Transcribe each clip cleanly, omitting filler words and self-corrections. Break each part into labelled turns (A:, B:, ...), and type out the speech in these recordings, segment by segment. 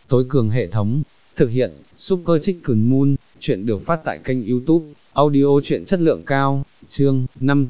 A: tối cường hệ thống. Thực hiện, Super Chicken Moon, chuyện được phát tại kênh YouTube, audio chuyện chất lượng cao, chương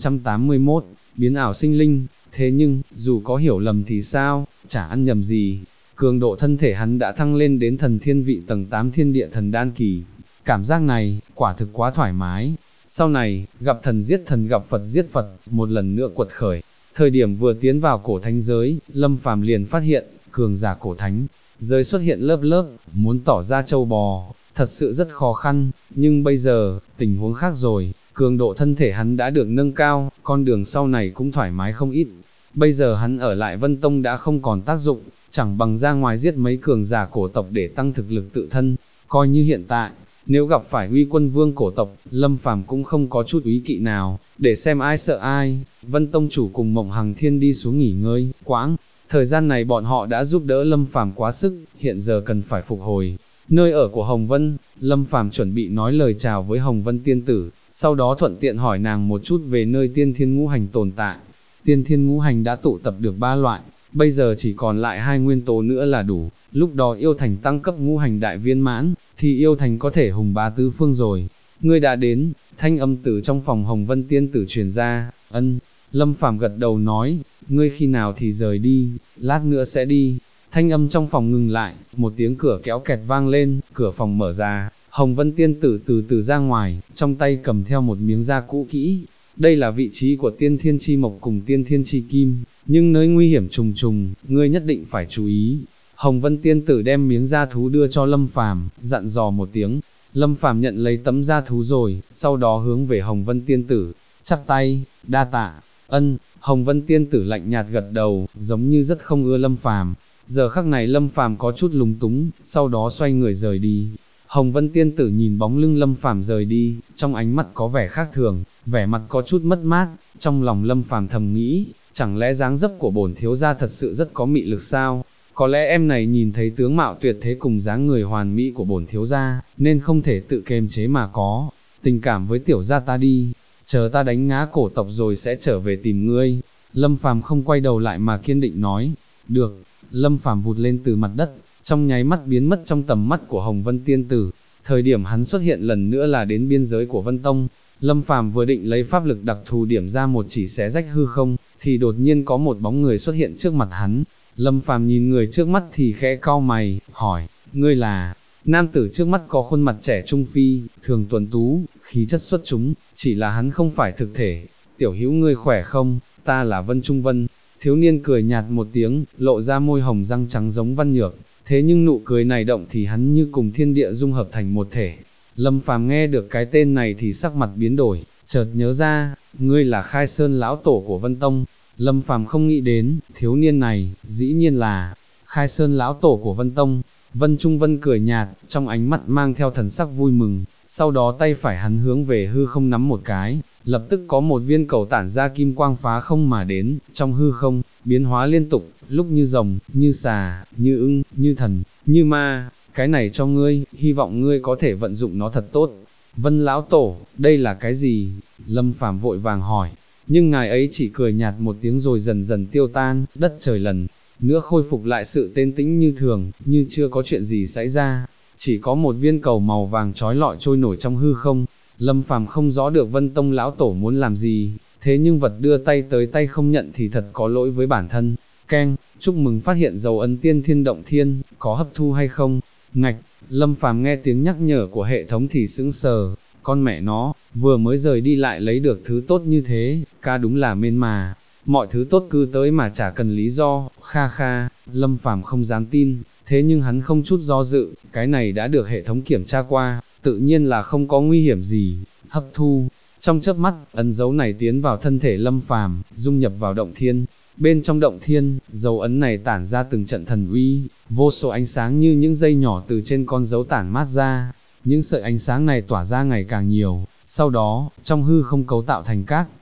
A: 581, biến ảo sinh linh. Thế nhưng, dù có hiểu lầm thì sao, chả ăn nhầm gì. Cường độ thân thể hắn đã thăng lên đến thần thiên vị tầng 8 thiên địa thần đan kỳ. Cảm giác này, quả thực quá thoải mái. Sau này, gặp thần giết thần gặp Phật giết Phật, một lần nữa quật khởi. Thời điểm vừa tiến vào cổ thánh giới, Lâm Phàm liền phát hiện, cường giả cổ thánh giới xuất hiện lớp lớp, muốn tỏ ra châu bò, thật sự rất khó khăn, nhưng bây giờ, tình huống khác rồi, cường độ thân thể hắn đã được nâng cao, con đường sau này cũng thoải mái không ít. Bây giờ hắn ở lại Vân Tông đã không còn tác dụng, chẳng bằng ra ngoài giết mấy cường giả cổ tộc để tăng thực lực tự thân, coi như hiện tại. Nếu gặp phải uy quân vương cổ tộc, Lâm Phàm cũng không có chút úy kỵ nào, để xem ai sợ ai. Vân Tông chủ cùng Mộng Hằng Thiên đi xuống nghỉ ngơi, quãng thời gian này bọn họ đã giúp đỡ Lâm Phàm quá sức, hiện giờ cần phải phục hồi. Nơi ở của Hồng Vân, Lâm Phàm chuẩn bị nói lời chào với Hồng Vân tiên tử, sau đó thuận tiện hỏi nàng một chút về nơi tiên thiên ngũ hành tồn tại. Tiên thiên ngũ hành đã tụ tập được 3 loại, bây giờ chỉ còn lại 2 nguyên tố nữa là đủ, lúc đó yêu thành tăng cấp ngũ hành đại viên mãn, thì yêu thành có thể hùng bá tứ phương rồi. Ngươi đã đến, thanh âm từ trong phòng Hồng Vân tiên tử truyền ra, ân. Lâm Phàm gật đầu nói, ngươi khi nào thì rời đi, lát nữa sẽ đi. Thanh âm trong phòng ngừng lại, một tiếng cửa kéo kẹt vang lên, cửa phòng mở ra, Hồng Vân tiên tử từ từ ra ngoài, trong tay cầm theo một miếng da cũ kỹ. Đây là vị trí của tiên thiên chi mộc cùng tiên thiên chi kim, nhưng nơi nguy hiểm trùng trùng, ngươi nhất định phải chú ý. Hồng Vân tiên tử đem miếng da thú đưa cho Lâm Phàm, dặn dò một tiếng. Lâm Phàm nhận lấy tấm da thú rồi, sau đó hướng về Hồng Vân tiên tử, chắp tay, đa tạ. Ân. Hồng Vân tiên tử lạnh nhạt gật đầu, giống như rất không ưa Lâm Phàm. Giờ khắc này Lâm Phàm có chút lúng túng, sau đó xoay người rời đi. Hồng Vân tiên tử nhìn bóng lưng Lâm Phàm rời đi, trong ánh mắt có vẻ khác thường, vẻ mặt có chút mất mát, trong lòng Lâm Phàm thầm nghĩ, chẳng lẽ dáng dấp của bổn thiếu gia thật sự rất có mị lực sao? Có lẽ em này nhìn thấy tướng mạo tuyệt thế cùng dáng người hoàn mỹ của bổn thiếu gia, nên không thể tự kiềm chế mà có tình cảm với tiểu gia ta đi, chờ ta đánh ngã cổ tộc rồi sẽ trở về tìm ngươi. Lâm Phàm không quay đầu lại mà kiên định nói, được. Lâm Phàm vụt lên từ mặt đất, trong nháy mắt biến mất trong tầm mắt của Hồng Vân tiên tử. Thời điểm hắn xuất hiện lần nữa là đến biên giới của Vân Tông. Lâm Phàm vừa định lấy pháp lực đặc thù điểm ra một chỉ xé rách hư không, thì đột nhiên có một bóng người xuất hiện trước mặt hắn. Lâm Phàm nhìn người trước mắt thì khẽ cau mày, hỏi, ngươi là? Nam tử trước mắt có khuôn mặt trẻ trung phi, thường tuấn tú, khí chất xuất chúng, chỉ là hắn không phải thực thể. Tiểu hữu ngươi khỏe không? Ta là Vân Trung Vân. Thiếu niên cười nhạt một tiếng, lộ ra môi hồng răng trắng giống Văn Nhược, thế nhưng nụ cười này động thì hắn như cùng thiên địa dung hợp thành một thể. Lâm Phàm nghe được cái tên này thì sắc mặt biến đổi, chợt nhớ ra, ngươi là Khai Sơn lão tổ của Vân Tông. Lâm Phàm không nghĩ đến, thiếu niên này, dĩ nhiên là Khai Sơn lão tổ của Vân Tông. Vân Trung Vân cười nhạt, trong ánh mắt mang theo thần sắc vui mừng, sau đó tay phải hắn hướng về hư không nắm một cái, lập tức có một viên cầu tản ra kim quang phá không mà đến, trong hư không, biến hóa liên tục, lúc như rồng, như xà, như ưng, như thần, như ma, cái này cho ngươi, hy vọng ngươi có thể vận dụng nó thật tốt. Vân lão tổ, đây là cái gì? Lâm Phàm vội vàng hỏi, nhưng ngài ấy chỉ cười nhạt một tiếng rồi dần dần tiêu tan, đất trời lần nữa khôi phục lại sự tên tĩnh như thường, như chưa có chuyện gì xảy ra, chỉ có một viên cầu màu vàng trói lọi trôi nổi trong hư không. Lâm Phàm không rõ được Vân Tông lão tổ muốn làm gì, thế nhưng vật đưa tay tới tay không nhận thì thật có lỗi với bản thân. Keng, chúc mừng phát hiện dấu ấn tiên thiên động thiên, có hấp thu hay không? Ngạch, Lâm Phàm nghe tiếng nhắc nhở của hệ thống thì sững sờ, con mẹ nó, vừa mới rời đi lại lấy được thứ tốt như thế, ca đúng là mên mà. Mọi thứ tốt cứ tới mà chả cần lý do, kha kha. Lâm Phàm không dám tin, thế nhưng hắn không chút do dự, cái này đã được hệ thống kiểm tra qua, tự nhiên là không có nguy hiểm gì. Hấp thu, trong chớp mắt, ấn dấu này tiến vào thân thể Lâm Phàm, dung nhập vào động thiên. Bên trong động thiên, dấu ấn này tản ra từng trận thần uy, vô số ánh sáng như những dây nhỏ từ trên con dấu tản mát ra. Những sợi ánh sáng này tỏa ra ngày càng nhiều, sau đó, trong hư không cấu tạo thành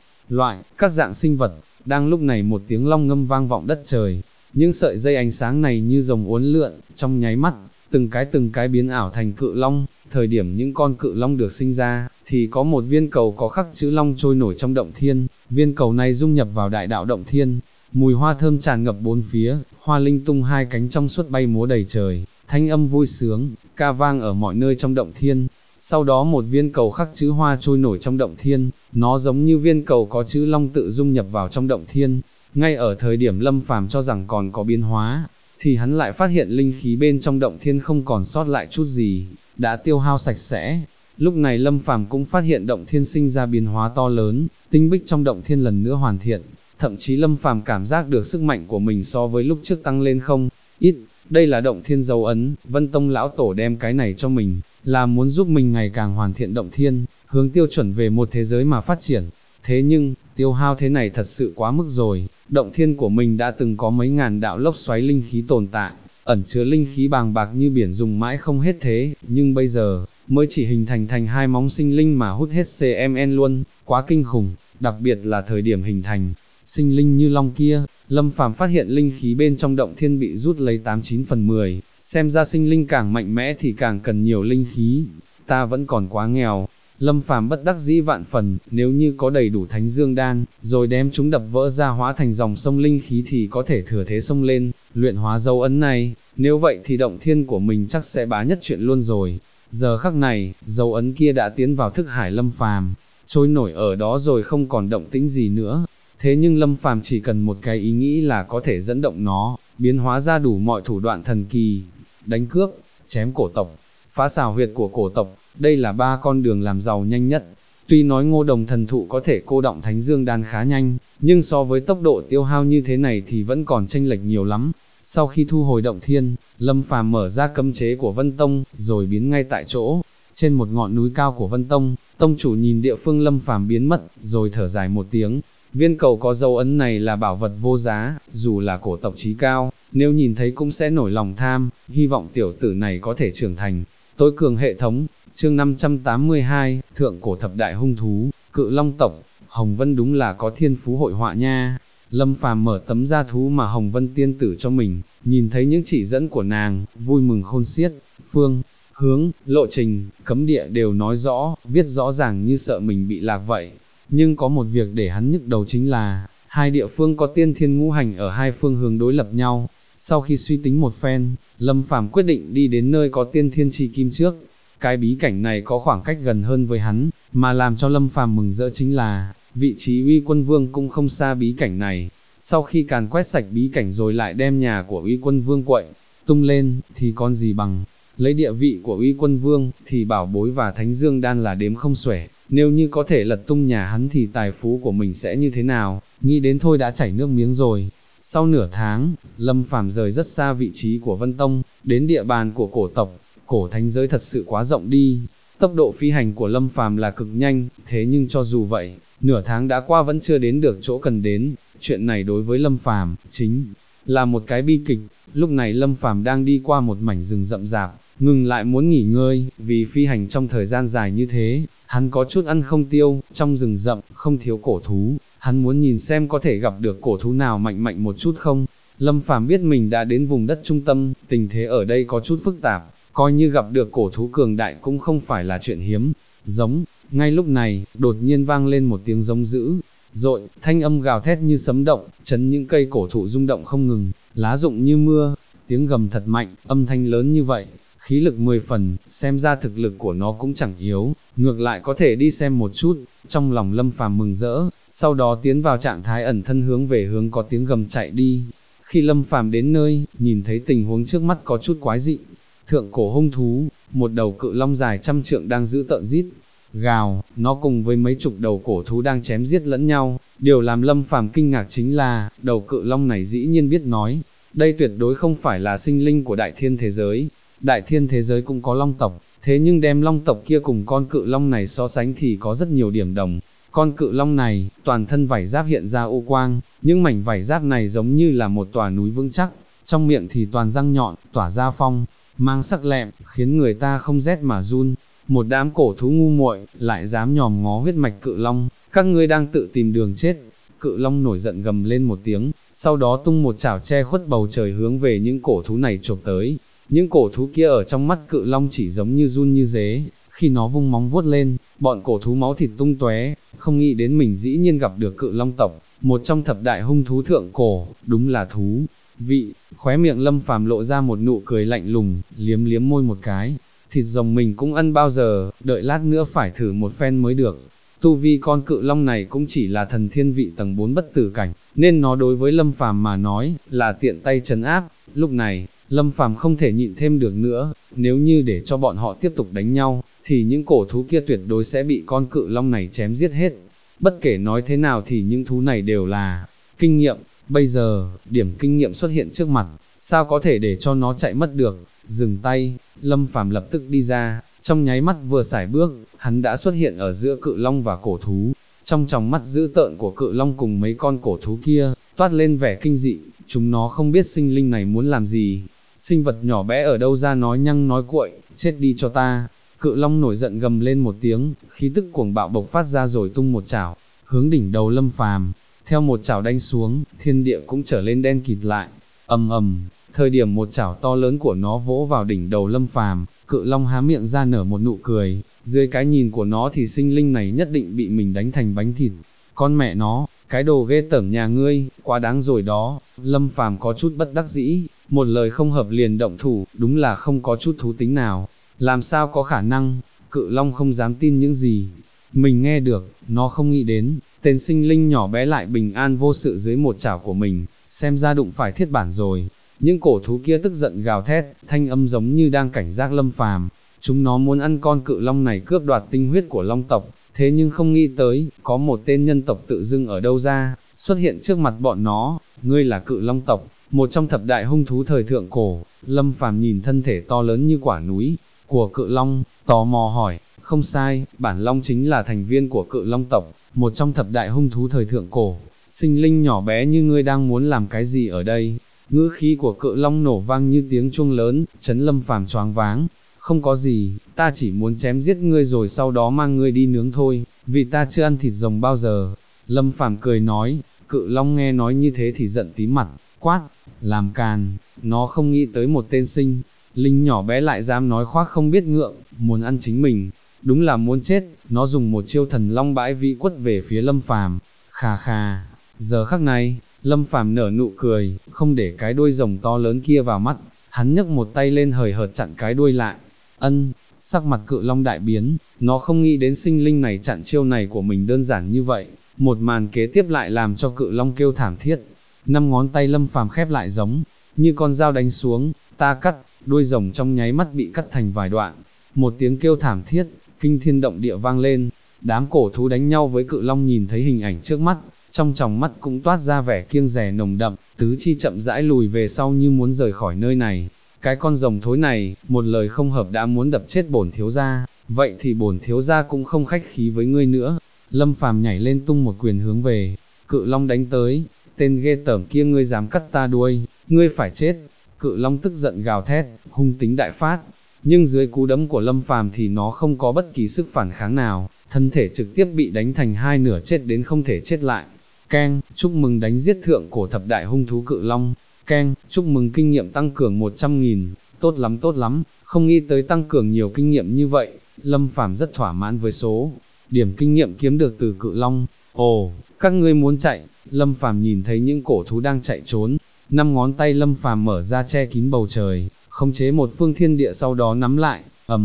A: các dạng sinh vật. Đang lúc này một tiếng long ngâm vang vọng đất trời, những sợi dây ánh sáng này như rồng uốn lượn, trong nháy mắt, từng cái biến ảo thành cự long. Thời điểm những con cự long được sinh ra, thì có một viên cầu có khắc chữ long trôi nổi trong động thiên, viên cầu này dung nhập vào đại đạo động thiên, mùi hoa thơm tràn ngập bốn phía, hoa linh tung hai cánh trong suốt bay múa đầy trời, thanh âm vui sướng, ca vang ở mọi nơi trong động thiên. Sau đó một viên cầu khắc chữ hoa trôi nổi trong động thiên, nó giống như viên cầu có chữ Long tự dung nhập vào trong động thiên. Ngay ở thời điểm Lâm Phàm cho rằng còn có biến hóa, thì hắn lại phát hiện linh khí bên trong động thiên không còn sót lại chút gì, đã tiêu hao sạch sẽ. Lúc này Lâm Phàm cũng phát hiện động thiên sinh ra biến hóa to lớn, tinh bích trong động thiên lần nữa hoàn thiện, thậm chí Lâm Phàm cảm giác được sức mạnh của mình so với lúc trước tăng lên không ít. Đây là động thiên dấu ấn, Vân Tông lão tổ đem cái này cho mình, là muốn giúp mình ngày càng hoàn thiện động thiên, hướng tiêu chuẩn về một thế giới mà phát triển. Thế nhưng, tiêu hao thế này thật sự quá mức rồi, động thiên của mình đã từng có mấy ngàn đạo lốc xoáy linh khí tồn tại, ẩn chứa linh khí bàng bạc như biển dùng mãi không hết thế, nhưng bây giờ, mới chỉ hình thành hai móng sinh linh mà hút hết CMN luôn, quá kinh khủng, đặc biệt là thời điểm hình thành. Sinh linh như long kia, Lâm Phàm phát hiện linh khí bên trong động thiên bị rút lấy 89 phần 10, xem ra sinh linh càng mạnh mẽ thì càng cần nhiều linh khí, ta vẫn còn quá nghèo. Lâm Phàm bất đắc dĩ vạn phần, nếu như có đầy đủ thánh dương đan, rồi đem chúng đập vỡ ra hóa thành dòng sông linh khí thì có thể thừa thế sông lên, luyện hóa dấu ấn này, nếu vậy thì động thiên của mình chắc sẽ bá nhất chuyện luôn rồi. Giờ khắc này, dấu ấn kia đã tiến vào thức hải Lâm Phàm, trôi nổi ở đó rồi không còn động tĩnh gì nữa. Thế nhưng Lâm Phàm chỉ cần một cái ý nghĩ là có thể dẫn động nó, biến hóa ra đủ mọi thủ đoạn thần kỳ, đánh cướp, chém cổ tộc, phá xào huyệt của cổ tộc, đây là ba con đường làm giàu nhanh nhất. Tuy nói Ngô Đồng thần thụ có thể cô động thánh dương đan khá nhanh, nhưng so với tốc độ tiêu hao như thế này thì vẫn còn chênh lệch nhiều lắm. Sau khi thu hồi động thiên, Lâm Phàm mở ra cấm chế của Vân Tông, rồi biến ngay tại chỗ, trên một ngọn núi cao của Vân Tông. Tông chủ nhìn địa phương Lâm Phàm biến mất, rồi thở dài một tiếng. Viên cầu có dấu ấn này là bảo vật vô giá, dù là cổ tộc chí cao, nếu nhìn thấy cũng sẽ nổi lòng tham, hy vọng tiểu tử này có thể trưởng thành. Tối cường hệ thống, chương 582, thượng cổ thập đại hung thú, cự long tộc, Hồng Vân đúng là có thiên phú hội họa nha. Lâm Phàm mở tấm gia thú mà Hồng Vân tiên tử cho mình, nhìn thấy những chỉ dẫn của nàng, vui mừng khôn xiết, phương, hướng, lộ trình, cấm địa đều nói rõ, viết rõ ràng như sợ mình bị lạc vậy. Nhưng có một việc để hắn nhức đầu chính là, hai địa phương có tiên thiên ngũ hành ở hai phương hướng đối lập nhau. Sau khi suy tính một phen, Lâm Phàm quyết định đi đến nơi có tiên thiên chi kim trước. Cái bí cảnh này có khoảng cách gần hơn với hắn, mà làm cho Lâm Phàm mừng rỡ chính là, vị trí Uy Quân Vương cũng không xa bí cảnh này. Sau khi càn quét sạch bí cảnh rồi lại đem nhà của Uy Quân Vương quậy tung lên, thì còn gì bằng. Lấy địa vị của Uy Quân Vương, thì bảo bối và thánh dương đan là đếm không xuể. Nếu như có thể lật tung nhà hắn thì tài phú của mình sẽ như thế nào, nghĩ đến thôi đã chảy nước miếng rồi. Sau nửa tháng, Lâm Phàm rời rất xa vị trí của Vân Tông, đến địa bàn của cổ tộc. Cổ thánh giới thật sự quá rộng đi. Tốc độ phi hành của Lâm Phàm là cực nhanh, thế nhưng cho dù vậy, nửa tháng đã qua vẫn chưa đến được chỗ cần đến. Chuyện này đối với Lâm Phàm chính là một cái bi kịch. Lúc này Lâm Phàm đang đi qua một mảnh rừng rậm rạp, ngừng lại muốn nghỉ ngơi, vì phi hành trong thời gian dài như thế, hắn có chút ăn không tiêu. Trong rừng rậm không thiếu cổ thú, hắn muốn nhìn xem có thể gặp được cổ thú nào mạnh mạnh một chút không. Lâm Phàm biết mình đã đến vùng đất trung tâm, tình thế ở đây có chút phức tạp, coi như gặp được cổ thú cường đại cũng không phải là chuyện hiếm. Giống, ngay lúc này, đột nhiên vang lên một tiếng giống dữ, dội, thanh âm gào thét như sấm động, chấn những cây cổ thụ rung động không ngừng, lá rụng như mưa, tiếng gầm thật mạnh, âm thanh lớn như vậy, khí lực 10 phần, xem ra thực lực của nó cũng chẳng yếu, ngược lại có thể đi xem một chút. Trong lòng Lâm Phàm mừng rỡ, sau đó tiến vào trạng thái ẩn thân hướng về hướng có tiếng gầm chạy đi. Khi Lâm Phàm đến nơi, nhìn thấy tình huống trước mắt có chút quái dị. Thượng cổ hung thú, một đầu cự long dài trăm trượng đang giữ tợn rít gào, nó cùng với mấy chục đầu cổ thú đang chém giết lẫn nhau. Điều làm Lâm Phàm kinh ngạc chính là, đầu cự long này dĩ nhiên biết nói. Đây tuyệt đối không phải là sinh linh của đại thiên thế giới. Đại thiên thế giới cũng có long tộc, thế nhưng đem long tộc kia cùng con cự long này so sánh thì có rất nhiều điểm đồng. Con cự long này, toàn thân vảy giáp hiện ra u quang, những mảnh vảy giáp này giống như là một tòa núi vững chắc, trong miệng thì toàn răng nhọn, tỏa ra phong mang sắc lẹm, khiến người ta không rét mà run. Một đám cổ thú ngu muội lại dám nhòm ngó huyết mạch cự long, các ngươi đang tự tìm đường chết. Cự long nổi giận gầm lên một tiếng, sau đó tung một chảo che khuất bầu trời hướng về những cổ thú này chộp tới. Những cổ thú kia ở trong mắt cự long chỉ giống như run như dế, khi nó vung móng vuốt lên, bọn cổ thú máu thịt tung tóe, không nghĩ đến mình dĩ nhiên gặp được cự long tộc, một trong thập đại hung thú thượng cổ, đúng là thú khóe miệng Lâm Phàm lộ ra một nụ cười lạnh lùng, liếm liếm môi một cái, thịt rồng mình cũng ăn bao giờ, đợi lát nữa phải thử một phen mới được. Tu vi con cự long này cũng chỉ là thần thiên vị tầng 4 bất tử cảnh, nên nó đối với Lâm Phàm mà nói, là tiện tay trấn áp. Lúc này, Lâm Phàm không thể nhịn thêm được nữa, nếu như để cho bọn họ tiếp tục đánh nhau, thì những cổ thú kia tuyệt đối sẽ bị con cự long này chém giết hết. Bất kể nói thế nào thì những thú này đều là kinh nghiệm, bây giờ, điểm kinh nghiệm xuất hiện trước mặt, sao có thể để cho nó chạy mất được. Dừng tay, Lâm Phàm lập tức đi ra, trong nháy mắt vừa sải bước, hắn đã xuất hiện ở giữa cự long và cổ thú. Trong tròng mắt dữ tợn của cự long cùng mấy con cổ thú kia, toát lên vẻ kinh dị, chúng nó không biết sinh linh này muốn làm gì. Sinh vật nhỏ bé ở đâu ra nói nhăng nói cuội, chết đi cho ta. Cự long nổi giận gầm lên một tiếng, khí tức cuồng bạo bộc phát ra rồi tung một chảo, hướng đỉnh đầu Lâm Phàm. Theo một chảo đánh xuống, thiên địa cũng trở lên đen kịt lại. Ầm ầm, thời điểm một chảo to lớn của nó vỗ vào đỉnh đầu Lâm Phàm, cự long há miệng ra nở một nụ cười, dưới cái nhìn của nó thì sinh linh này nhất định bị mình đánh thành bánh thịt. Con mẹ nó, cái đồ ghê tởm nhà ngươi, quá đáng rồi đó. Lâm Phàm có chút bất đắc dĩ, một lời không hợp liền động thủ, đúng là không có chút thú tính nào. Làm sao có khả năng? Cự long không dám tin những gì mình nghe được, nó không nghĩ đến, tên sinh linh nhỏ bé lại bình an vô sự dưới một chảo của mình, xem ra đụng phải thiết bản rồi. Những cổ thú kia tức giận gào thét, thanh âm giống như đang cảnh giác Lâm Phàm. Chúng nó muốn ăn con cự long này cướp đoạt tinh huyết của long tộc, thế nhưng không nghĩ tới, có một tên nhân tộc tự dưng ở đâu ra, xuất hiện trước mặt bọn nó. Ngươi là cự long tộc, một trong thập đại hung thú thời thượng cổ. Lâm Phàm nhìn thân thể to lớn như quả núi của cự long, tò mò hỏi. Không sai, bản long chính là thành viên của cự long tộc, một trong thập đại hung thú thời thượng cổ. Sinh linh nhỏ bé như ngươi đang muốn làm cái gì ở đây? Ngữ khí của cự long nổ vang như tiếng chuông lớn, chấn Lâm Phàm choáng váng. Không có gì, ta chỉ muốn chém giết ngươi rồi sau đó mang ngươi đi nướng thôi, vì ta chưa ăn thịt rồng bao giờ. Lâm Phàm cười nói. Cự long nghe nói như thế thì giận tím mặt, quát, làm càn. Nó không nghĩ tới một tên sinh linh nhỏ bé lại dám nói khoác không biết ngượng, muốn ăn chính mình, đúng là muốn chết. Nó dùng một chiêu thần long bãi vĩ quất về phía Lâm Phàm. Khà khà. Giờ khắc này, Lâm Phàm nở nụ cười, không để cái đuôi rồng to lớn kia vào mắt, hắn nhấc một tay lên hời hợt chặn cái đuôi lại. Sắc mặt cự long đại biến, nó không nghĩ đến sinh linh này chặn chiêu này của mình đơn giản như vậy. Một màn kế tiếp lại làm cho cự long kêu thảm thiết. 5 ngón tay Lâm Phàm khép lại giống như con dao đánh xuống, ta cắt. Đuôi rồng trong nháy mắt bị cắt thành vài đoạn. Một tiếng kêu thảm thiết, kinh thiên động địa vang lên. Đám cổ thú đánh nhau với cự long nhìn thấy hình ảnh trước mắt, trong tròng mắt cũng toát ra vẻ kiêng dè nồng đậm, tứ chi chậm rãi lùi về sau như muốn rời khỏi nơi này. Cái con rồng thối này, một lời không hợp đã muốn đập chết bổn thiếu gia, vậy thì bổn thiếu gia cũng không khách khí với ngươi nữa. Lâm Phàm nhảy lên tung một quyền hướng về cự long đánh tới. Tên ghê tởm kia, ngươi dám cắt ta đuôi, ngươi phải chết. Cự long tức giận gào thét, hung tính đại phát, nhưng dưới cú đấm của Lâm Phàm thì nó không có bất kỳ sức phản kháng nào, thân thể trực tiếp bị đánh thành hai nửa, chết đến không thể chết lại. Keng, chúc mừng đánh giết thượng cổ thập đại hung thú cự long. Keng, chúc mừng kinh nghiệm tăng cường 100.000, tốt lắm, không nghĩ tới tăng cường nhiều kinh nghiệm như vậy. Lâm Phàm rất thỏa mãn với số điểm kinh nghiệm kiếm được từ cự long. Ồ, các ngươi muốn chạy? Lâm Phàm nhìn thấy những cổ thú đang chạy trốn, 5 ngón tay Lâm Phàm mở ra che kín bầu trời, khống chế một phương thiên địa sau đó nắm lại.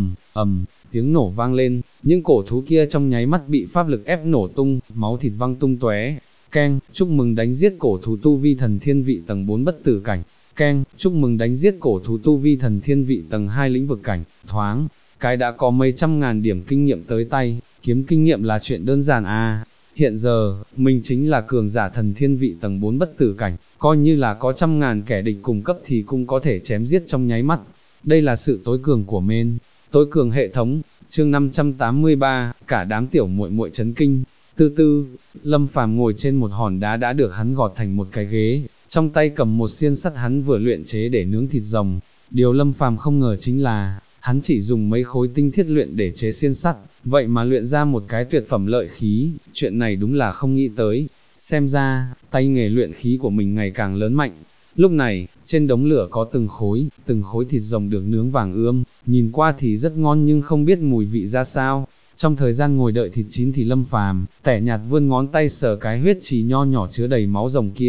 A: Tiếng nổ vang lên, những cổ thú kia trong nháy mắt bị pháp lực ép nổ tung, máu thịt văng tung tóe. Keng, chúc mừng đánh giết cổ thú tu vi thần thiên vị tầng 4 bất tử cảnh. Keng, chúc mừng đánh giết cổ thú tu vi thần thiên vị tầng 2 lĩnh vực cảnh. Thoáng cái đã có mấy trăm ngàn điểm kinh nghiệm tới tay, kiếm kinh nghiệm là chuyện đơn giản à. Hiện giờ, mình chính là cường giả thần thiên vị tầng 4 bất tử cảnh, coi như là có trăm ngàn kẻ địch cùng cấp thì cũng có thể chém giết trong nháy mắt. Đây là sự tối cường của men, tối cường hệ thống. Chương 583, cả đám tiểu muội muội chấn kinh. Tư, Lâm Phàm ngồi trên một hòn đá đã được hắn gọt thành một cái ghế, trong tay cầm một xiên sắt hắn vừa luyện chế để nướng thịt rồng. Điều Lâm Phàm không ngờ chính là, hắn chỉ dùng mấy khối tinh thiết luyện để chế xiên sắt, vậy mà luyện ra một cái tuyệt phẩm lợi khí, chuyện này đúng là không nghĩ tới. Xem ra, tay nghề luyện khí của mình ngày càng lớn mạnh. Lúc này, trên đống lửa có từng khối thịt rồng được nướng vàng ươm, nhìn qua thì rất ngon nhưng không biết mùi vị ra sao. Trong thời gian ngồi đợi thịt chín thì Lâm Phàm tẻ nhạt vươn ngón tay sờ cái huyết trì nho nhỏ chứa đầy máu rồng kia.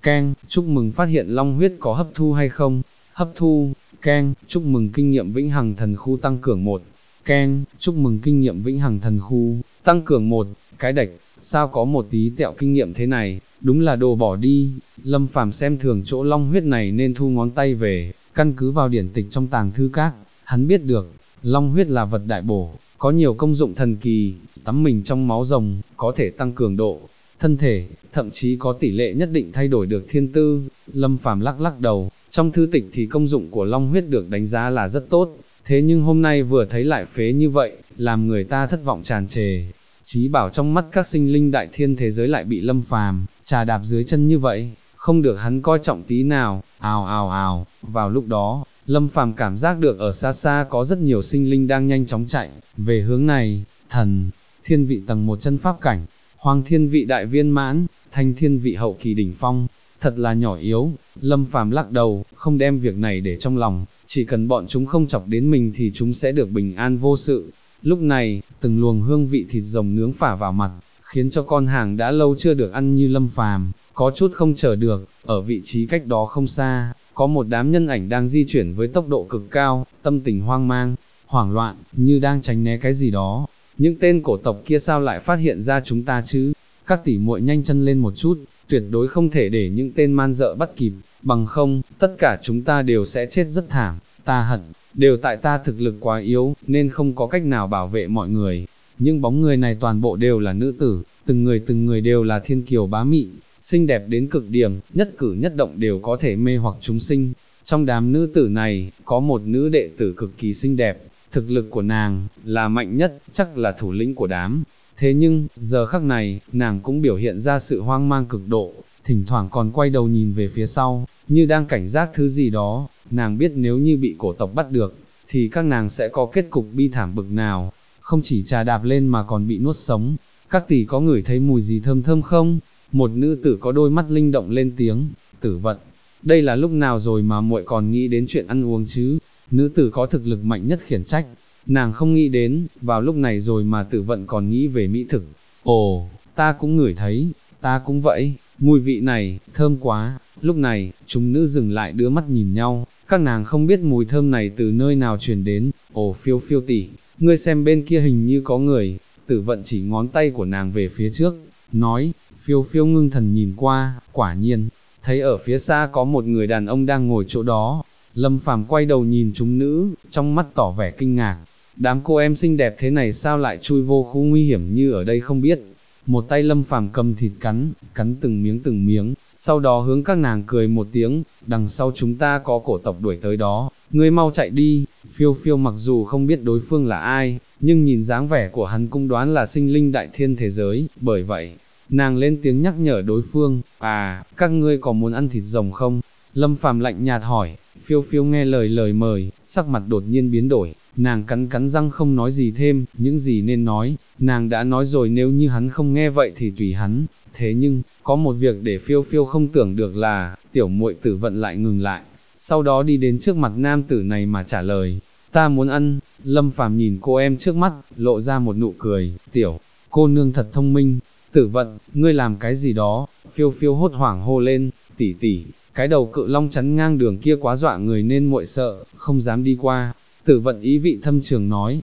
A: keng, chúc mừng phát hiện long huyết có hấp thu hay không, hấp thu, keng, chúc mừng kinh nghiệm vĩnh hằng thần khu tăng cường 1, keng, chúc mừng kinh nghiệm vĩnh hằng thần khu, tăng cường 1, cái đạch, sao có một tí tẹo kinh nghiệm thế này, đúng là đồ bỏ đi, Lâm Phàm xem thường chỗ long huyết này nên thu ngón tay về, căn cứ vào điển tịch trong tàng thư các, hắn biết được, long huyết là vật đại bổ, có nhiều công dụng thần kỳ, tắm mình trong máu rồng, có thể tăng cường độ, thân thể, thậm chí có tỷ lệ nhất định thay đổi được thiên tư, Lâm Phàm lắc lắc đầu, trong thư tịch thì công dụng của long huyết được đánh giá là rất tốt, thế nhưng hôm nay vừa thấy lại phế như vậy, làm người ta thất vọng tràn trề. Chí bảo trong mắt các sinh linh đại thiên thế giới lại bị Lâm Phàm trà đạp dưới chân như vậy, không được hắn coi trọng tí nào, ào ào ào, vào lúc đó, Lâm Phàm cảm giác được ở xa xa có rất nhiều sinh linh đang nhanh chóng chạy, về hướng này, thần, thiên vị tầng 1 chân pháp cảnh, hoàng thiên vị đại viên mãn, thanh thiên vị hậu kỳ đỉnh phong, thật là nhỏ yếu, Lâm Phàm lắc đầu, không đem việc này để trong lòng, chỉ cần bọn chúng không chọc đến mình thì chúng sẽ được bình an vô sự. Lúc này, từng luồng hương vị thịt rồng nướng phả vào mặt, khiến cho con hàng đã lâu chưa được ăn như Lâm Phàm có chút không chờ được, ở vị trí cách đó không xa, có một đám nhân ảnh đang di chuyển với tốc độ cực cao, tâm tình hoang mang, hoảng loạn, như đang tránh né cái gì đó. Những tên cổ tộc kia sao lại phát hiện ra chúng ta chứ? Các tỷ muội nhanh chân lên một chút, tuyệt đối không thể để những tên man dợ bắt kịp, bằng không, tất cả chúng ta đều sẽ chết rất thảm, ta hận, đều tại ta thực lực quá yếu, nên không có cách nào bảo vệ mọi người. Những bóng người này toàn bộ đều là nữ tử, từng người đều là thiên kiều bá mị, xinh đẹp đến cực điểm, nhất cử nhất động đều có thể mê hoặc chúng sinh. Trong đám nữ tử này, có một nữ đệ tử cực kỳ xinh đẹp, thực lực của nàng là mạnh nhất, chắc là thủ lĩnh của đám. Thế nhưng, giờ khắc này, nàng cũng biểu hiện ra sự hoang mang cực độ, thỉnh thoảng còn quay đầu nhìn về phía sau, như đang cảnh giác thứ gì đó, nàng biết nếu như bị cổ tộc bắt được, thì các nàng sẽ có kết cục bi thảm bực nào, không chỉ trà đạp lên mà còn bị nuốt sống. Các tỷ có ngửi thấy mùi gì thơm thơm không? Một nữ tử có đôi mắt linh động lên tiếng, Tử Vận, đây là lúc nào rồi mà muội còn nghĩ đến chuyện ăn uống chứ? Nữ tử có thực lực mạnh nhất khiển trách, nàng không nghĩ đến, vào lúc này rồi mà Tử Vận còn nghĩ về mỹ thực. Ồ, ta cũng ngửi thấy, ta cũng vậy, mùi vị này, thơm quá. Lúc này, chúng nữ dừng lại đưa mắt nhìn nhau, các nàng không biết mùi thơm này từ nơi nào truyền đến. Ồ Phiêu Phiêu tỷ, ngươi xem bên kia hình như có người. Tử Vận chỉ ngón tay của nàng về phía trước, nói. Phiêu Phiêu ngưng thần nhìn qua, quả nhiên, thấy ở phía xa có một người đàn ông đang ngồi chỗ đó. Lâm Phàm quay đầu nhìn chúng nữ, trong mắt tỏ vẻ kinh ngạc. Đám cô em xinh đẹp thế này sao lại chui vô khu nguy hiểm như ở đây không biết. Một tay Lâm Phàm cầm thịt cắn từng miếng, sau đó hướng các nàng cười một tiếng, đằng sau chúng ta có cổ tộc đuổi tới đó, ngươi mau chạy đi. Phiêu Phiêu mặc dù không biết đối phương là ai, nhưng nhìn dáng vẻ của hắn cũng đoán là sinh linh đại thiên thế giới, bởi vậy, nàng lên tiếng nhắc nhở đối phương, các ngươi có muốn ăn thịt rồng không? Lâm Phàm lạnh nhạt hỏi. Phiêu Phiêu nghe lời mời, sắc mặt đột nhiên biến đổi, nàng cắn răng không nói gì thêm, những gì nên nói, nàng đã nói rồi, nếu như hắn không nghe vậy thì tùy hắn. Thế nhưng, có một việc để Phiêu Phiêu không tưởng được là, tiểu muội Tử Vận lại ngừng lại, sau đó đi đến trước mặt nam tử này mà trả lời, ta muốn ăn. Lâm Phàm nhìn cô em trước mắt, lộ ra một nụ cười, tiểu cô nương thật thông minh. Tử Vận, ngươi làm cái gì đó? Phiêu Phiêu hốt hoảng hô lên, tỷ tỷ, cái đầu cự long chắn ngang đường kia quá dọa người nên muội sợ, không dám đi qua. Tử Vận ý vị thâm trường nói,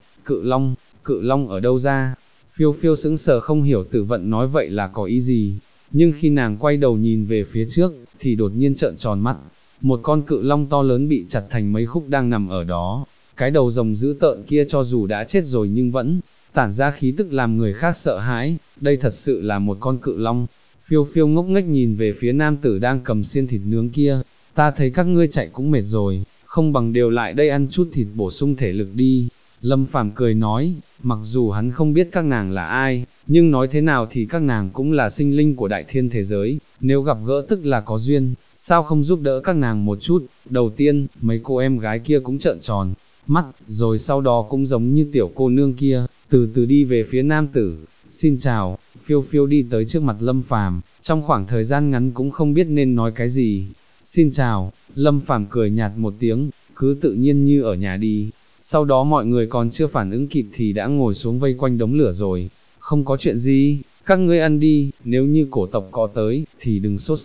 A: cự long ở đâu ra? Phiêu Phiêu sững sờ không hiểu Tử Vận nói vậy là có ý gì, nhưng khi nàng quay đầu nhìn về phía trước, thì đột nhiên trợn tròn mắt, một con cự long to lớn bị chặt thành mấy khúc đang nằm ở đó, cái đầu rồng dữ tợn kia cho dù đã chết rồi nhưng vẫn tản ra khí tức làm người khác sợ hãi, đây thật sự là một con cự long. Phiêu Phiêu ngốc nghếch nhìn về phía nam tử đang cầm xiên thịt nướng kia, ta thấy các ngươi chạy cũng mệt rồi, không bằng đều lại đây ăn chút thịt bổ sung thể lực đi. Lâm Phàm cười nói, mặc dù hắn không biết các nàng là ai, nhưng nói thế nào thì các nàng cũng là sinh linh của đại thiên thế giới, nếu gặp gỡ tức là có duyên, sao không giúp đỡ các nàng một chút. Đầu tiên, mấy cô em gái kia cũng trợn tròn mắt, rồi sau đó cũng giống như tiểu cô nương kia, từ từ đi về phía nam tử. Xin chào. Phiêu Phiêu đi tới trước mặt Lâm Phàm, trong khoảng thời gian ngắn cũng không biết nên nói cái gì. Xin chào. Lâm Phàm cười nhạt một tiếng, cứ tự nhiên như ở nhà đi. Sau đó mọi người còn chưa phản ứng kịp thì đã ngồi xuống vây quanh đống lửa rồi. Không có chuyện gì, các ngươi ăn đi, nếu như cổ tộc có tới, thì đừng sốt sắng,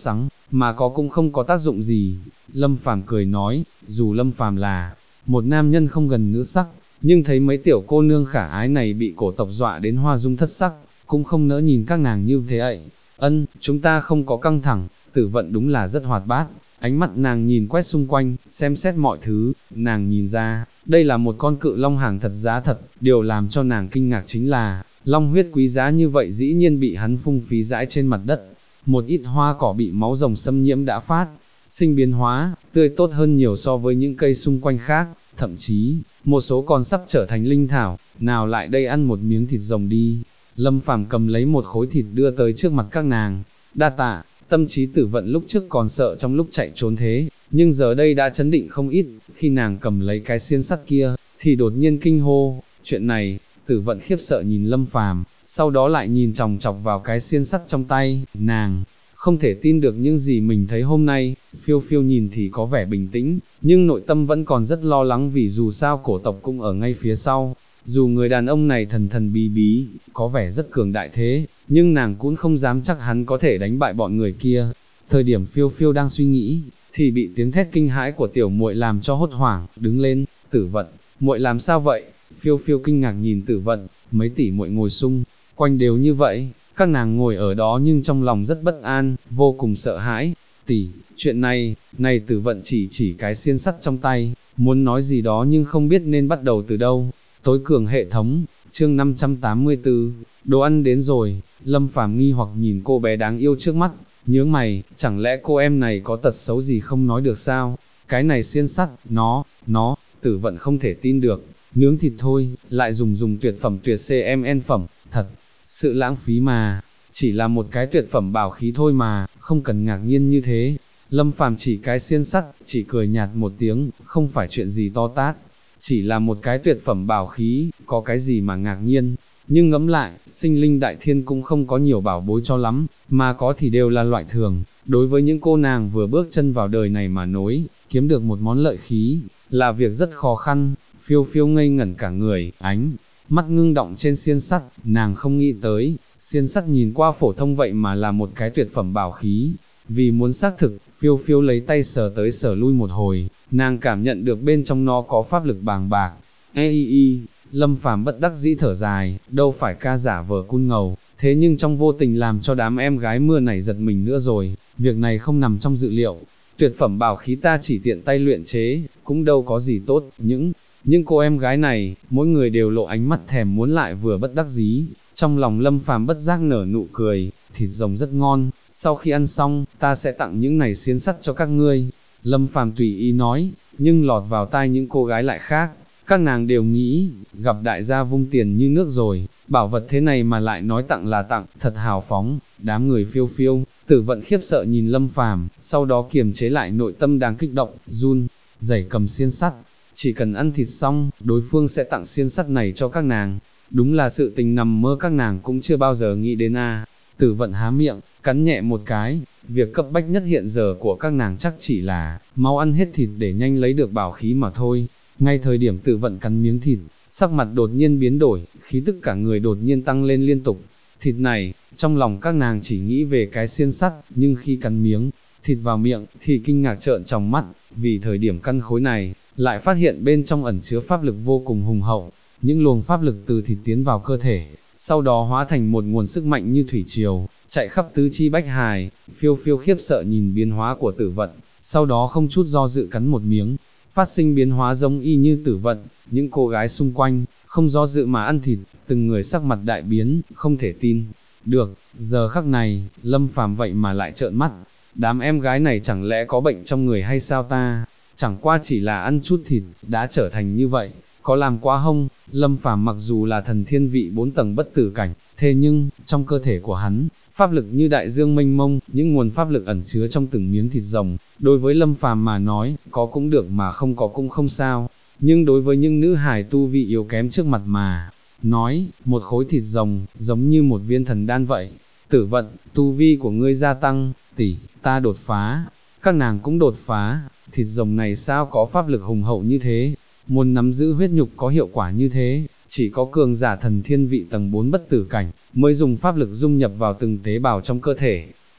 A: mà có cũng không có tác dụng gì. Lâm Phàm cười nói, dù Lâm Phàm là một nam nhân không gần nữ sắc, nhưng thấy mấy tiểu cô nương khả ái này bị cổ tộc dọa đến hoa dung thất sắc, cũng không nỡ nhìn các nàng như thế ấy. Chúng ta không có căng thẳng, Tử Vận đúng là rất hoạt bát. Ánh mắt nàng nhìn quét xung quanh, xem xét mọi thứ, nàng nhìn ra, đây là một con cự long hàng thật giá thật, điều làm cho nàng kinh ngạc chính là, long huyết quý giá như vậy dĩ nhiên bị hắn phung phí rãi trên mặt đất. Một ít hoa cỏ bị máu rồng xâm nhiễm đã phát sinh biến hóa, tươi tốt hơn nhiều so với những cây xung quanh khác, thậm chí, một số còn sắp trở thành linh thảo, nào lại đây ăn một miếng thịt rồng đi. Lâm Phàm cầm lấy một khối thịt đưa tới trước mặt các nàng, đa tạ. Tâm trí Tử Vận lúc trước còn sợ trong lúc chạy trốn thế, nhưng giờ đây đã chấn định không ít, khi nàng cầm lấy cái xiên sắt kia, thì đột nhiên kinh hô, chuyện này, Tử Vận khiếp sợ nhìn Lâm Phàm, sau đó lại nhìn chòng chọc vào cái xiên sắt trong tay, nàng không thể tin được những gì mình thấy hôm nay. Phiêu Phiêu nhìn thì có vẻ bình tĩnh, nhưng nội tâm vẫn còn rất lo lắng vì dù sao cổ tộc cũng ở ngay phía sau. Dù người đàn ông này thần thần bí bí, có vẻ rất cường đại thế, nhưng nàng cũng không dám chắc hắn có thể đánh bại bọn người kia. Thời điểm Phiêu Phiêu đang suy nghĩ, thì bị tiếng thét kinh hãi của tiểu muội làm cho hốt hoảng, đứng lên, Tử Vận, muội làm sao vậy? Phiêu Phiêu kinh ngạc nhìn Tử Vận, mấy tỷ muội ngồi xung quanh đều như vậy, các nàng ngồi ở đó nhưng trong lòng rất bất an, vô cùng sợ hãi. Tỷ, chuyện này, Tử Vận chỉ cái xiên sắt trong tay, muốn nói gì đó nhưng không biết nên bắt đầu từ đâu. Tối cường hệ thống, chương 584, đồ ăn đến rồi. Lâm Phàm nghi hoặc nhìn cô bé đáng yêu trước mắt, nhướng mày, chẳng lẽ cô em này có tật xấu gì không nói được sao? Cái này xiên sắt, nó, Tử Vận không thể tin được, nướng thịt thôi, lại dùng tuyệt phẩm tuyệt CMN phẩm, thật sự lãng phí mà, chỉ là một cái tuyệt phẩm bảo khí thôi mà, không cần ngạc nhiên như thế. Lâm Phàm chỉ cái xiên sắt, chỉ cười nhạt một tiếng, không phải chuyện gì to tát, chỉ là một cái tuyệt phẩm bảo khí, có cái gì mà ngạc nhiên. Nhưng ngẫm lại, sinh linh đại thiên cũng không có nhiều bảo bối cho lắm, mà có thì đều là loại thường. Đối với những cô nàng vừa bước chân vào đời này mà nói, kiếm được một món lợi khí, là việc rất khó khăn. Phiêu Phiêu ngây ngẩn cả người, ánh mắt ngưng động trên xiên sắt, nàng không nghĩ tới, xiên sắt nhìn qua phổ thông vậy mà là một cái tuyệt phẩm bảo khí. Vì muốn xác thực, Phiêu Phiêu lấy tay sờ tới sờ lui một hồi, nàng cảm nhận được bên trong nó có pháp lực bàng bạc. Lâm Phàm bất đắc dĩ thở dài, đâu phải ca giả vờ cun ngầu, thế nhưng trong vô tình làm cho đám em gái mưa này giật mình nữa rồi, việc này không nằm trong dự liệu. Tuyệt phẩm bảo khí ta chỉ tiện tay luyện chế, cũng đâu có gì tốt, những cô em gái này, mỗi người đều lộ ánh mắt thèm muốn lại vừa bất đắc dĩ. Trong lòng Lâm Phàm bất giác nở nụ cười, thịt rồng rất ngon, sau khi ăn xong, ta sẽ tặng những này xiên sắt cho các ngươi. Lâm Phàm tùy ý nói, nhưng lọt vào tai những cô gái lại khác, các nàng đều nghĩ, gặp đại gia vung tiền như nước rồi, bảo vật thế này mà lại nói tặng là tặng, thật hào phóng. Đám người Phiêu Phiêu, Tử Vận khiếp sợ nhìn Lâm Phàm, sau đó kiềm chế lại nội tâm đang kích động, run rẩy cầm xiên sắt. Chỉ cần ăn thịt xong, đối phương sẽ tặng xiên sắt này cho các nàng. Đúng là sự tình nằm mơ các nàng cũng chưa bao giờ nghĩ đến a. Tử Vận há miệng, cắn nhẹ một cái, việc cấp bách nhất hiện giờ của các nàng chắc chỉ là mau ăn hết thịt để nhanh lấy được bảo khí mà thôi. Ngay thời điểm Tử Vận cắn miếng thịt, sắc mặt đột nhiên biến đổi, khí tức cả người đột nhiên tăng lên liên tục. Thịt này, trong lòng các nàng chỉ nghĩ về cái xiên sắt, nhưng khi cắn miếng thịt vào miệng thì kinh ngạc trợn tròng mắt, vì thời điểm căn khối này, lại phát hiện bên trong ẩn chứa pháp lực vô cùng hùng hậu. Những luồng pháp lực từ thịt tiến vào cơ thể, sau đó hóa thành một nguồn sức mạnh như thủy triều, chạy khắp tứ chi bách hài. Phiêu Phiêu khiếp sợ nhìn biến hóa của Tử Vận, sau đó không chút do dự cắn một miếng, phát sinh biến hóa giống y như Tử Vận. Những cô gái xung quanh, không do dự mà ăn thịt, từng người sắc mặt đại biến, không thể tin được. Giờ khắc này, Lâm Phàm vậy mà lại trợn mắt, đám em gái này chẳng lẽ có bệnh trong người hay sao ta? Chẳng qua chỉ là ăn chút thịt, đã trở thành như vậy, có làm quá không? Lâm Phàm mặc dù là thần thiên vị 4 tầng bất tử cảnh, thế nhưng, trong cơ thể của hắn, pháp lực như đại dương mênh mông, những nguồn pháp lực ẩn chứa trong từng miếng thịt rồng, đối với Lâm Phàm mà nói, có cũng được mà không có cũng không sao, nhưng đối với những nữ hài tu vị yếu kém trước mặt mà nói, một khối thịt rồng, giống như một viên thần đan vậy. Tử Vận, tu vi của ngươi gia tăng, tỷ, ta đột phá, các nàng cũng đột phá, thịt rồng này sao có pháp lực hùng hậu như thế, muốn nắm giữ huyết nhục có hiệu quả như thế, chỉ có cường giả thần thiên vị tầng 4 bất tử cảnh, mới dùng pháp lực dung nhập vào từng tế bào trong cơ thể.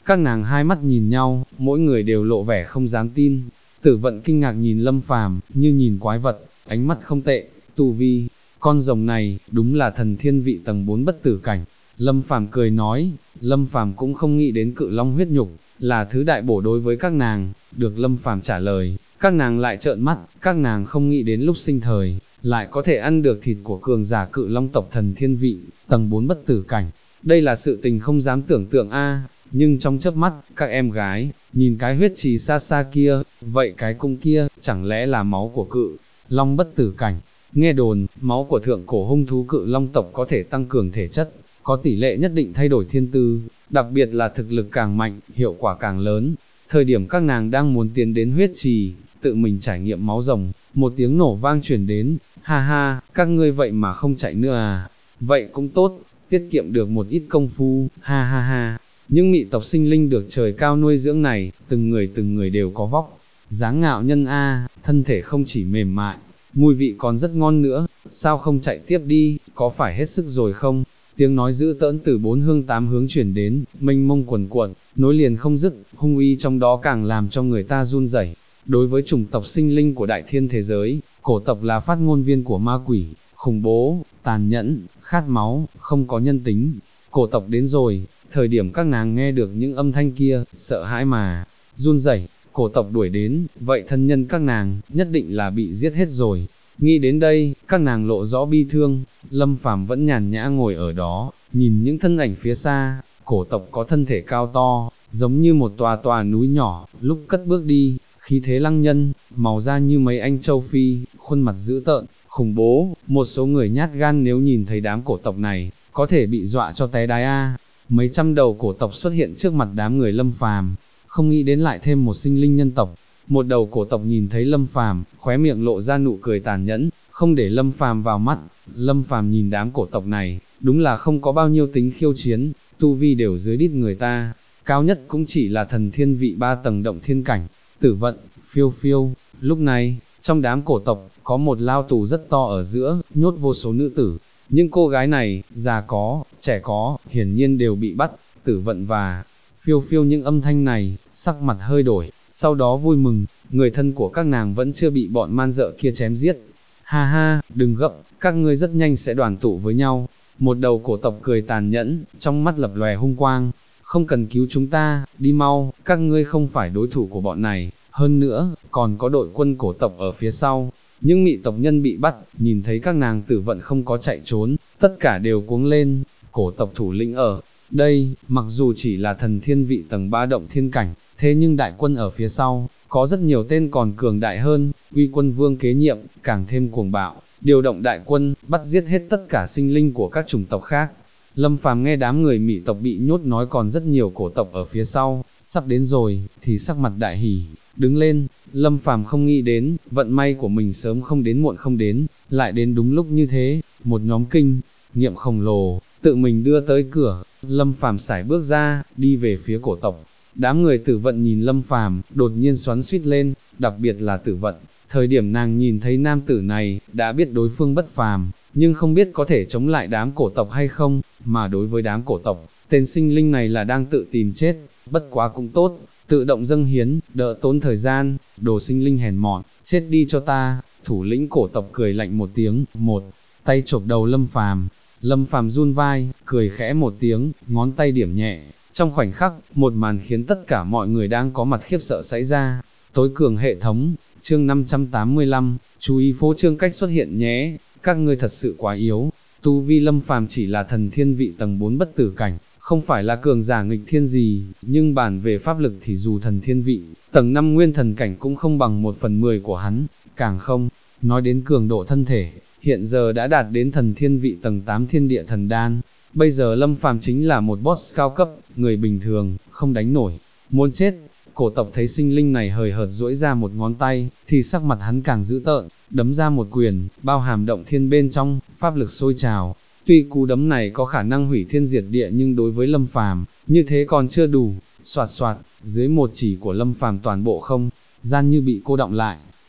A: Các nàng hai mắt nhìn nhau, mỗi người đều lộ vẻ không dám tin. Tử Vận kinh ngạc nhìn Lâm Phàm, như nhìn quái vật, ánh mắt không tệ, tu vi, con rồng này, đúng là thần thiên vị tầng 4 bất tử cảnh. Lâm Phàm cười nói, Lâm Phàm cũng không nghĩ đến cự long huyết nhục, là thứ đại bổ đối với các nàng, được Lâm Phàm trả lời, các nàng lại trợn mắt, các nàng không nghĩ đến lúc sinh thời, lại có thể ăn được thịt của cường giả cự long tộc thần thiên vị, tầng 4 bất tử cảnh. Đây là sự tình không dám tưởng tượng a. Nhưng trong chớp mắt, các em gái, nhìn cái huyết trì xa xa kia, vậy cái cung kia, chẳng lẽ là máu của cự long bất tử cảnh? Nghe đồn, máu của thượng cổ hung thú cự long tộc có thể tăng cường thể chất, có tỷ lệ nhất định thay đổi thiên tư, đặc biệt là thực lực càng mạnh, hiệu quả càng lớn. Thời điểm các nàng đang muốn tiến đến huyết trì, tự mình trải nghiệm máu rồng, một tiếng nổ vang truyền đến, ha ha, các ngươi vậy mà không chạy nữa à, vậy cũng tốt, tiết kiệm được một ít công phu, ha ha ha. Những mị tộc sinh linh được trời cao nuôi dưỡng này, từng người đều có vóc, dáng ngạo nhân a, thân thể không chỉ mềm mại, mùi vị còn rất ngon nữa, sao không chạy tiếp đi, có phải hết sức rồi không? Tiếng nói dữ tợn từ bốn hương tám hướng chuyển đến, mênh mông quần cuộn, nối liền không dứt, hung uy trong đó càng làm cho người ta run rẩy. Đối với chủng tộc sinh linh của đại thiên thế giới, cổ tộc là phát ngôn viên của ma quỷ, khủng bố, tàn nhẫn, khát máu, không có nhân tính. Cổ tộc đến rồi, thời điểm các nàng nghe được những âm thanh kia, sợ hãi mà run rẩy. Cổ tộc đuổi đến, vậy thân nhân các nàng, nhất định là bị giết hết rồi. Nghĩ đến đây, các nàng lộ rõ bi thương, Lâm Phàm vẫn nhàn nhã ngồi ở đó, nhìn những thân ảnh phía xa, cổ tộc có thân thể cao to, giống như một tòa tòa núi nhỏ, lúc cất bước đi, khí thế lăng nhân, màu da như mấy anh châu Phi, khuôn mặt dữ tợn, khủng bố, một số người nhát gan nếu nhìn thấy đám cổ tộc này, có thể bị dọa cho té đái a. Mấy trăm đầu cổ tộc xuất hiện trước mặt đám người Lâm Phàm, không nghĩ đến lại thêm một sinh linh nhân tộc. Một đầu cổ tộc nhìn thấy Lâm Phàm, khóe miệng lộ ra nụ cười tàn nhẫn, không để Lâm Phàm vào mắt. Lâm Phàm nhìn đám cổ tộc này, đúng là không có bao nhiêu tính khiêu chiến, tu vi đều dưới đít người ta, cao nhất cũng chỉ là thần thiên vị 3 tầng động thiên cảnh. Tử Vận, Phiêu Phiêu, lúc này, trong đám cổ tộc, có một lao tù rất to ở giữa, nhốt vô số nữ tử. Những cô gái này, già có, trẻ có, hiển nhiên đều bị bắt. Tử Vận và Phiêu Phiêu những âm thanh này, sắc mặt hơi đổi, sau đó vui mừng, người thân của các nàng vẫn chưa bị bọn man dợ kia chém giết. Ha ha, đừng gấp, các ngươi rất nhanh sẽ đoàn tụ với nhau. Một đầu cổ tộc cười tàn nhẫn, trong mắt lập lòe hung quang. Không cần cứu chúng ta, đi mau, các ngươi không phải đối thủ của bọn này. Hơn nữa, còn có đội quân cổ tộc ở phía sau. Những mị tộc nhân bị bắt, nhìn thấy các nàng Tử Vận không có chạy trốn, tất cả đều cuống lên. Cổ tộc thủ lĩnh ở đây, mặc dù chỉ là thần thiên vị tầng 3 động thiên cảnh, thế nhưng đại quân ở phía sau, có rất nhiều tên còn cường đại hơn. Uy Quân Vương kế nhiệm, càng thêm cuồng bạo, điều động đại quân, bắt giết hết tất cả sinh linh của các chủng tộc khác. Lâm Phàm nghe đám người mị tộc bị nhốt nói còn rất nhiều cổ tộc ở phía sau, sắp đến rồi, thì sắc mặt đại hỉ, đứng lên. Lâm Phàm không nghĩ đến, vận may của mình sớm không đến muộn không đến, lại đến đúng lúc như thế, một nhóm kinh nghiệm khổng lồ, tự mình đưa tới cửa. Lâm Phàm sải bước ra, đi về phía cổ tộc. Đám người Tử Vận nhìn Lâm Phàm, đột nhiên xoắn xuýt lên, đặc biệt là Tử Vận. Thời điểm nàng nhìn thấy nam tử này, đã biết đối phương bất phàm, nhưng không biết có thể chống lại đám cổ tộc hay không, mà đối với đám cổ tộc, tên sinh linh này là đang tự tìm chết, bất quá cũng tốt, tự động dâng hiến, đỡ tốn thời gian, đồ sinh linh hèn mọn, chết đi cho ta. Thủ lĩnh cổ tộc cười lạnh một tiếng, một tay chộp đầu Lâm Phàm. Lâm Phàm run vai, cười khẽ một tiếng, ngón tay điểm nhẹ. Trong khoảnh khắc, một màn khiến tất cả mọi người đang có mặt khiếp sợ xảy ra. Tối cường hệ thống, chương 585, chú ý phô trương cách xuất hiện nhé, các ngươi thật sự quá yếu. Tu vi Lâm Phàm chỉ là thần thiên vị tầng 4 bất tử cảnh, không phải là cường giả nghịch thiên gì, nhưng bản về pháp lực thì dù thần thiên vị, tầng 5 nguyên thần cảnh cũng không bằng 1/10 của hắn, càng không nói đến cường độ thân thể, hiện giờ đã đạt đến thần thiên vị tầng 8 thiên địa thần đan. Bây giờ Lâm Phàm chính là một boss cao cấp, người bình thường, không đánh nổi, muốn chết. Cổ tộc thấy sinh linh này hời hợt duỗi ra một ngón tay, thì sắc mặt hắn càng dữ tợn, đấm ra một quyền, bao hàm động thiên bên trong, pháp lực sôi trào. Tuy cú đấm này có khả năng hủy thiên diệt địa nhưng đối với Lâm Phàm, như thế còn chưa đủ. Soạt soạt, dưới một chỉ của Lâm Phàm toàn bộ không gian như bị cô đọng lại,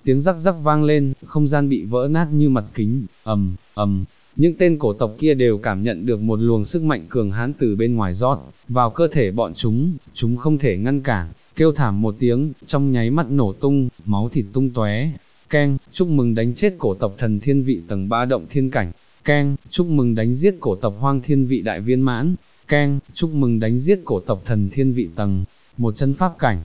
A: tiếng rắc rắc vang lên, không gian bị vỡ nát như mặt kính, ầm, những tên cổ tộc kia đều cảm nhận được một luồng sức mạnh cường hãn từ bên ngoài rót vào cơ thể bọn chúng không thể ngăn cản, kêu thảm một tiếng, trong nháy mắt nổ tung, máu thịt tung tóe. Keng, chúc mừng đánh chết cổ tộc thần thiên vị tầng 3 động thiên cảnh. Keng, chúc mừng đánh giết cổ tộc hoang thiên vị đại viên mãn. Keng, chúc mừng đánh giết cổ tộc thần thiên vị tầng một chân pháp cảnh.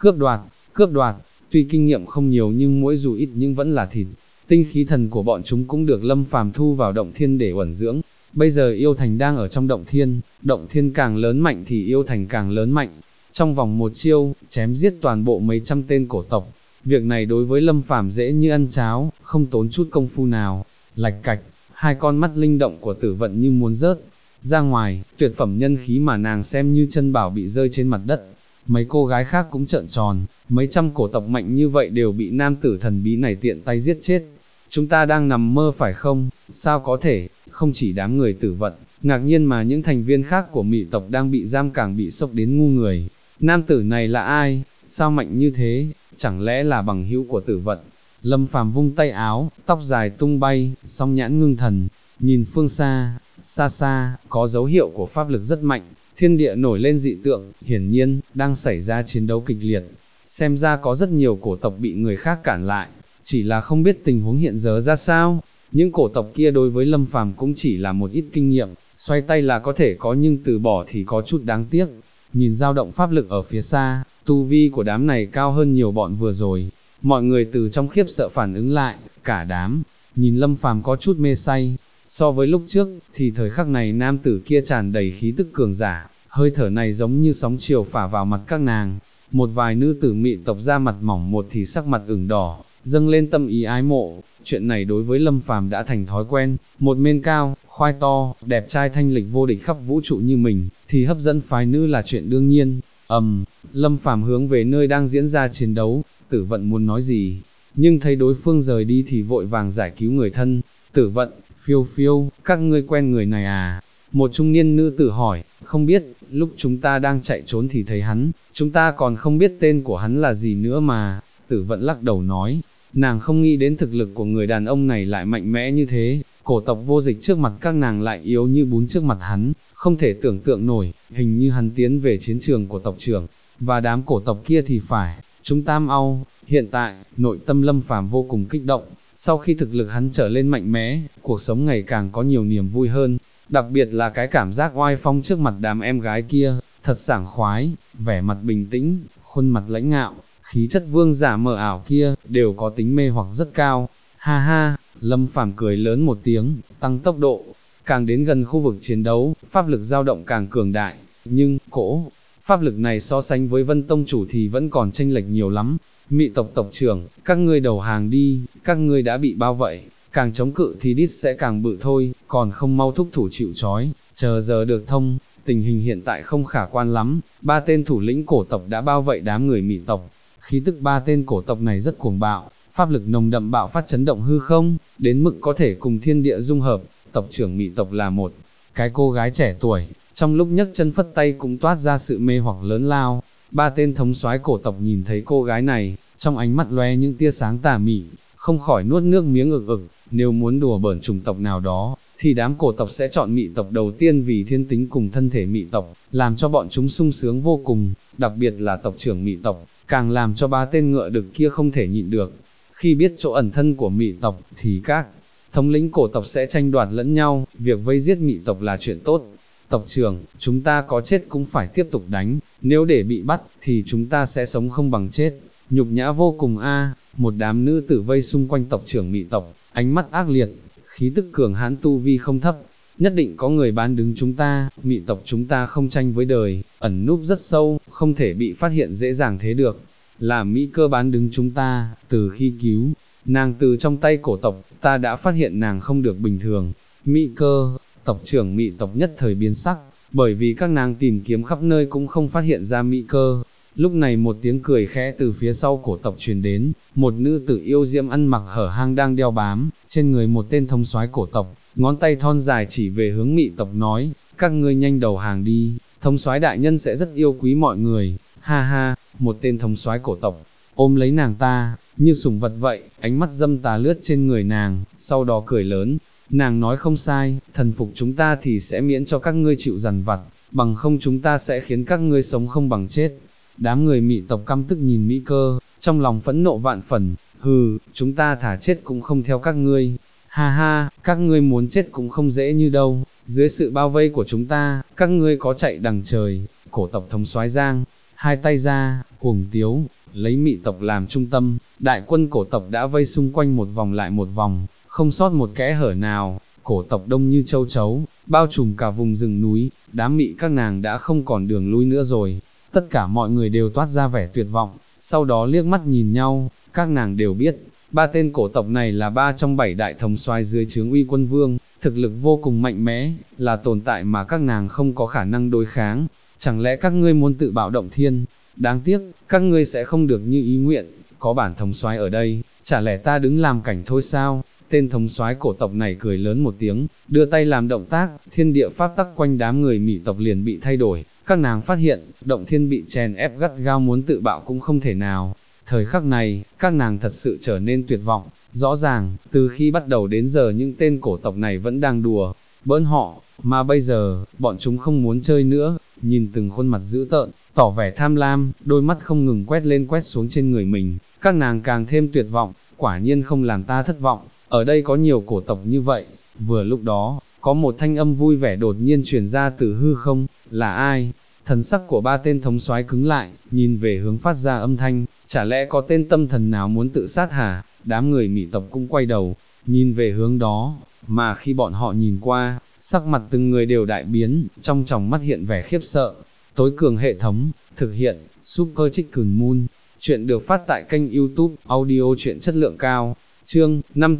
A: Cướp đoạt, tuy kinh nghiệm không nhiều nhưng mỗi dù ít nhưng vẫn là thịt. Tinh khí thần của bọn chúng cũng được Lâm Phàm thu vào động thiên để uẩn dưỡng. Bây giờ yêu thành đang ở trong động thiên càng lớn mạnh thì yêu thành càng lớn mạnh. Trong vòng một chiêu, chém giết toàn bộ mấy trăm tên cổ tộc. Việc này đối với Lâm Phàm dễ như ăn cháo, không tốn chút công phu nào. Lạch cạch, hai con mắt linh động của Tử Vận như muốn rớt ra ngoài, tuyệt phẩm nhân khí mà nàng xem như chân bảo bị rơi trên mặt đất. Mấy cô gái khác cũng trợn tròn, mấy trăm cổ tộc mạnh như vậy đều bị nam tử thần bí này tiện tay giết chết. Chúng ta đang nằm mơ phải không? Sao có thể? Không chỉ đám người Tử Vận, ngạc nhiên mà những thành viên khác của Mị tộc đang bị giam càng bị sốc đến ngu người. Nam tử này là ai? Sao mạnh như thế? Chẳng lẽ là bằng hữu của Tử Vận? Lâm Phàm vung tay áo, tóc dài tung bay, song nhãn ngưng thần, nhìn phương xa, xa, có dấu hiệu của pháp lực rất mạnh, thiên địa nổi lên dị tượng, hiển nhiên, đang xảy ra chiến đấu kịch liệt. Xem ra có rất nhiều cổ tộc bị người khác cản lại, chỉ là không biết tình huống hiện giờ ra sao. Những cổ tộc kia đối với Lâm Phàm cũng chỉ là một ít kinh nghiệm, xoay tay là có thể có nhưng từ bỏ thì có chút đáng tiếc. Nhìn dao động pháp lực ở phía xa, tu vi của đám này cao hơn nhiều bọn vừa rồi. Mọi người từ trong khiếp sợ phản ứng lại, cả đám, nhìn Lâm Phàm có chút mê say. So với lúc trước, thì thời khắc này nam tử kia tràn đầy khí tức cường giả, hơi thở này giống như sóng chiều phả vào mặt các nàng. Một vài nữ tử Mị tộc da mặt mỏng một thì sắc mặt ửng đỏ, dâng lên tâm ý ái mộ. Chuyện này đối với Lâm Phàm đã thành thói quen, một men cao, khoai to, đẹp trai thanh lịch vô địch khắp vũ trụ như mình, thì hấp dẫn phái nữ là chuyện đương nhiên. Lâm Phàm hướng về nơi đang diễn ra chiến đấu, Tử Vận muốn nói gì, nhưng thấy đối phương rời đi thì vội vàng giải cứu người thân. Tử Vận, Phiêu, các ngươi quen người này à? Một trung niên nữ tử hỏi, không biết, lúc chúng ta đang chạy trốn thì thấy hắn, chúng ta còn không biết tên của hắn là gì nữa mà. Tử Vận lắc đầu nói, nàng không nghĩ đến thực lực của người đàn ông này lại mạnh mẽ như thế, cổ tộc vô dịch trước mặt các nàng lại yếu như bún trước mặt hắn, không thể tưởng tượng nổi, hình như hắn tiến về chiến trường của tộc trưởng, và đám cổ tộc kia thì phải, chúng tam ao. Hiện tại, nội tâm Lâm Phàm vô cùng kích động, sau khi thực lực hắn trở lên mạnh mẽ, cuộc sống ngày càng có nhiều niềm vui hơn, đặc biệt là cái cảm giác oai phong trước mặt đám em gái kia, thật sảng khoái, vẻ mặt bình tĩnh, khuôn mặt lãnh ngạo, khí chất vương giả mờ ảo kia, đều có tính mê hoặc rất cao. Ha ha, Lâm Phàm cười lớn một tiếng, tăng tốc độ, càng đến gần khu vực chiến đấu, pháp lực dao động càng cường đại, nhưng, cỗ pháp lực này so sánh với Vân Tông chủ thì vẫn còn chênh lệch nhiều lắm. Mị tộc tộc trưởng, các ngươi đầu hàng đi, các ngươi đã bị bao vây, càng chống cự thì đít sẽ càng bự thôi, còn không mau thúc thủ chịu trói, chờ giờ được thông. Tình hình hiện tại không khả quan lắm, ba tên thủ lĩnh cổ tộc đã bao vây đám người Mị tộc, khí tức ba tên cổ tộc này rất cuồng bạo, pháp lực nồng đậm bạo phát chấn động hư không, đến mức có thể cùng thiên địa dung hợp. Tộc trưởng Mị tộc là một cái cô gái trẻ tuổi, trong lúc nhấc chân phất tay cũng toát ra sự mê hoặc lớn lao. Ba tên thống soái cổ tộc nhìn thấy cô gái này, trong ánh mắt lóe những tia sáng tà mị, không khỏi nuốt nước miếng ực, nếu muốn đùa bỡn chủng tộc nào đó, thì đám cổ tộc sẽ chọn Mị tộc đầu tiên vì thiên tính cùng thân thể Mị tộc, làm cho bọn chúng sung sướng vô cùng, đặc biệt là tộc trưởng Mị tộc, càng làm cho ba tên ngựa đực kia không thể nhịn được. Khi biết chỗ ẩn thân của Mị tộc, thì các thống lĩnh cổ tộc sẽ tranh đoạt lẫn nhau, việc vây giết Mị tộc là chuyện tốt. Tộc trưởng, chúng ta có chết cũng phải tiếp tục đánh, nếu để bị bắt, thì chúng ta sẽ sống không bằng chết. Nhục nhã vô cùng a. Một đám nữ tử vây xung quanh tộc trưởng Mị tộc, ánh mắt ác liệt, khí tức cường hãn tu vi không thấp. Nhất định có người bán đứng chúng ta, Mị tộc chúng ta không tranh với đời, ẩn núp rất sâu, không thể bị phát hiện dễ dàng thế được. Là Mỹ Cơ bán đứng chúng ta, từ khi cứu nàng từ trong tay cổ tộc, ta đã phát hiện nàng không được bình thường. Mỹ Cơ, tộc trưởng Mị tộc nhất thời biến sắc, bởi vì các nàng tìm kiếm khắp nơi cũng không phát hiện ra Mỹ Cơ. Lúc này một tiếng cười khẽ từ phía sau cổ tộc truyền đến, một nữ tử yêu diễm ăn mặc hở hang đang đeo bám trên người một tên thống soái cổ tộc, ngón tay thon dài chỉ về hướng Mị tộc nói, các ngươi nhanh đầu hàng đi, thống soái đại nhân sẽ rất yêu quý mọi người. Ha ha, một tên thống soái cổ tộc, ôm lấy nàng ta, như sủng vật vậy, ánh mắt dâm tà lướt trên người nàng, sau đó cười lớn. Nàng nói không sai, thần phục chúng ta thì sẽ miễn cho các ngươi chịu dằn vặt, bằng không chúng ta sẽ khiến các ngươi sống không bằng chết. Đám người Mị tộc căm tức nhìn Mỹ Cơ, trong lòng phẫn nộ vạn phần, hừ, chúng ta thả chết cũng không theo các ngươi. Ha ha, các ngươi muốn chết cũng không dễ như đâu, dưới sự bao vây của chúng ta, các ngươi có chạy đằng trời. Cổ tộc thống soái Giang, hai tay ra, cuồng tiếu, lấy Mị tộc làm trung tâm, đại quân cổ tộc đã vây xung quanh một vòng lại một vòng, không sót một kẽ hở nào. Cổ tộc đông như châu chấu, bao trùm cả vùng rừng núi, đám Mị các nàng đã không còn đường lui nữa rồi. Tất cả mọi người đều toát ra vẻ tuyệt vọng, sau đó liếc mắt nhìn nhau, các nàng đều biết, ba tên cổ tộc này là ba trong 7 đại thống soái dưới trướng Uy Quân Vương, thực lực vô cùng mạnh mẽ, là tồn tại mà các nàng không có khả năng đối kháng. Chẳng lẽ các ngươi muốn tự bạo động thiên? Đáng tiếc, các ngươi sẽ không được như ý nguyện, có bản thống soái ở đây, chả lẽ ta đứng làm cảnh thôi sao? Tên thống soái cổ tộc này cười lớn một tiếng, đưa tay làm động tác, thiên địa pháp tắc quanh đám người Mị tộc liền bị thay đổi, các nàng phát hiện, động thiên bị chèn ép gắt gao muốn tự bạo cũng không thể nào. Thời khắc này, các nàng thật sự trở nên tuyệt vọng, rõ ràng, từ khi bắt đầu đến giờ những tên cổ tộc này vẫn đang đùa bỡn họ, mà bây giờ, bọn chúng không muốn chơi nữa. Nhìn từng khuôn mặt dữ tợn, tỏ vẻ tham lam, đôi mắt không ngừng quét lên quét xuống trên người mình, các nàng càng thêm tuyệt vọng, quả nhiên không làm ta thất vọng, ở đây có nhiều cổ tộc như vậy. Vừa lúc đó, có một thanh âm vui vẻ đột nhiên truyền ra từ hư không, là ai? Thần sắc của ba tên thống soái cứng lại, nhìn về hướng phát ra âm thanh, chả lẽ có tên tâm thần nào muốn tự sát hả? Đám người Mị tộc cũng quay đầu, nhìn về hướng đó, mà khi bọn họ nhìn qua, sắc mặt từng người đều đại biến, trong tròng mắt hiện vẻ khiếp sợ. Tối cường hệ thống, thực hiện, Super Chicken Moon, chuyện được phát tại kênh YouTube, audio chuyện chất lượng cao. Chương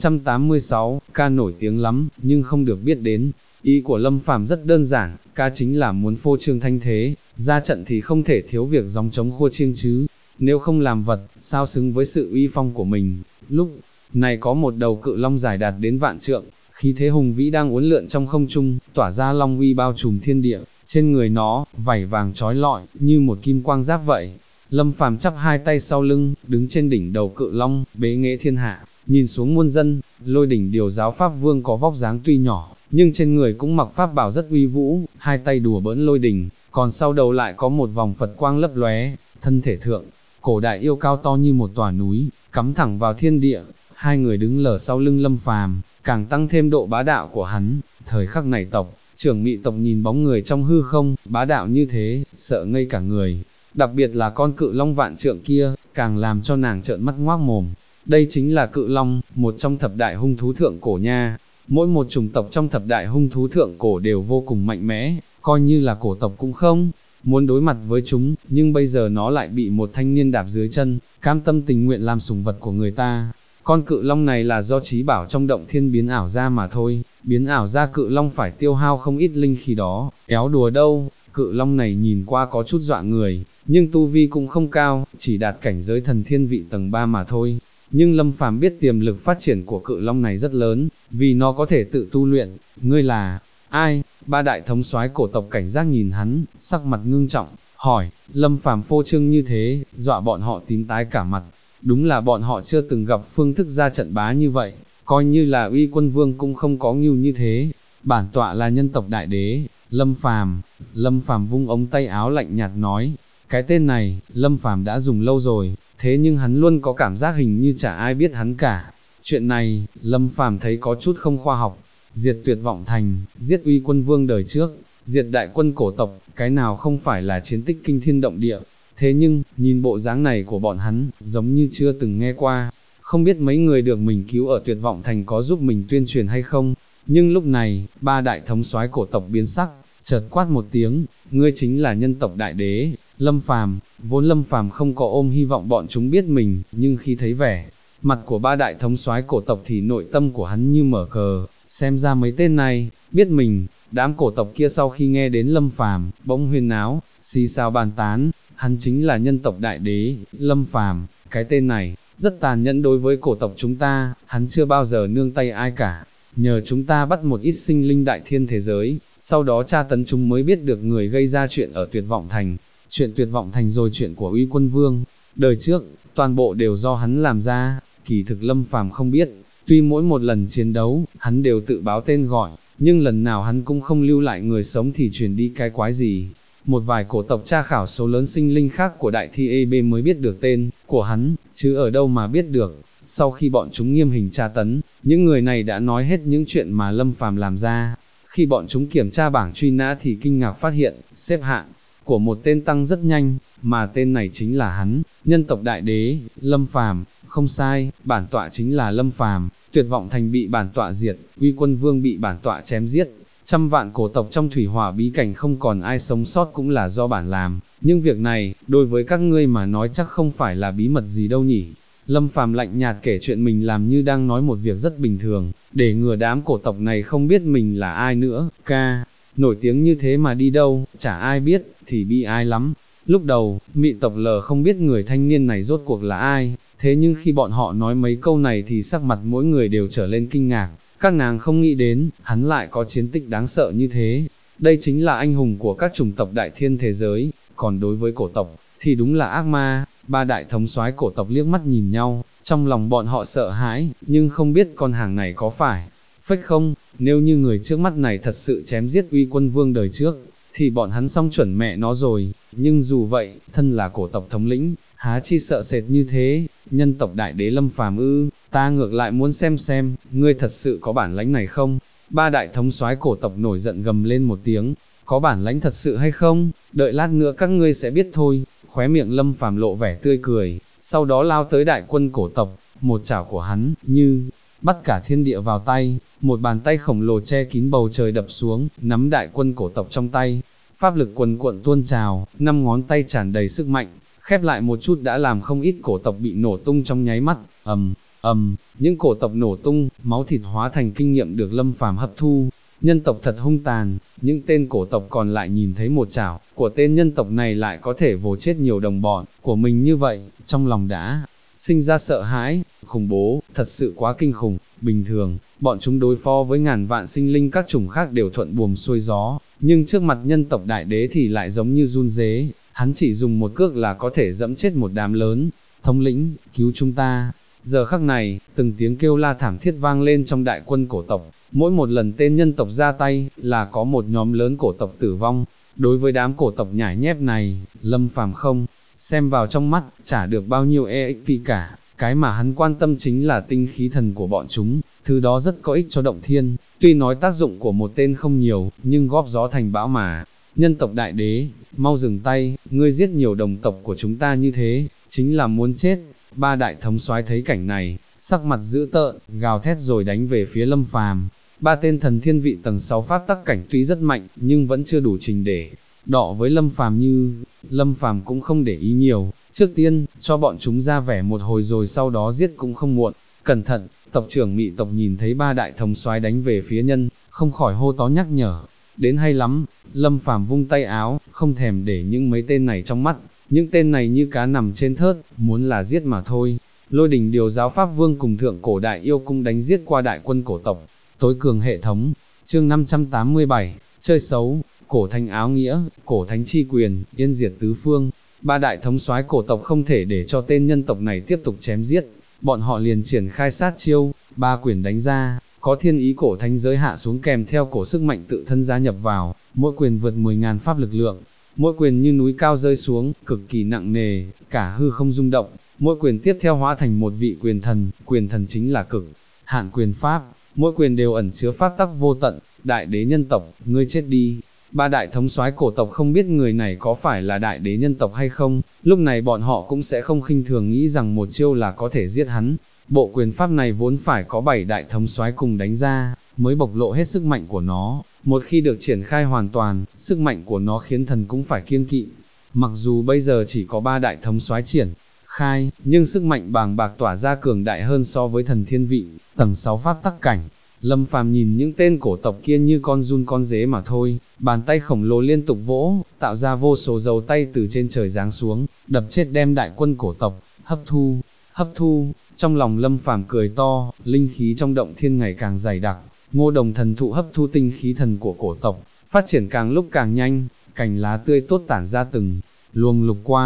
A: 586, ca nổi tiếng lắm, nhưng không được biết đến. Ý của Lâm Phàm rất đơn giản, ca chính là muốn phô trương thanh thế, ra trận thì không thể thiếu việc gióng trống khua chiêng chứ, nếu không làm vật, sao xứng với sự uy phong của mình. Lúc này có một đầu cự long dài đạt đến vạn trượng, khí thế hùng vĩ đang uốn lượn trong không trung, tỏa ra long uy bao trùm thiên địa, trên người nó, vảy vàng trói lọi, như một kim quang giáp vậy. Lâm Phàm chắp hai tay sau lưng, đứng trên đỉnh đầu cự long, bế nghệ thiên hạ, nhìn xuống muôn dân. Lôi Đỉnh Điều Giáo Pháp Vương có vóc dáng tuy nhỏ, nhưng trên người cũng mặc pháp bảo rất uy vũ, hai tay đùa bỡn lôi đỉnh, còn sau đầu lại có một vòng Phật quang lấp lóe. Thân thể thượng cổ đại yêu cao to như một tòa núi, cắm thẳng vào thiên địa. Hai người đứng lờ sau lưng Lâm Phàm, càng tăng thêm độ bá đạo của hắn. Thời khắc này tộc trưởng Mị tộc nhìn bóng người trong hư không, bá đạo như thế, sợ ngây cả người. Đặc biệt là con cự long vạn trượng kia, càng làm cho nàng trợn mắt ngoác mồm. Đây chính là cự long, một trong thập đại hung thú thượng cổ nha. Mỗi một chủng tộc trong thập đại hung thú thượng cổ đều vô cùng mạnh mẽ, coi như là cổ tộc cũng không muốn đối mặt với chúng, nhưng bây giờ nó lại bị một thanh niên đạp dưới chân, cam tâm tình nguyện làm sủng vật của người ta. Con cự long này là do trí bảo trong động thiên biến ảo ra mà thôi, biến ảo ra cự long phải tiêu hao không ít linh khí đó, kéo đùa đâu. Cự long này nhìn qua có chút dọa người, nhưng tu vi cũng không cao, chỉ đạt cảnh giới thần thiên vị tầng 3 mà thôi. Nhưng Lâm Phàm biết tiềm lực phát triển của cự long này rất lớn, vì nó có thể tự tu luyện. Ngươi là ai? Ba đại thống soái cổ tộc cảnh giác nhìn hắn, sắc mặt ngưng trọng, hỏi. Lâm Phàm phô trương như thế, dọa bọn họ tím tái cả mặt. Đúng là bọn họ chưa từng gặp phương thức ra trận bá như vậy, coi như là Uy Quân Vương cũng không có ngưu như thế. Bản tọa là nhân tộc đại đế, Lâm Phàm. Lâm Phàm vung ống tay áo lạnh nhạt nói. Cái tên này, Lâm Phàm đã dùng lâu rồi, thế nhưng hắn luôn có cảm giác hình như chả ai biết hắn cả. Chuyện này, Lâm Phàm thấy có chút không khoa học. Diệt Tuyệt Vọng Thành, giết Uy Quân Vương đời trước, diệt đại quân cổ tộc, cái nào không phải là chiến tích kinh thiên động địa. Thế nhưng, nhìn bộ dáng này của bọn hắn, giống như chưa từng nghe qua. Không biết mấy người được mình cứu ở Tuyệt Vọng Thành có giúp mình tuyên truyền hay không. Nhưng lúc này, ba đại thống soái cổ tộc biến sắc, chợt quát một tiếng, ngươi chính là nhân tộc đại đế. Lâm Phàm. Vốn Lâm Phàm không có ôm hy vọng bọn chúng biết mình, nhưng khi thấy vẻ mặt của ba đại thống soái cổ tộc thì nội tâm của hắn như mở cờ, xem ra mấy tên này biết mình. Đám cổ tộc kia sau khi nghe đến Lâm Phàm, bỗng huyên náo, xì xào bàn tán, hắn chính là nhân tộc đại đế. Lâm Phàm, cái tên này rất tàn nhẫn đối với cổ tộc chúng ta, hắn chưa bao giờ nương tay ai cả. Nhờ chúng ta bắt một ít sinh linh đại thiên thế giới, sau đó tra tấn chúng mới biết được người gây ra chuyện ở Tuyệt Vọng Thành. Chuyện Tuyệt Vọng Thành rồi chuyện của Uy Quân Vương. đời trước, toàn bộ đều do hắn làm ra, kỳ thực Lâm Phàm không biết, tuy mỗi một lần chiến đấu, hắn đều tự báo tên gọi, nhưng lần nào hắn cũng không lưu lại người sống thì truyền đi cái quái gì. Một vài cổ tộc tra khảo số lớn sinh linh khác của đại thi EB mới biết được tên của hắn, chứ ở đâu mà biết được. Sau khi bọn chúng nghiêm hình tra tấn, những người này đã nói hết những chuyện mà Lâm Phàm làm ra. Khi bọn chúng kiểm tra bảng truy nã thì kinh ngạc phát hiện, xếp hạng của một tên tăng rất nhanh, mà tên này chính là hắn, nhân tộc đại đế, Lâm Phàm. Không sai, bản tọa chính là Lâm Phàm. Tuyệt vọng thành bị bản tọa diệt, Uy Quân Vương bị bản tọa chém giết. Trăm vạn cổ tộc trong thủy hỏa bí cảnh không còn ai sống sót cũng là do bản làm, nhưng việc này, đối với các ngươi mà nói chắc không phải là bí mật gì đâu nhỉ. Lâm Phàm lạnh nhạt kể chuyện mình làm như đang nói một việc rất bình thường, để ngừa đám cổ tộc này không biết mình là ai nữa. Ca, nổi tiếng như thế mà đi đâu, chả ai biết, thì bi ai lắm. Lúc đầu, Mị tộc L không biết người thanh niên này rốt cuộc là ai, thế nhưng khi bọn họ nói mấy câu này thì sắc mặt mỗi người đều trở lên kinh ngạc. Các nàng không nghĩ đến, hắn lại có chiến tích đáng sợ như thế. Đây chính là anh hùng của các chủng tộc đại thiên thế giới, còn đối với cổ tộc, thì đúng là ác ma. Ba đại thống soái cổ tộc liếc mắt nhìn nhau, trong lòng bọn họ sợ hãi, nhưng không biết con hàng này có phải fake không. Nếu như người trước mắt này thật sự chém giết Uy Quân Vương đời trước, thì bọn hắn xong chuẩn mẹ nó rồi. Nhưng dù vậy, thân là cổ tộc thống lĩnh, há chi sợ sệt như thế. Nhân tộc đại đế Lâm Phàm ư, ta ngược lại muốn xem, ngươi thật sự có bản lãnh này không? Ba đại thống soái cổ tộc nổi giận gầm lên một tiếng, có bản lãnh thật sự hay không? Đợi lát nữa các ngươi sẽ biết thôi. Khóe miệng Lâm Phàm lộ vẻ tươi cười, sau đó lao tới đại quân cổ tộc, một chảo của hắn, như bắt cả thiên địa vào tay, một bàn tay khổng lồ che kín bầu trời đập xuống, nắm đại quân cổ tộc trong tay. Pháp lực quần cuộn tuôn trào, 5 ngón tay tràn đầy sức mạnh, khép lại một chút đã làm không ít cổ tộc bị nổ tung trong nháy mắt. Những cổ tộc nổ tung, máu thịt hóa thành kinh nghiệm được Lâm Phàm hấp thu. Nhân tộc thật hung tàn, những tên cổ tộc còn lại nhìn thấy một chảo của tên nhân tộc này lại có thể vồ chết nhiều đồng bọn của mình như vậy, trong lòng đã sinh ra sợ hãi, khủng bố, thật sự quá kinh khủng. Bình thường, bọn chúng đối phó với ngàn vạn sinh linh các chủng khác đều thuận buồm xuôi gió, nhưng trước mặt nhân tộc đại đế thì lại giống như run rế, hắn chỉ dùng một cước là có thể dẫm chết một đám lớn. Thống lĩnh, cứu chúng ta. Giờ khắc này, từng tiếng kêu la thảm thiết vang lên trong đại quân cổ tộc, mỗi một lần tên nhân tộc ra tay, là có một nhóm lớn cổ tộc tử vong. Đối với đám cổ tộc nhảy nhép này, Lâm Phàm không xem vào trong mắt, chả được bao nhiêu EXP cả, cái mà hắn quan tâm chính là tinh khí thần của bọn chúng, thứ đó rất có ích cho động thiên, tuy nói tác dụng của một tên không nhiều, nhưng góp gió thành bão mà. Nhân tộc đại đế, mau dừng tay, ngươi giết nhiều đồng tộc của chúng ta như thế, chính là muốn chết. Ba đại thống soái thấy cảnh này, sắc mặt dữ tợn, gào thét rồi đánh về phía Lâm Phàm. Ba tên thần thiên vị tầng 6 pháp tắc cảnh tuy rất mạnh, nhưng vẫn chưa đủ trình để đọ với Lâm Phàm như. Lâm Phàm cũng không để ý nhiều, trước tiên, cho bọn chúng ra vẻ một hồi rồi sau đó giết cũng không muộn. Cẩn thận, tộc trưởng Mị tộc nhìn thấy ba đại thống soái đánh về phía nhân, không khỏi hô to nhắc nhở. Đến hay lắm. Lâm Phàm vung tay áo, không thèm để những mấy tên này trong mắt, những tên này như cá nằm trên thớt, muốn là giết mà thôi. Lôi Đình Điều Giáo Pháp Vương cùng thượng cổ đại yêu cung đánh giết qua đại quân cổ tộc. Tối cường hệ thống, chương 587, chơi xấu, cổ thánh áo nghĩa, cổ thánh chi quyền, yên diệt tứ phương. Ba đại thống soái cổ tộc không thể để cho tên nhân tộc này tiếp tục chém giết, bọn họ liền triển khai sát chiêu, ba quyền đánh ra, có thiên ý cổ thánh giới hạ xuống kèm theo cổ sức mạnh tự thân gia nhập vào, mỗi quyền vượt 10.000 pháp lực lượng, mỗi quyền như núi cao rơi xuống, cực kỳ nặng nề, cả hư không rung động, mỗi quyền tiếp theo hóa thành một vị quyền thần chính là cực hạn quyền pháp, mỗi quyền đều ẩn chứa pháp tắc vô tận. Đại đế nhân tộc, ngươi chết đi. Ba đại thống soái cổ tộc không biết người này có phải là đại đế nhân tộc hay không, lúc này bọn họ cũng sẽ không khinh thường nghĩ rằng một chiêu là có thể giết hắn. Bộ quyền pháp này vốn phải có 7 đại thống soái cùng đánh ra, mới bộc lộ hết sức mạnh của nó, một khi được triển khai hoàn toàn, sức mạnh của nó khiến thần cũng phải kiêng kỵ. Mặc dù bây giờ chỉ có 3 đại thống soái triển khai, nhưng sức mạnh bàng bạc tỏa ra cường đại hơn so với thần thiên vị, tầng 6 pháp tắc cảnh. Lâm Phàm nhìn những tên cổ tộc kia như con giun con dế mà thôi, bàn tay khổng lồ liên tục vỗ, tạo ra vô số dấu tay từ trên trời giáng xuống, đập chết đem đại quân cổ tộc, hấp thu. Trong lòng Lâm Phàm cười to, linh khí trong động thiên ngày càng dày đặc, Ngô Đồng thần thụ hấp thu tinh khí thần của cổ tộc, phát triển càng lúc càng nhanh, cành lá tươi tốt tản ra từng luồng lục quang,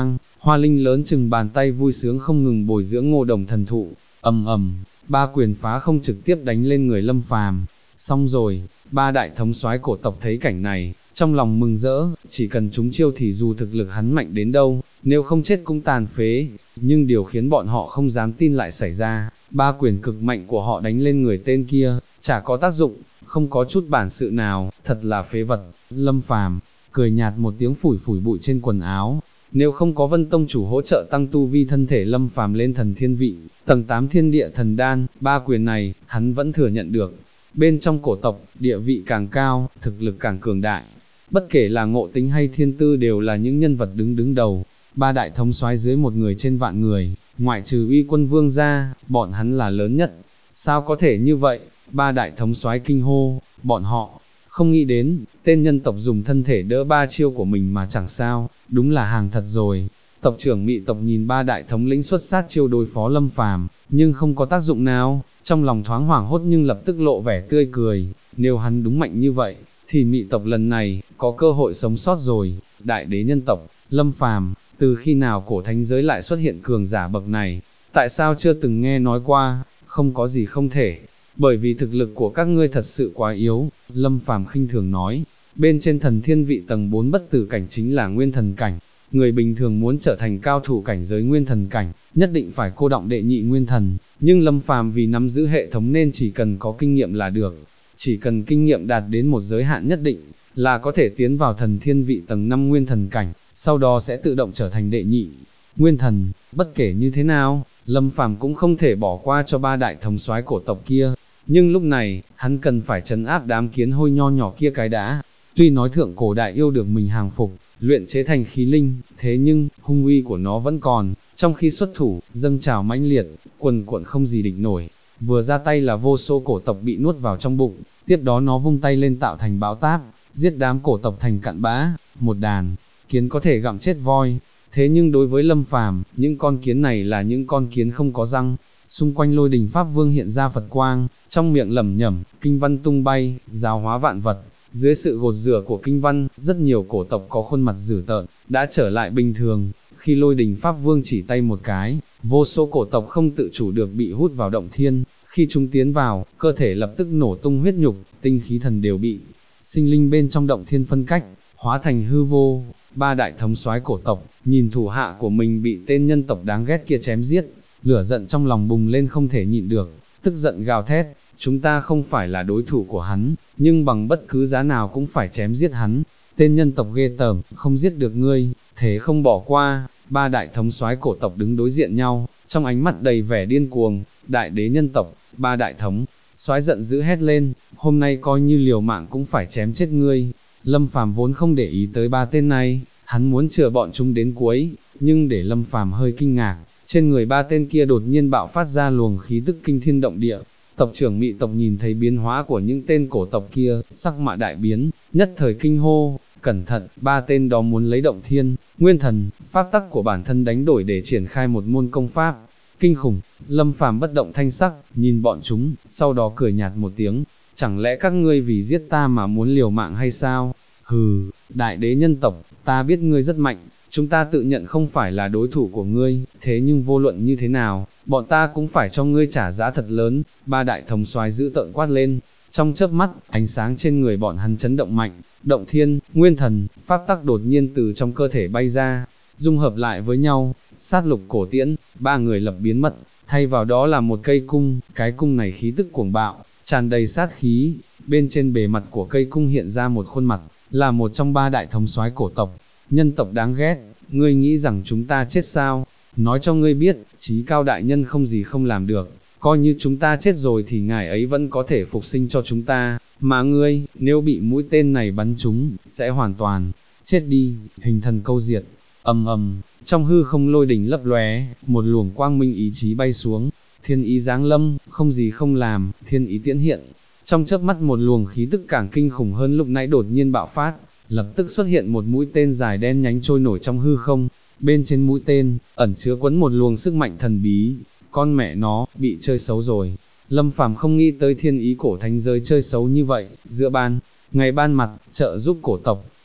A: Hoa linh lớn chừng bàn tay vui sướng không ngừng bồi dưỡng Ngô Đồng thần thụ, ầm ầm, ba quyền phá không trực tiếp đánh lên người Lâm Phàm. Xong rồi, ba đại thống soái cổ tộc thấy cảnh này, trong lòng mừng rỡ, chỉ cần chúng chiêu thì dù thực lực hắn mạnh đến đâu, nếu không chết cũng tàn phế. Nhưng điều khiến bọn họ không dám tin lại xảy ra, ba quyền cực mạnh của họ đánh lên người tên kia, chả có tác dụng, không có chút bản sự nào, thật là phế vật. Lâm Phàm cười nhạt một tiếng phủi phủi bụi trên quần áo. Nếu không có Vân Tông chủ hỗ trợ tăng tu vi thân thể Lâm Phàm lên thần thiên vị, tầng 8 thiên địa thần đan, ba quyền này, hắn vẫn thừa nhận được. Bên trong cổ tộc, địa vị càng cao, thực lực càng cường đại. Bất kể là Ngộ Tính hay Thiên Tư đều là những nhân vật đứng đầu. Ba đại thống soái dưới một người trên vạn người, ngoại trừ Uy Quân Vương ra, bọn hắn là lớn nhất. Sao có thể như vậy? Ba đại thống soái kinh hô, bọn họ không nghĩ đến, tên nhân tộc dùng thân thể đỡ ba chiêu của mình mà chẳng sao, đúng là hàng thật rồi. Tộc trưởng Mị tộc nhìn ba đại thống lĩnh xuất sát chiêu đối phó Lâm Phàm, nhưng không có tác dụng nào, trong lòng thoáng hoảng hốt nhưng lập tức lộ vẻ tươi cười, nếu hắn đúng mạnh như vậy, thì Mị tộc lần này có cơ hội sống sót rồi. Đại đế nhân tộc, Lâm Phàm, từ khi nào cổ thánh giới lại xuất hiện cường giả bậc này, tại sao chưa từng nghe nói qua? Không có gì không thể, bởi vì thực lực của các ngươi thật sự quá yếu. Lâm Phàm khinh thường nói, bên trên thần thiên vị tầng 4 bất tử cảnh chính là nguyên thần cảnh, người bình thường muốn trở thành cao thủ cảnh giới nguyên thần cảnh, nhất định phải cô đọng đệ nhị nguyên thần, nhưng Lâm Phàm vì nắm giữ hệ thống nên chỉ cần có kinh nghiệm là được, chỉ cần kinh nghiệm đạt đến một giới hạn nhất định, là có thể tiến vào thần thiên vị tầng 5 nguyên thần cảnh, sau đó sẽ tự động trở thành đệ nhị nguyên thần. Bất kể như thế nào, Lâm Phàm cũng không thể bỏ qua cho ba đại thống soái cổ tộc kia, nhưng lúc này, hắn cần phải trấn áp đám kiến hôi nho nhỏ kia cái đã. Tuy nói thượng cổ đại yêu được mình hàng phục, luyện chế thành khí linh, thế nhưng, hung uy của nó vẫn còn, trong khi xuất thủ, dâng trào mãnh liệt, quần quận không gì địch nổi. Vừa ra tay là vô số cổ tộc bị nuốt vào trong bụng, tiếp đó nó vung tay lên tạo thành bão táp, giết đám cổ tộc thành cặn bã. Một đàn kiến có thể gặm chết voi, thế nhưng đối với Lâm Phàm, những con kiến này là những con kiến không có răng. Xung quanh Lôi Đình Pháp Vương hiện ra Phật quang, trong miệng lẩm nhẩm, kinh văn tung bay, giáo hóa vạn vật. Dưới sự gột rửa của kinh văn, rất nhiều cổ tộc có khuôn mặt dữ tợn, đã trở lại bình thường. Khi Lôi Đình Pháp Vương chỉ tay một cái, vô số cổ tộc không tự chủ được bị hút vào động thiên. Khi chúng tiến vào, cơ thể lập tức nổ tung huyết nhục, tinh khí thần đều bị sinh linh bên trong động thiên phân cách, hóa thành hư vô. Ba đại thống soái cổ tộc, nhìn thủ hạ của mình bị tên nhân tộc đáng ghét kia chém giết, lửa giận trong lòng bùng lên không thể nhịn được, tức giận gào thét, chúng ta không phải là đối thủ của hắn, nhưng bằng bất cứ giá nào cũng phải chém giết hắn. Tên nhân tộc ghê tởm, không giết được ngươi, thế không bỏ qua. Ba đại thống soái cổ tộc đứng đối diện nhau, trong ánh mắt đầy vẻ điên cuồng. Đại đế nhân tộc, ba đại thống soái giận dữ hét lên, hôm nay coi như liều mạng cũng phải chém chết ngươi. Lâm Phàm vốn không để ý tới ba tên này, hắn muốn chờ bọn chúng đến cuối, nhưng để Lâm Phàm hơi kinh ngạc, trên người ba tên kia đột nhiên bạo phát ra luồng khí tức kinh thiên động địa. Tộc trưởng Mị tộc nhìn thấy biến hóa của những tên cổ tộc kia, sắc mặt đại biến, nhất thời kinh hô, cẩn thận, ba tên đó muốn lấy động thiên, nguyên thần, pháp tắc của bản thân đánh đổi để triển khai một môn công pháp. Kinh khủng. Lâm Phàm bất động thanh sắc, nhìn bọn chúng, sau đó cười nhạt một tiếng, chẳng lẽ các ngươi vì giết ta mà muốn liều mạng hay sao? Hừ, đại đế nhân tộc, ta biết ngươi rất mạnh, chúng ta tự nhận không phải là đối thủ của ngươi, thế nhưng vô luận như thế nào, bọn ta cũng phải cho ngươi trả giá thật lớn. Ba đại thống soái dữ tợn quát lên, trong chớp mắt, ánh sáng trên người bọn hắn chấn động mạnh, động thiên, nguyên thần, pháp tắc đột nhiên từ trong cơ thể bay ra, dung hợp lại với nhau, sát lục cổ tiễn, ba người lập biến mất, thay vào đó là một cây cung, cái cung này khí tức cuồng bạo, tràn đầy sát khí, bên trên bề mặt của cây cung hiện ra một khuôn mặt, là một trong ba đại thống soái cổ tộc. Nhân tộc đáng ghét, ngươi nghĩ rằng chúng ta chết sao? Nói cho ngươi biết, Chí Cao đại nhân không gì không làm được, coi như chúng ta chết rồi thì ngài ấy vẫn có thể phục sinh cho chúng ta, mà ngươi, nếu bị mũi tên này bắn trúng, sẽ hoàn toàn chết đi. Hình thần câu diệt, ầm ầm, trong hư không lôi đỉnh lấp lóe, một luồng quang minh ý chí bay xuống, thiên ý giáng lâm, không gì không làm, thiên ý tiễn hiện. Trong chớp mắt một luồng khí tức càng kinh khủng hơn lúc nãy đột nhiên bạo phát, lập tức xuất hiện một mũi tên dài đen nhánh trôi nổi trong hư không, bên trên mũi tên, ẩn chứa quấn một luồng sức mạnh thần bí. Con mẹ nó, bị chơi xấu rồi. Lâm Phàm không nghĩ tới thiên ý cổ thánh giới chơi xấu như vậy, giữa ban ngày ban mặt, trợ giúp cổ tộc,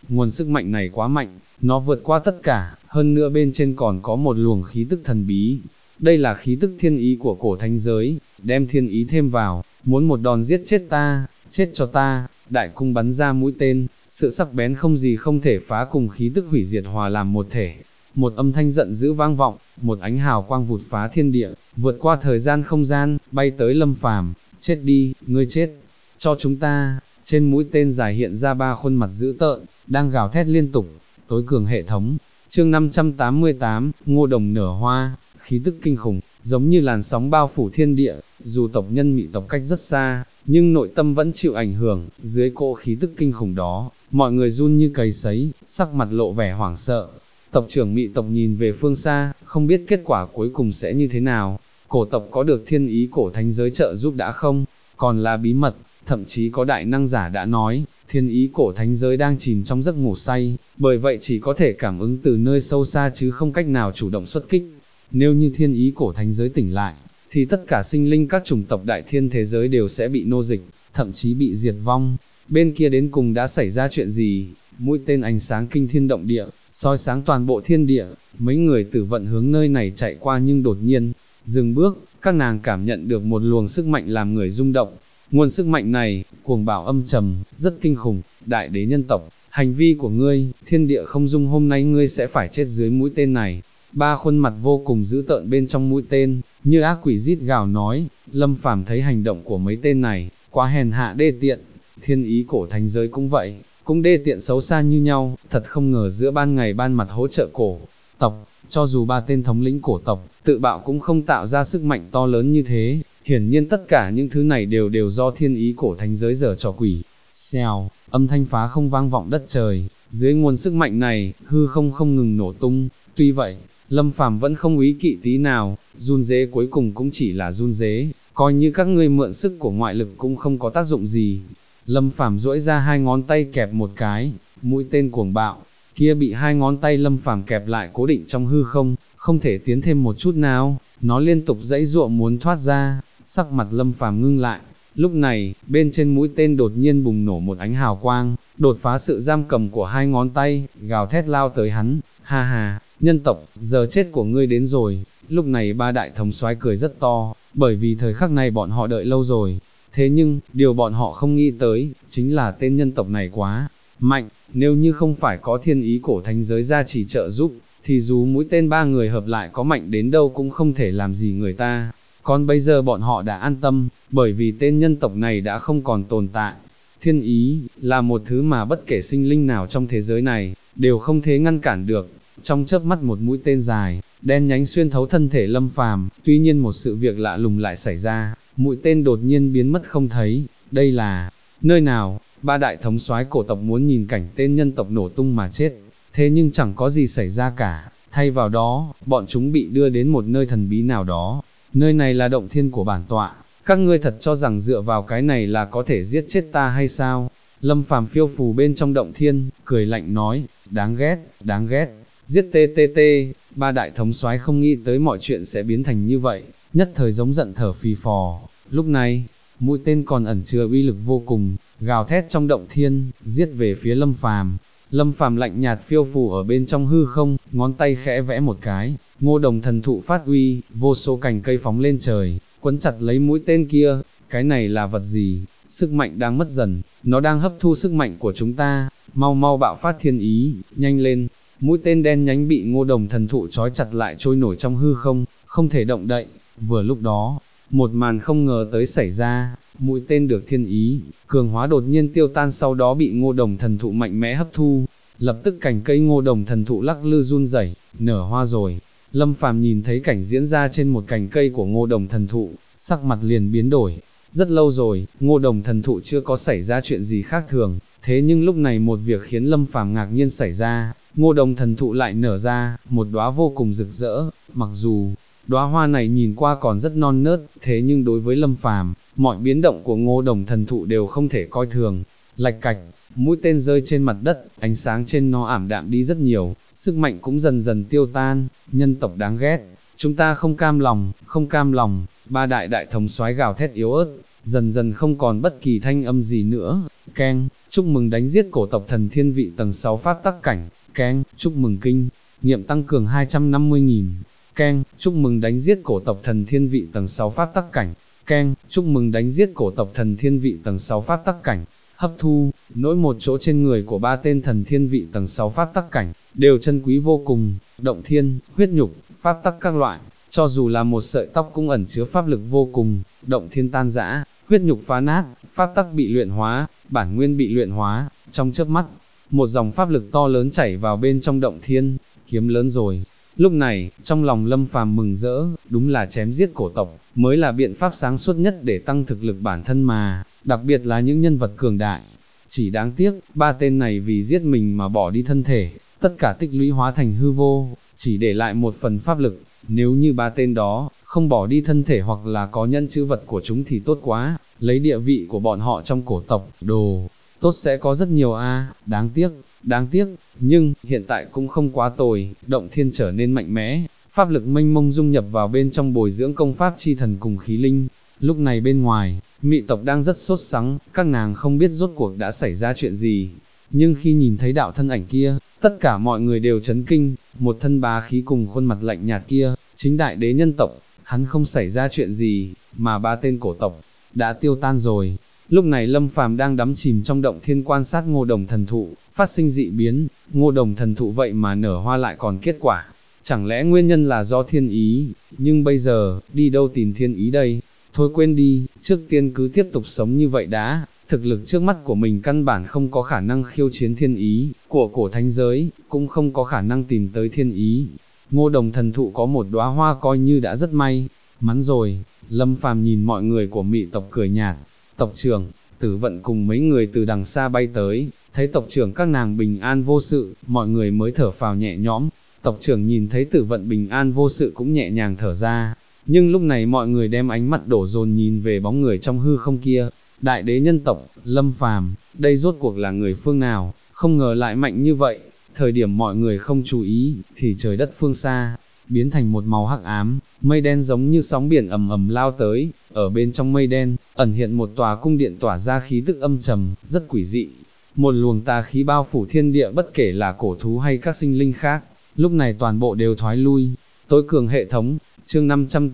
A: nguồn sức mạnh này quá mạnh, nó vượt qua tất cả, hơn nữa bên trên còn có một luồng khí tức thần bí. Đây là khí tức thiên ý của cổ thánh giới, đem thiên ý thêm vào, muốn một đòn giết chết ta, chết cho ta, đại cung bắn ra mũi tên, sự sắc bén không gì không thể phá cùng khí tức hủy diệt hòa làm một thể. Một âm thanh giận dữ vang vọng, một ánh hào quang vụt phá thiên địa, vượt qua thời gian không gian, bay tới Lâm Phàm. Chết đi, ngươi chết, cho chúng ta. Trên mũi tên dài hiện ra ba khuôn mặt dữ tợn, đang gào thét liên tục. Tối cường hệ thống, chương 588, Ngô Đồng nở hoa, khí tức kinh khủng, giống như làn sóng bao phủ thiên địa, dù tộc nhân Mị tộc cách rất xa, nhưng nội tâm vẫn chịu ảnh hưởng, dưới cỗ khí tức kinh khủng đó, mọi người run như cầy sấy, sắc mặt lộ vẻ hoảng sợ. Tộc trưởng Mị tộc nhìn về phương xa, không biết kết quả cuối cùng sẽ như thế nào. Cổ tộc có được thiên ý cổ thánh giới trợ giúp đã không, còn là bí mật, thậm chí có đại năng giả đã nói, thiên ý cổ thánh giới đang chìm trong giấc ngủ say, bởi vậy chỉ có thể cảm ứng từ nơi sâu xa chứ không cách nào chủ động xuất kích. Nếu như thiên ý cổ thánh giới tỉnh lại, thì tất cả sinh linh các chủng tộc đại thiên thế giới đều sẽ bị nô dịch, thậm chí bị diệt vong. Bên kia đến cùng đã xảy ra chuyện gì? Mũi tên ánh sáng kinh thiên động địa, soi sáng toàn bộ thiên địa, mấy người tử vận hướng nơi này chạy qua nhưng đột nhiên, dừng bước, các nàng cảm nhận được một luồng sức mạnh làm người rung động. Nguồn sức mạnh này, cuồng bạo âm trầm, rất kinh khủng, đại đế nhân tộc, hành vi của ngươi, thiên địa không dung, hôm nay ngươi sẽ phải chết dưới mũi tên này. Ba khuôn mặt vô cùng dữ tợn bên trong mũi tên, như ác quỷ rít gào nói. Lâm Phàm thấy hành động của mấy tên này, quá hèn hạ đê tiện. Thiên ý cổ thánh giới cũng vậy, cũng đê tiện xấu xa như nhau, thật không ngờ giữa ban ngày ban mặt hỗ trợ cổ tộc, cho dù ba tên thống lĩnh cổ tộc, tự bạo cũng không tạo ra sức mạnh to lớn như thế. Hiển nhiên tất cả những thứ này đều do thiên ý cổ thánh giới giở trò quỷ. Xèo, âm thanh phá không vang vọng đất trời, dưới nguồn sức mạnh này, hư không không ngừng nổ tung. Tuy vậy, Lâm Phàm vẫn không úy kỵ tí nào, run rế cuối cùng cũng chỉ là run rế, coi như các ngươi mượn sức của ngoại lực cũng không có tác dụng gì. Lâm Phàm duỗi ra hai ngón tay kẹp một cái, mũi tên cuồng bạo, kia bị hai ngón tay Lâm Phàm kẹp lại cố định trong hư không, không thể tiến thêm một chút nào, nó liên tục giãy giụa muốn thoát ra, sắc mặt Lâm Phàm ngưng lại. Lúc này, bên trên mũi tên đột nhiên bùng nổ một ánh hào quang, đột phá sự giam cầm của hai ngón tay, gào thét lao tới hắn. Ha ha, nhân tộc, giờ chết của ngươi đến rồi. Lúc này ba đại thống soái cười rất to, bởi vì thời khắc này bọn họ đợi lâu rồi. Thế nhưng, điều bọn họ không nghĩ tới, chính là tên nhân tộc này quá mạnh, nếu như không phải có thiên ý cổ thánh giới ra chỉ trợ giúp, thì dù mũi tên ba người hợp lại có mạnh đến đâu cũng không thể làm gì người ta. Còn bây giờ bọn họ đã an tâm, bởi vì tên nhân tộc này đã không còn tồn tại. Thiên ý, là một thứ mà bất kể sinh linh nào trong thế giới này, đều không thể ngăn cản được. Trong chớp mắt một mũi tên dài, đen nhánh xuyên thấu thân thể Lâm Phàm, tuy nhiên một sự việc lạ lùng lại xảy ra, mũi tên đột nhiên biến mất không thấy. Đây là nơi nào? Ba đại thống soái cổ tộc muốn nhìn cảnh tên nhân tộc nổ tung mà chết, thế nhưng chẳng có gì xảy ra cả, thay vào đó, bọn chúng bị đưa đến một nơi thần bí nào đó. Nơi này là động thiên của bản tọa, các ngươi thật cho rằng dựa vào cái này là có thể giết chết ta hay sao? Lâm Phàm phiêu phù bên trong động thiên, cười lạnh nói, đáng ghét, giết TTT. Ba đại thống soái không nghĩ tới mọi chuyện sẽ biến thành như vậy, nhất thời giống giận thở phì phò. Lúc này, mũi tên còn ẩn chứa uy lực vô cùng, gào thét trong động thiên, giết về phía Lâm Phàm. Lâm Phàm lạnh nhạt phiêu phù ở bên trong hư không, ngón tay khẽ vẽ một cái, Ngô Đồng thần thụ phát uy, vô số cành cây phóng lên trời, quấn chặt lấy mũi tên kia. Cái này là vật gì? Sức mạnh đang mất dần, nó đang hấp thu sức mạnh của chúng ta, mau bạo phát thiên ý, nhanh lên. Mũi tên đen nhánh bị Ngô Đồng thần thụ trói chặt lại trôi nổi trong hư không, không thể động đậy. Vừa lúc đó, một màn không ngờ tới xảy ra, mũi tên được thiên ý cường hóa đột nhiên tiêu tan, sau đó bị Ngô Đồng thần thụ mạnh mẽ hấp thu. Lập tức cành cây Ngô Đồng thần thụ lắc lư run rẩy, nở hoa rồi. Lâm Phàm nhìn thấy cảnh diễn ra trên một cành cây của Ngô Đồng thần thụ, sắc mặt liền biến đổi. Rất lâu rồi, Ngô Đồng thần thụ chưa có xảy ra chuyện gì khác thường, thế nhưng lúc này một việc khiến Lâm Phàm ngạc nhiên xảy ra, Ngô Đồng thần thụ lại nở ra một đóa vô cùng rực rỡ. Mặc dù đóa hoa này nhìn qua còn rất non nớt, thế nhưng đối với Lâm Phàm, mọi biến động của Ngô Đồng thần thụ đều không thể coi thường. Lạch cạch, mũi tên rơi trên mặt đất, ánh sáng trên nó ảm đạm đi rất nhiều, sức mạnh cũng dần dần tiêu tan. Nhân tộc đáng ghét, chúng ta không cam lòng. Ba đại thống soái gào thét yếu ớt, dần dần không còn bất kỳ thanh âm gì nữa. Keng, chúc mừng đánh giết cổ tộc thần thiên vị tầng 6 pháp tắc cảnh. Keng, chúc mừng kinh nghiệm tăng cường 250.000. Keng, chúc mừng đánh giết cổ tộc thần thiên vị tầng 6 pháp tắc cảnh. Keng, chúc mừng đánh giết cổ tộc thần thiên vị tầng 6 pháp tắc cảnh. Hấp thu, mỗi một chỗ trên người của 3 tên thần thiên vị tầng 6 pháp tắc cảnh, đều chân quý vô cùng, động thiên, huyết nhục, pháp tắc các loại, cho dù là một sợi tóc cũng ẩn chứa pháp lực vô cùng, động thiên tan rã, huyết nhục phá nát, pháp tắc bị luyện hóa, bản nguyên bị luyện hóa, trong chớp mắt, một dòng pháp lực to lớn chảy vào bên trong động thiên, kiếm lớn rồi. Lúc này, trong lòng Lâm Phàm mừng rỡ, đúng là chém giết cổ tộc, mới là biện pháp sáng suốt nhất để tăng thực lực bản thân mà, đặc biệt là những nhân vật cường đại. Chỉ đáng tiếc, 3 tên này vì giết mình mà bỏ đi thân thể, tất cả tích lũy hóa thành hư vô, chỉ để lại một phần pháp lực. Nếu như 3 tên đó, không bỏ đi thân thể hoặc là có nhân chữ vật của chúng thì tốt quá, lấy địa vị của bọn họ trong cổ tộc, đồ tốt sẽ có rất nhiều đáng tiếc, nhưng, hiện tại cũng không quá tồi, động thiên trở nên mạnh mẽ, pháp lực mênh mông dung nhập vào bên trong bồi dưỡng công pháp chi thần cùng khí linh. Lúc này bên ngoài, mị tộc đang rất sốt sắng, các nàng không biết rốt cuộc đã xảy ra chuyện gì, nhưng khi nhìn thấy đạo thân ảnh kia, tất cả mọi người đều chấn kinh, một thân bá khí cùng khuôn mặt lạnh nhạt kia, chính đại đế nhân tộc, hắn không xảy ra chuyện gì, mà 3 tên cổ tộc, đã tiêu tan rồi. Lúc này Lâm Phàm đang đắm chìm trong động thiên quan sát ngô đồng thần thụ, phát sinh dị biến, ngô đồng thần thụ vậy mà nở hoa lại còn kết quả. Chẳng lẽ nguyên nhân là do thiên ý, nhưng bây giờ, đi đâu tìm thiên ý đây? Thôi quên đi, trước tiên cứ tiếp tục sống như vậy đã, thực lực trước mắt của mình căn bản không có khả năng khiêu chiến thiên ý, của cổ thánh giới, cũng không có khả năng tìm tới thiên ý. Ngô đồng thần thụ có một đóa hoa coi như đã rất may mắn rồi. Lâm Phàm nhìn mọi người của mị tộc cười nhạt, tộc trưởng, Tử Vận cùng mấy người từ đằng xa bay tới, thấy tộc trưởng các nàng bình an vô sự, mọi người mới thở phào nhẹ nhõm. Tộc trưởng nhìn thấy Tử Vận bình an vô sự cũng nhẹ nhàng thở ra, nhưng lúc này mọi người đem ánh mắt đổ dồn nhìn về bóng người trong hư không kia. Đại đế nhân tộc, Lâm Phàm, đây rốt cuộc là người phương nào, không ngờ lại mạnh như vậy. Thời điểm mọi người không chú ý, thì trời đất phương xa, biến thành một màu hắc ám, mây đen giống như sóng biển ầm ầm lao tới, ở bên trong mây đen, ẩn hiện một tòa cung điện tỏa ra khí tức âm trầm, rất quỷ dị. Một luồng tà khí bao phủ thiên địa bất kể là cổ thú hay các sinh linh khác, lúc này toàn bộ đều thoái lui. Tối cường hệ thống, chương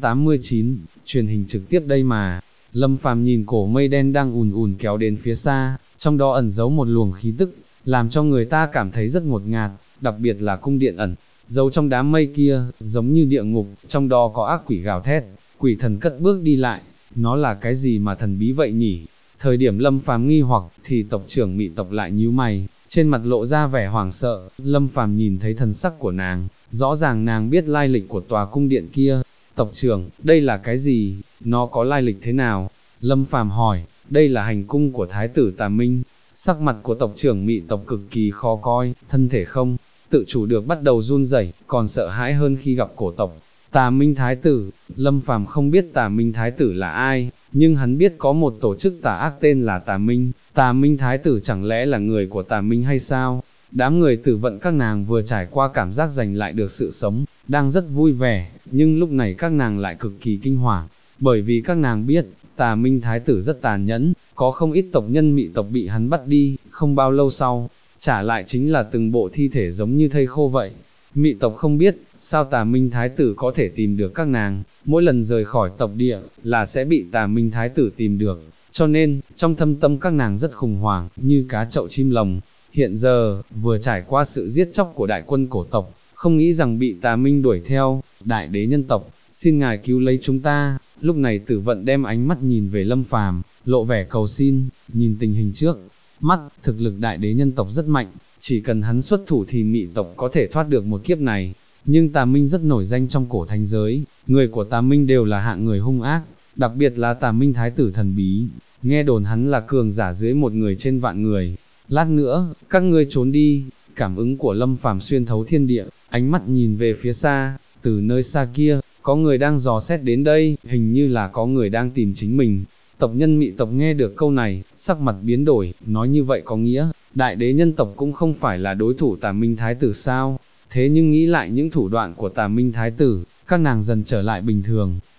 A: 589, truyền hình trực tiếp đây mà. Lâm Phàm nhìn cổ mây đen đang ùn ùn kéo đến phía xa, trong đó ẩn giấu một luồng khí tức, làm cho người ta cảm thấy rất ngột ngạt, đặc biệt là cung điện ẩn giấu trong đám mây kia, giống như địa ngục, trong đó có ác quỷ gào thét, quỷ thần cất bước đi lại, nó là cái gì mà thần bí vậy nhỉ? Thời điểm Lâm Phàm nghi hoặc, thì tộc trưởng mị tộc lại nhíu mày, trên mặt lộ ra vẻ hoảng sợ. Lâm Phàm nhìn thấy thần sắc của nàng, rõ ràng nàng biết lai lịch của tòa cung điện kia. Tộc trưởng, đây là cái gì? Nó có lai lịch thế nào? Lâm Phàm hỏi. Đây là hành cung của Thái tử Tà Minh. Sắc mặt của tộc trưởng mị tộc cực kỳ khó coi, thân thể không tự chủ được bắt đầu run rẩy, còn sợ hãi hơn khi gặp cổ tộc Tà Minh Thái tử. Lâm Phàm không biết Tà Minh Thái tử là ai, nhưng hắn biết có một tổ chức tà ác tên là Tà Minh. Tà Minh Thái tử chẳng lẽ là người của Tà Minh hay sao? Đám người Tử Vận các nàng vừa trải qua cảm giác giành lại được sự sống, đang rất vui vẻ, nhưng lúc này các nàng lại cực kỳ kinh hoàng, bởi vì các nàng biết, Tà Minh Thái tử rất tàn nhẫn, có không ít tộc nhân mị tộc bị hắn bắt đi, không bao lâu sau, trả lại chính là từng bộ thi thể giống như thây khô vậy. Mị tộc không biết, sao Tà Minh Thái tử có thể tìm được các nàng, mỗi lần rời khỏi tộc địa, là sẽ bị Tà Minh Thái tử tìm được, cho nên, trong thâm tâm các nàng rất khủng hoảng, như cá chậu chim lồng. Hiện giờ, vừa trải qua sự giết chóc của đại quân cổ tộc, không nghĩ rằng bị Tà Minh đuổi theo. Đại đế nhân tộc, xin ngài cứu lấy chúng ta. Lúc này Tử Vận đem ánh mắt nhìn về Lâm Phàm, lộ vẻ cầu xin. Nhìn tình hình trước mắt, thực lực đại đế nhân tộc rất mạnh, chỉ cần hắn xuất thủ thì mị tộc có thể thoát được một kiếp này. Nhưng Tà Minh rất nổi danh trong cổ thánh giới, người của Tà Minh đều là hạng người hung ác, đặc biệt là Tà Minh Thái tử thần bí, nghe đồn hắn là cường giả dưới một người trên vạn người. Lát nữa, các ngươi trốn đi. Cảm ứng của Lâm Phàm xuyên thấu thiên địa, ánh mắt nhìn về phía xa, từ nơi xa kia, có người đang dò xét đến đây, hình như là có người đang tìm chính mình. Tộc nhân mị tộc nghe được câu này, sắc mặt biến đổi, nói như vậy có nghĩa, đại đế nhân tộc cũng không phải là đối thủ Tà Minh Thái tử sao? Thế nhưng nghĩ lại những thủ đoạn của Tà Minh Thái tử, các nàng dần trở lại bình thường.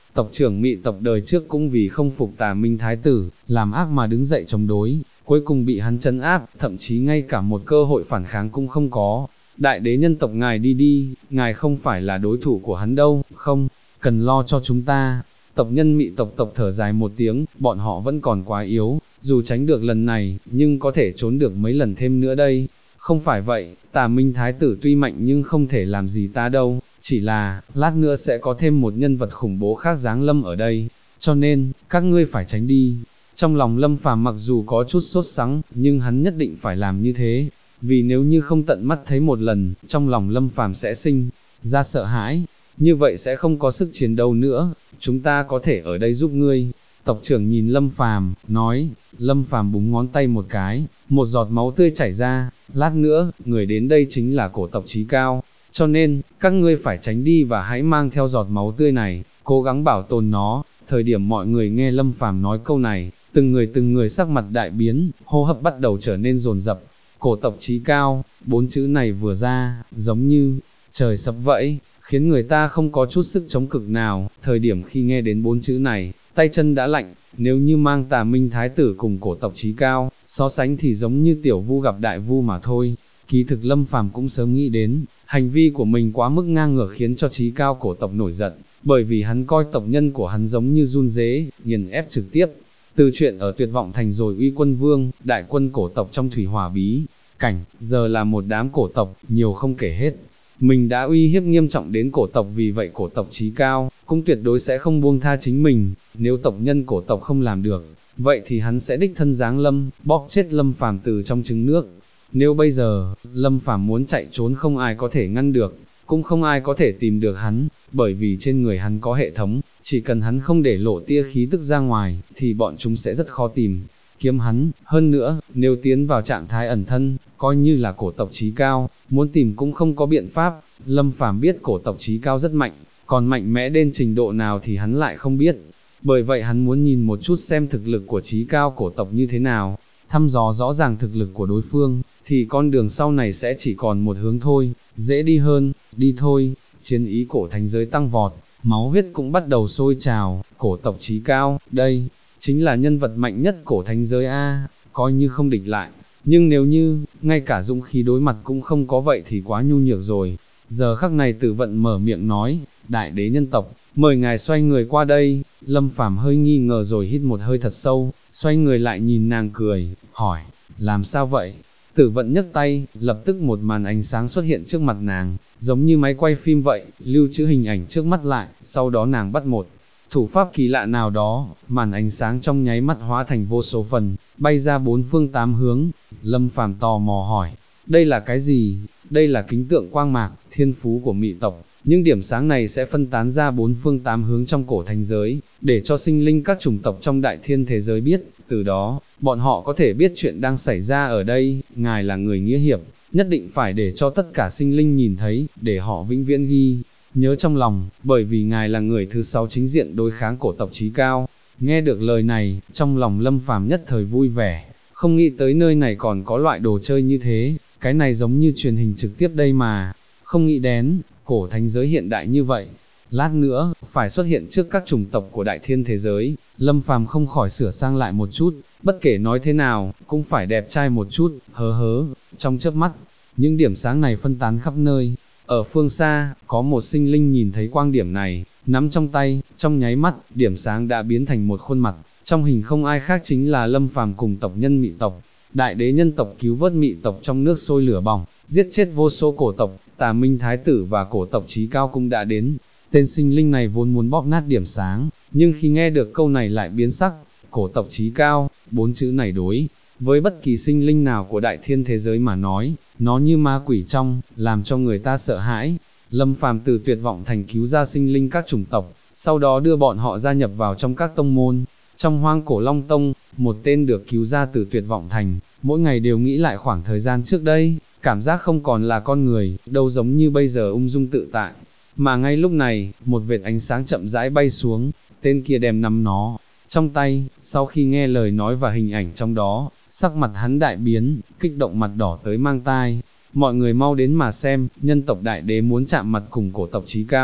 A: Tộc trưởng Mị tộc đời trước cũng vì không phục Tà Minh Thái tử, làm ác mà đứng dậy chống đối, cuối cùng bị hắn trấn áp, thậm chí ngay cả một cơ hội phản kháng cũng không có. Đại đế nhân tộc ngài đi đi, ngài không phải là đối thủ của hắn đâu, không cần lo cho chúng ta. Tộc nhân Mị tộc thở dài một tiếng, bọn họ vẫn còn quá yếu, dù tránh được lần này, nhưng có thể trốn được mấy lần thêm nữa đây. Không phải vậy, Tà Minh Thái tử tuy mạnh nhưng không thể làm gì ta đâu, chỉ là, lát nữa sẽ có thêm một nhân vật khủng bố khác giáng lâm ở đây, cho nên, các ngươi phải tránh đi. Trong lòng Lâm Phàm mặc dù có chút sốt sắng, nhưng hắn nhất định phải làm như thế, vì nếu như không tận mắt thấy một lần, trong lòng Lâm Phàm sẽ sinh ra sợ hãi, như vậy sẽ không có sức chiến đấu nữa, chúng ta có thể ở đây giúp ngươi. Tộc trưởng nhìn Lâm Phàm, nói, Lâm Phàm búng ngón tay một cái, một giọt máu tươi chảy ra, lát nữa, người đến đây chính là cổ tộc Chí Cao, cho nên, các ngươi phải tránh đi và hãy mang theo giọt máu tươi này, cố gắng bảo tồn nó. Thời điểm mọi người nghe Lâm Phàm nói câu này, từng người sắc mặt đại biến, hô hấp bắt đầu trở nên dồn dập. Cổ tộc Chí Cao, 4 chữ này vừa ra, giống như trời sập vậy, khiến người ta không có chút sức chống cực nào. Thời điểm khi nghe đến 4 chữ này, tay chân đã lạnh, nếu như mang Tà Minh Thái tử cùng cổ tộc Chí Cao, so sánh thì giống như tiểu vu gặp đại vu mà thôi. Kỳ thực Lâm Phàm cũng sớm nghĩ đến, hành vi của mình quá mức ngang ngược khiến cho Chí Cao cổ tộc nổi giận, bởi vì hắn coi tộc nhân của hắn giống như run dế, nghiền ép trực tiếp. Từ chuyện ở Tuyệt Vọng Thành rồi Uy Quân Vương, đại quân cổ tộc trong thủy hỏa bí cảnh, giờ là một đám cổ tộc, nhiều không kể hết. Mình đã uy hiếp nghiêm trọng đến cổ tộc, vì vậy cổ tộc Chí Cao cũng tuyệt đối sẽ không buông tha chính mình. Nếu tộc nhân cổ tộc không làm được, vậy thì hắn sẽ đích thân giáng lâm, bóp chết Lâm Phàm từ trong trứng nước. Nếu bây giờ, Lâm Phàm muốn chạy trốn không ai có thể ngăn được, cũng không ai có thể tìm được hắn, bởi vì trên người hắn có hệ thống, chỉ cần hắn không để lộ tia khí tức ra ngoài, thì bọn chúng sẽ rất khó tìm kiếm hắn. Hơn nữa, nếu tiến vào trạng thái ẩn thân, coi như là cổ tộc Chí Cao, muốn tìm cũng không có biện pháp. Lâm Phàm biết cổ tộc Chí Cao rất mạnh, còn mạnh mẽ đến trình độ nào thì hắn lại không biết. Bởi vậy hắn muốn nhìn một chút xem thực lực của Chí Cao cổ tộc như thế nào, thăm dò rõ ràng thực lực của đối phương, thì con đường sau này sẽ chỉ còn một hướng thôi, dễ đi hơn, đi thôi. Chiến ý cổ thánh giới tăng vọt, máu huyết cũng bắt đầu sôi trào. Cổ tộc Chí Cao, đây chính là nhân vật mạnh nhất cổ thánh giới a, coi như không địch lại, nhưng nếu như ngay cả dũng khí đối mặt cũng không có vậy thì quá nhu nhược rồi. Giờ khắc này Tử Vận mở miệng nói, đại đế nhân tộc, mời ngài xoay người qua đây. Lâm Phàm hơi nghi ngờ rồi hít một hơi thật sâu, xoay người lại nhìn nàng cười, hỏi, làm sao vậy? Tử Vận nhấc tay, lập tức một màn ánh sáng xuất hiện trước mặt nàng, giống như máy quay phim vậy, lưu trữ hình ảnh trước mắt lại, sau đó nàng bắt một thủ pháp kỳ lạ nào đó, màn ánh sáng trong nháy mắt hóa thành vô số phần, bay ra bốn phương tám hướng. Lâm Phàm tò mò hỏi, đây là cái gì? Đây là kính tượng quang mạc, thiên phú của Mị tộc. Những điểm sáng này sẽ phân tán ra bốn phương tám hướng trong cổ thánh giới, để cho sinh linh các chủng tộc trong đại thiên thế giới biết, từ đó, bọn họ có thể biết chuyện đang xảy ra ở đây. Ngài là người nghĩa hiệp, nhất định phải để cho tất cả sinh linh nhìn thấy, để họ vĩnh viễn ghi nhớ trong lòng, bởi vì ngài là người thứ 6 chính diện đối kháng cổ tộc Chí Cao. Nghe được lời này, trong lòng Lâm Phàm nhất thời vui vẻ, không nghĩ tới nơi này còn có loại đồ chơi như thế, cái này giống như truyền hình trực tiếp đây mà, không nghĩ đến, cổ thánh giới hiện đại như vậy, lát nữa, phải xuất hiện trước các chủng tộc của đại thiên thế giới. Lâm Phàm không khỏi sửa sang lại một chút, bất kể nói thế nào, cũng phải đẹp trai một chút, hớ hớ. Trong chớp mắt, những điểm sáng này phân tán khắp nơi. Ở phương xa, có một sinh linh nhìn thấy quang điểm này, nắm trong tay, trong nháy mắt, điểm sáng đã biến thành một khuôn mặt, trong hình không ai khác chính là Lâm Phàm cùng tộc nhân Mị tộc. Đại đế nhân tộc cứu vớt Mị tộc trong nước sôi lửa bỏng, giết chết vô số cổ tộc, Tà Minh Thái tử và cổ tộc Chí Cao cũng đã đến. Tên sinh linh này vốn muốn bóp nát điểm sáng, nhưng khi nghe được câu này lại biến sắc. Cổ tộc Chí Cao, 4 chữ này đối với bất kỳ sinh linh nào của đại thiên thế giới mà nói, nó như ma quỷ trong, làm cho người ta sợ hãi. Lâm Phàm từ Tuyệt Vọng Thành cứu ra sinh linh các chủng tộc, sau đó đưa bọn họ gia nhập vào trong các tông môn. Trong Hoang Cổ Long Tông, một tên được cứu ra từ Tuyệt Vọng Thành, mỗi ngày đều nghĩ lại khoảng thời gian trước đây, cảm giác không còn là con người, đâu giống như bây giờ ung dung tự tại. Mà ngay lúc này, một vệt ánh sáng chậm rãi bay xuống, tên kia đem nắm nó trong tay. Sau khi nghe lời nói và hình ảnh trong đó, sắc mặt hắn đại biến, kích động mặt đỏ tới mang tai. Mọi người mau đến mà xem, nhân tộc đại đế muốn chạm mặt cùng cổ tộc Chí Cao.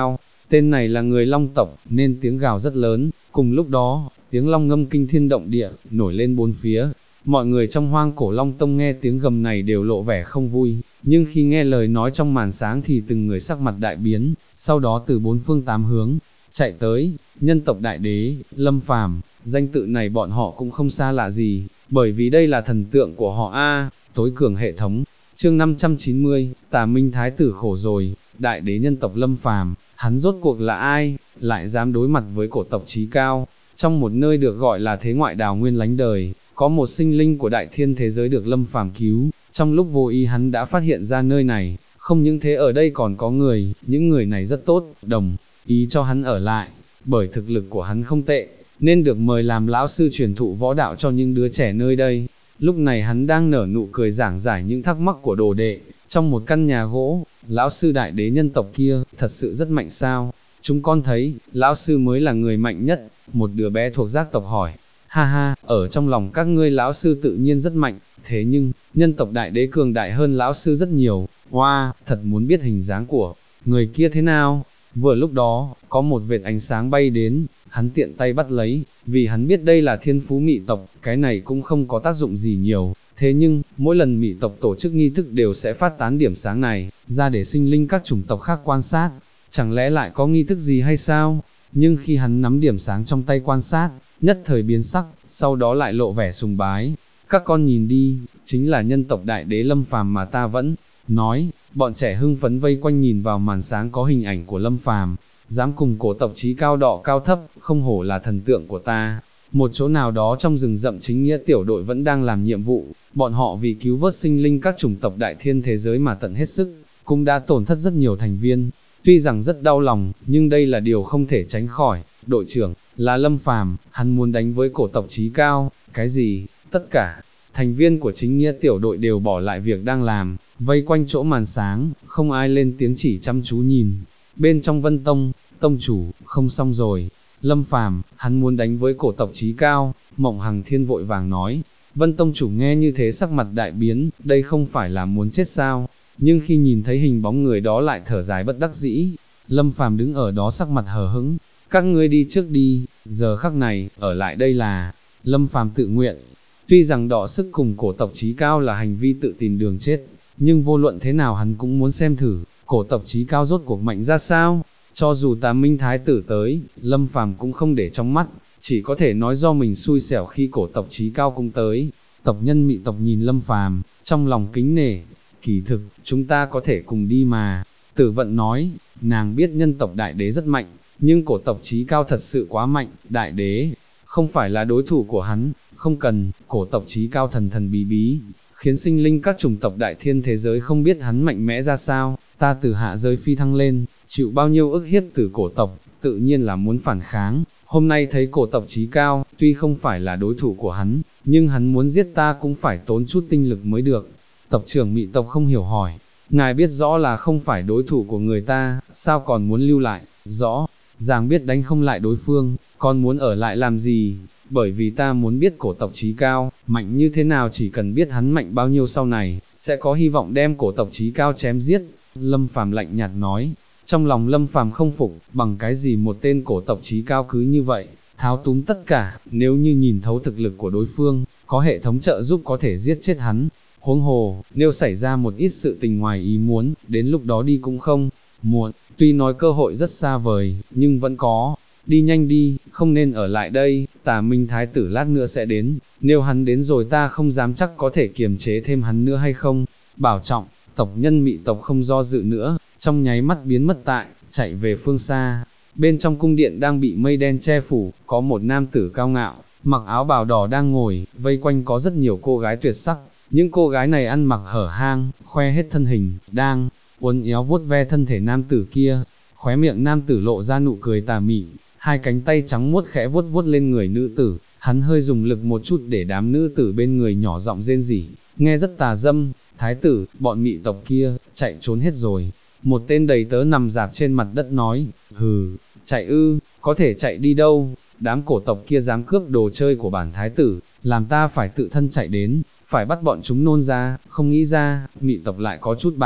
A: tên này là người Long tộc, nên tiếng gào rất lớn, cùng lúc đó, tiếng long ngâm kinh thiên động địa, nổi lên bốn phía. Mọi người trong Hoang Cổ Long Tông nghe tiếng gầm này đều lộ vẻ không vui, nhưng khi nghe lời nói trong màn sáng thì từng người sắc mặt đại biến, sau đó từ bốn phương tám hướng, chạy tới, nhân tộc đại đế, Lâm Phàm, danh tự này bọn họ cũng không xa lạ gì, bởi vì đây là thần tượng của họ tối cường hệ thống. Chương 590, Tà Minh Thái tử khổ rồi, đại đế nhân tộc Lâm Phàm, hắn rốt cuộc là ai, lại dám đối mặt với cổ tộc Chí Cao. Trong một nơi được gọi là thế ngoại đào nguyên lánh đời, có một sinh linh của đại thiên thế giới được Lâm Phàm cứu, trong lúc vô ý hắn đã phát hiện ra nơi này, không những thế ở đây còn có người, những người này rất tốt, đồng ý cho hắn ở lại, bởi thực lực của hắn không tệ, nên được mời làm lão sư truyền thụ võ đạo cho những đứa trẻ nơi đây. Lúc này hắn đang nở nụ cười giảng giải những thắc mắc của đồ đệ, trong một căn nhà gỗ, lão sư đại đế nhân tộc kia, thật sự rất mạnh sao? Chúng con thấy, lão sư mới là người mạnh nhất, một đứa bé thuộc giác tộc hỏi. Ha ha, ở trong lòng các ngươi lão sư tự nhiên rất mạnh, thế nhưng, nhân tộc đại đế cường đại hơn lão sư rất nhiều. Wow, thật muốn biết hình dáng của người kia thế nào? Vừa lúc đó, có một vệt ánh sáng bay đến, hắn tiện tay bắt lấy, vì hắn biết đây là thiên phú mị tộc, cái này cũng không có tác dụng gì nhiều. Thế nhưng, mỗi lần mị tộc tổ chức nghi thức đều sẽ phát tán điểm sáng này, ra để sinh linh các chủng tộc khác quan sát. Chẳng lẽ lại có nghi thức gì hay sao? Nhưng khi hắn nắm điểm sáng trong tay quan sát, nhất thời biến sắc, sau đó lại lộ vẻ sùng bái. Các con nhìn đi, chính là nhân tộc đại đế Lâm Phàm mà ta vẫn nói. Bọn trẻ hưng phấn vây quanh nhìn vào màn sáng có hình ảnh của Lâm Phàm, dám cùng cổ tộc Chí Cao đọ cao thấp, không hổ là thần tượng của ta. Một chỗ nào đó trong rừng rậm chính nghĩa tiểu đội vẫn đang làm nhiệm vụ, bọn họ vì cứu vớt sinh linh các chủng tộc đại thiên thế giới mà tận hết sức, cũng đã tổn thất rất nhiều thành viên. Tuy rằng rất đau lòng, nhưng đây là điều không thể tránh khỏi. Đội trưởng là Lâm Phàm, hắn muốn đánh với cổ tộc Chí Cao. Cái gì? Tất cả thành viên của chính nghĩa tiểu đội đều bỏ lại việc đang làm, vây quanh chỗ màn sáng, không ai lên tiếng, chỉ chăm chú nhìn. Bên trong Vân Tông, tông chủ, không xong rồi. Lâm Phàm, hắn muốn đánh với cổ tộc Chí Cao. Mộng Hằng Thiên vội vàng nói. Vân tông chủ nghe như thế sắc mặt đại biến, đây không phải là muốn chết sao? Nhưng khi nhìn thấy hình bóng người đó lại thở dài bất đắc dĩ. Lâm Phàm đứng ở đó sắc mặt hờ hững. Các ngươi đi trước đi, giờ khắc này, ở lại đây là Lâm Phàm tự nguyện. Tuy rằng đọ sức cùng cổ tộc Chí Cao là hành vi tự tìm đường chết, nhưng vô luận thế nào hắn cũng muốn xem thử, cổ tộc Chí Cao rốt cuộc mạnh ra sao. Cho dù Tà Minh Thái tử tới, Lâm Phàm cũng không để trong mắt, chỉ có thể nói do mình xui xẻo khi cổ tộc Chí Cao cũng tới. Tộc nhân mị tộc nhìn Lâm Phàm, trong lòng kính nể. Kỳ thực, chúng ta có thể cùng đi mà. Tử Vận nói, nàng biết nhân tộc đại đế rất mạnh, nhưng cổ tộc Chí Cao thật sự quá mạnh, đại đế không phải là đối thủ của hắn. Không cần, cổ tộc Chí Cao thần thần bí bí, khiến sinh linh các chủng tộc đại thiên thế giới không biết hắn mạnh mẽ ra sao. Ta từ hạ giới phi thăng lên, chịu bao nhiêu ức hiếp từ cổ tộc, tự nhiên là muốn phản kháng. Hôm nay thấy cổ tộc Chí Cao, tuy không phải là đối thủ của hắn, nhưng hắn muốn giết ta cũng phải tốn chút tinh lực mới được. Tộc trưởng mị tộc không hiểu hỏi, ngài biết rõ là không phải đối thủ của người ta, sao còn muốn lưu lại? Rõ ràng biết đánh không lại đối phương, còn muốn ở lại làm gì? Bởi vì ta muốn biết cổ tộc Chí Cao mạnh như thế nào, chỉ cần biết hắn mạnh bao nhiêu sau này, sẽ có hy vọng đem cổ tộc Chí Cao chém giết. Lâm Phàm lạnh nhạt nói. Trong lòng Lâm Phàm không phục, bằng cái gì một tên cổ tộc Chí Cao cứ như vậy, tháo túng tất cả, nếu như nhìn thấu thực lực của đối phương, có hệ thống trợ giúp có thể giết chết hắn. Huống hồ, nếu xảy ra một ít sự tình ngoài ý muốn, đến lúc đó đi cũng không muộn. Tuy nói cơ hội rất xa vời, nhưng vẫn có. Đi nhanh đi, không nên ở lại đây, Tà Minh Thái tử lát nữa sẽ đến, nếu hắn đến rồi ta không dám chắc có thể kiềm chế thêm hắn nữa hay không. Bảo trọng. Tộc nhân mị tộc không do dự nữa, trong nháy mắt biến mất tại, chạy về phương xa. Bên trong cung điện đang bị mây đen che phủ, có một nam tử cao ngạo, mặc áo bào đỏ đang ngồi, vây quanh có rất nhiều cô gái tuyệt sắc. Những cô gái này ăn mặc hở hang, khoe hết thân hình, đang uốn éo vuốt ve thân thể nam tử kia. Khóe miệng nam tử lộ ra nụ cười tà mị, hai cánh tay trắng muốt khẽ vuốt vuốt lên người nữ tử. Hắn hơi dùng lực một chút để đám nữ tử bên người nhỏ giọng rên rỉ, nghe rất tà dâm. Thái tử, bọn mị tộc kia, chạy trốn hết rồi. Một tên đầy tớ nằm dạp trên mặt đất nói, hừ, chạy ư, có thể chạy đi đâu, đám cổ tộc kia dám cướp đồ chơi của bản thái tử, làm ta phải tự thân chạy đến, phải bắt bọn chúng nôn ra, không nghĩ ra, mị tộc lại có chút bản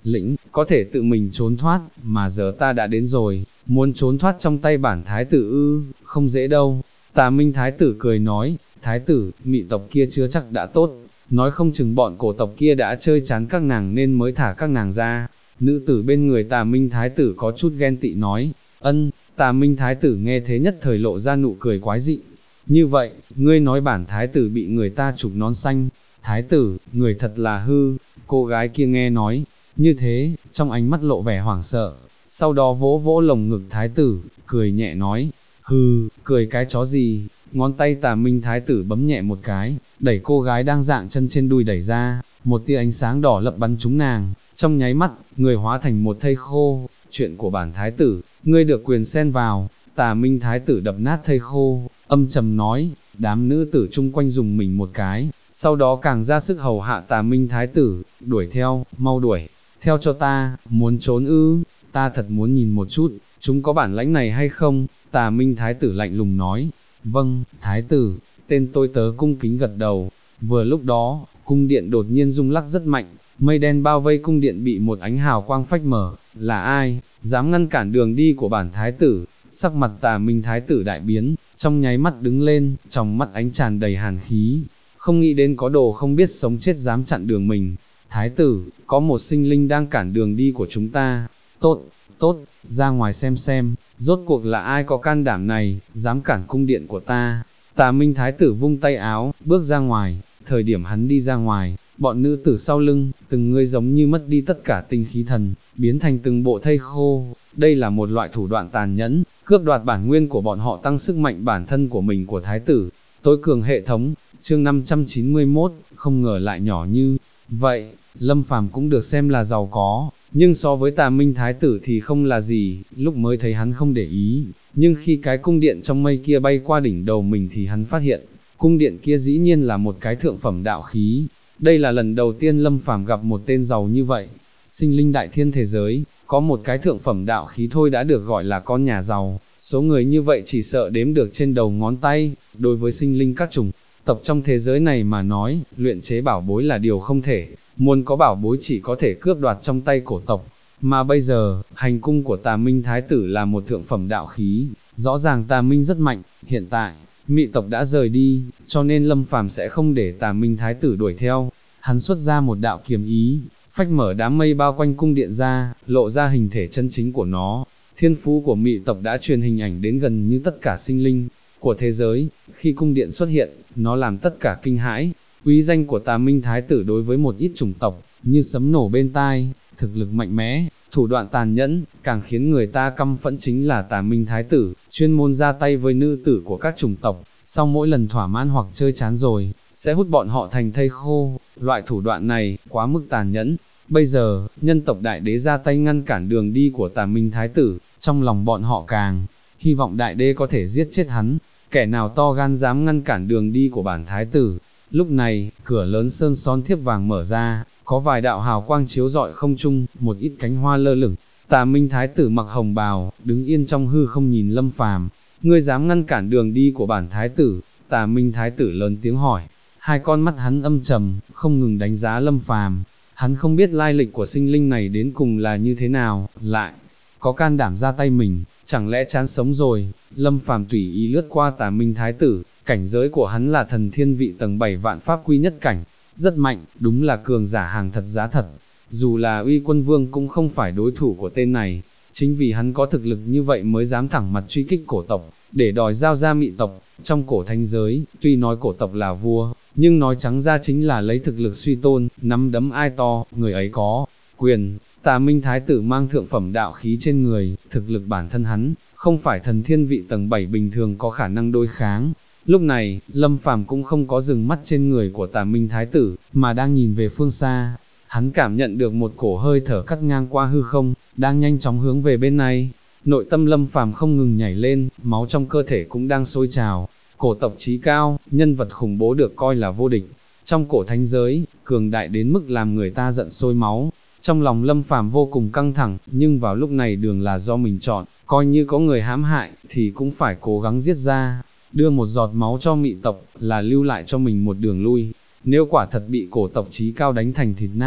A: lĩnh, có thể tự mình trốn thoát, mà giờ ta đã đến rồi, muốn trốn thoát trong tay bản thái tử ư, không dễ đâu. Tà Minh thái tử cười nói, thái tử, mị tộc kia chưa chắc đã tốt, nói không chừng bọn cổ tộc kia đã chơi chán các nàng nên mới thả các nàng ra. Nữ tử bên người Tà Minh thái tử có chút ghen tị nói, ân. Tà Minh thái tử nghe thế nhất thời lộ ra nụ cười quái dị. Như vậy, ngươi nói bản thái tử bị người ta chụp nón xanh, thái tử, người thật là hư. Cô gái kia nghe nói như thế, trong ánh mắt lộ vẻ hoảng sợ, sau đó vỗ vỗ lồng ngực thái tử, cười nhẹ nói, hừ, cười cái chó gì. Ngón tay Tà Minh thái tử bấm nhẹ một cái, đẩy cô gái đang dạng chân trên đùi đẩy ra, một tia ánh sáng đỏ lập bắn trúng nàng, trong nháy mắt, người hóa thành một thây khô. Chuyện của bản thái tử, ngươi được quyền xen vào. Tà Minh thái tử đập nát thây khô, âm trầm nói. Đám nữ tử chung quanh dùng mình một cái, sau đó càng ra sức hầu hạ Tà Minh thái tử, đuổi theo, mau đuổi theo cho ta. Muốn trốn ư? Ta thật muốn nhìn một chút, chúng có bản lãnh này hay không? Tà Minh thái tử lạnh lùng nói. Vâng, thái tử. Tên tôi tớ cung kính gật đầu. Vừa lúc đó, cung điện đột nhiên rung lắc rất mạnh, mây đen bao vây cung điện bị một ánh hào quang phách mở. Là ai, dám ngăn cản đường đi của bản thái tử? Sắc mặt Tà Minh thái tử đại biến, trong nháy mắt đứng lên, trong mắt ánh tràn đầy hàn khí. Không nghĩ đến có đồ không biết sống chết dám chặn đường mình. Thái tử, có một sinh linh đang cản đường đi của chúng ta. Tốt, tốt, ra ngoài xem, rốt cuộc là ai có can đảm này, dám cản cung điện của ta. Tà Minh thái tử vung tay áo, bước ra ngoài. Thời điểm hắn đi ra ngoài, bọn nữ tử sau lưng, từng người giống như mất đi tất cả tinh khí thần, biến thành từng bộ thây khô. Đây là một loại thủ đoạn tàn nhẫn, cướp đoạt bản nguyên của bọn họ, tăng sức mạnh bản thân của mình của thái tử. Tối cường hệ thống, chương 591, không ngờ lại nhỏ như vậy. Lâm Phàm cũng được xem là giàu có, nhưng so với Tà Minh thái tử thì không là gì. Lúc mới thấy hắn không để ý, nhưng khi cái cung điện trong mây kia bay qua đỉnh đầu mình thì hắn phát hiện, cung điện kia dĩ nhiên là một cái thượng phẩm đạo khí. Đây là lần đầu tiên Lâm Phàm gặp một tên giàu như vậy. Sinh linh đại thiên thế giới, có một cái thượng phẩm đạo khí thôi đã được gọi là con nhà giàu, số người như vậy chỉ sợ đếm được trên đầu ngón tay. Đối với sinh linh các chủng tộc trong thế giới này mà nói, luyện chế bảo bối là điều không thể, muốn có bảo bối chỉ có thể cướp đoạt trong tay cổ tộc. Mà bây giờ, hành cung của Tà Minh thái tử là một thượng phẩm đạo khí, rõ ràng Tà Minh rất mạnh. Hiện tại, mị tộc đã rời đi, cho nên Lâm Phàm sẽ không để Tà Minh thái tử đuổi theo. Hắn xuất ra một đạo kiếm ý, phách mở đám mây bao quanh cung điện ra, lộ ra hình thể chân chính của nó. Thiên phú của mị tộc đã truyền hình ảnh đến gần như tất cả sinh linh của thế giới. Khi cung điện xuất hiện, nó làm tất cả kinh hãi. Uy danh của Tà Minh thái tử đối với một ít chủng tộc, như sấm nổ bên tai. Thực lực mạnh mẽ, thủ đoạn tàn nhẫn, càng khiến người ta căm phẫn chính là Tà Minh thái tử, chuyên môn ra tay với nữ tử của các chủng tộc, sau mỗi lần thỏa mãn hoặc chơi chán rồi, sẽ hút bọn họ thành thây khô. Loại thủ đoạn này, quá mức tàn nhẫn. Bây giờ, nhân tộc đại đế ra tay ngăn cản đường đi của Tà Minh thái tử, trong lòng bọn họ càng hy vọng đại đế có thể giết chết hắn. Kẻ nào to gan dám ngăn cản đường đi của bản thái tử. Lúc này, cửa lớn sơn son thiếp vàng mở ra, có vài đạo hào quang chiếu rọi không trung, một ít cánh hoa lơ lửng. Tà Minh thái tử mặc hồng bào, đứng yên trong hư không nhìn Lâm Phàm. Ngươi dám ngăn cản đường đi của bản thái tử? Tà Minh thái tử lớn tiếng hỏi. Hai con mắt hắn âm trầm, không ngừng đánh giá Lâm Phàm. Hắn không biết lai lịch của sinh linh này đến cùng là như thế nào, lại có can đảm ra tay mình, chẳng lẽ chán sống rồi. Lâm Phàm tùy ý lướt qua Tà Minh thái tử, cảnh giới của hắn là thần thiên vị tầng 7 vạn pháp quy nhất cảnh, rất mạnh, đúng là cường giả hàng thật giá thật. Dù là Uy Quân Vương cũng không phải đối thủ của tên này, chính vì hắn có thực lực như vậy mới dám thẳng mặt truy kích cổ tộc, để đòi giao ra mị tộc. Trong cổ thánh giới, tuy nói cổ tộc là vua, nhưng nói trắng ra chính là lấy thực lực suy tôn, nắm đấm ai to, người ấy có quyền. Tà Minh thái tử mang thượng phẩm đạo khí trên người, thực lực bản thân hắn, không phải thần thiên vị tầng 7 bình thường có khả năng đối kháng. Lúc này, Lâm Phàm cũng không có dừng mắt trên người của Tà Minh thái tử, mà đang nhìn về phương xa. Hắn cảm nhận được một cổ hơi thở cắt ngang qua hư không, đang nhanh chóng hướng về bên này. Nội tâm Lâm Phàm không ngừng nhảy lên, máu trong cơ thể cũng đang sôi trào. Cổ tộc chí cao, nhân vật khủng bố được coi là vô địch. Trong cổ thánh giới, cường đại đến mức làm người ta giận sôi máu. Trong lòng Lâm Phàm vô cùng căng thẳng, nhưng vào lúc này đường là do mình chọn, coi như có người hãm hại, thì cũng phải cố gắng giết ra. Đưa một giọt máu cho mị tộc, là lưu lại cho mình một đường lui. Nếu quả thật bị cổ tộc chí cao đánh thành thịt nát,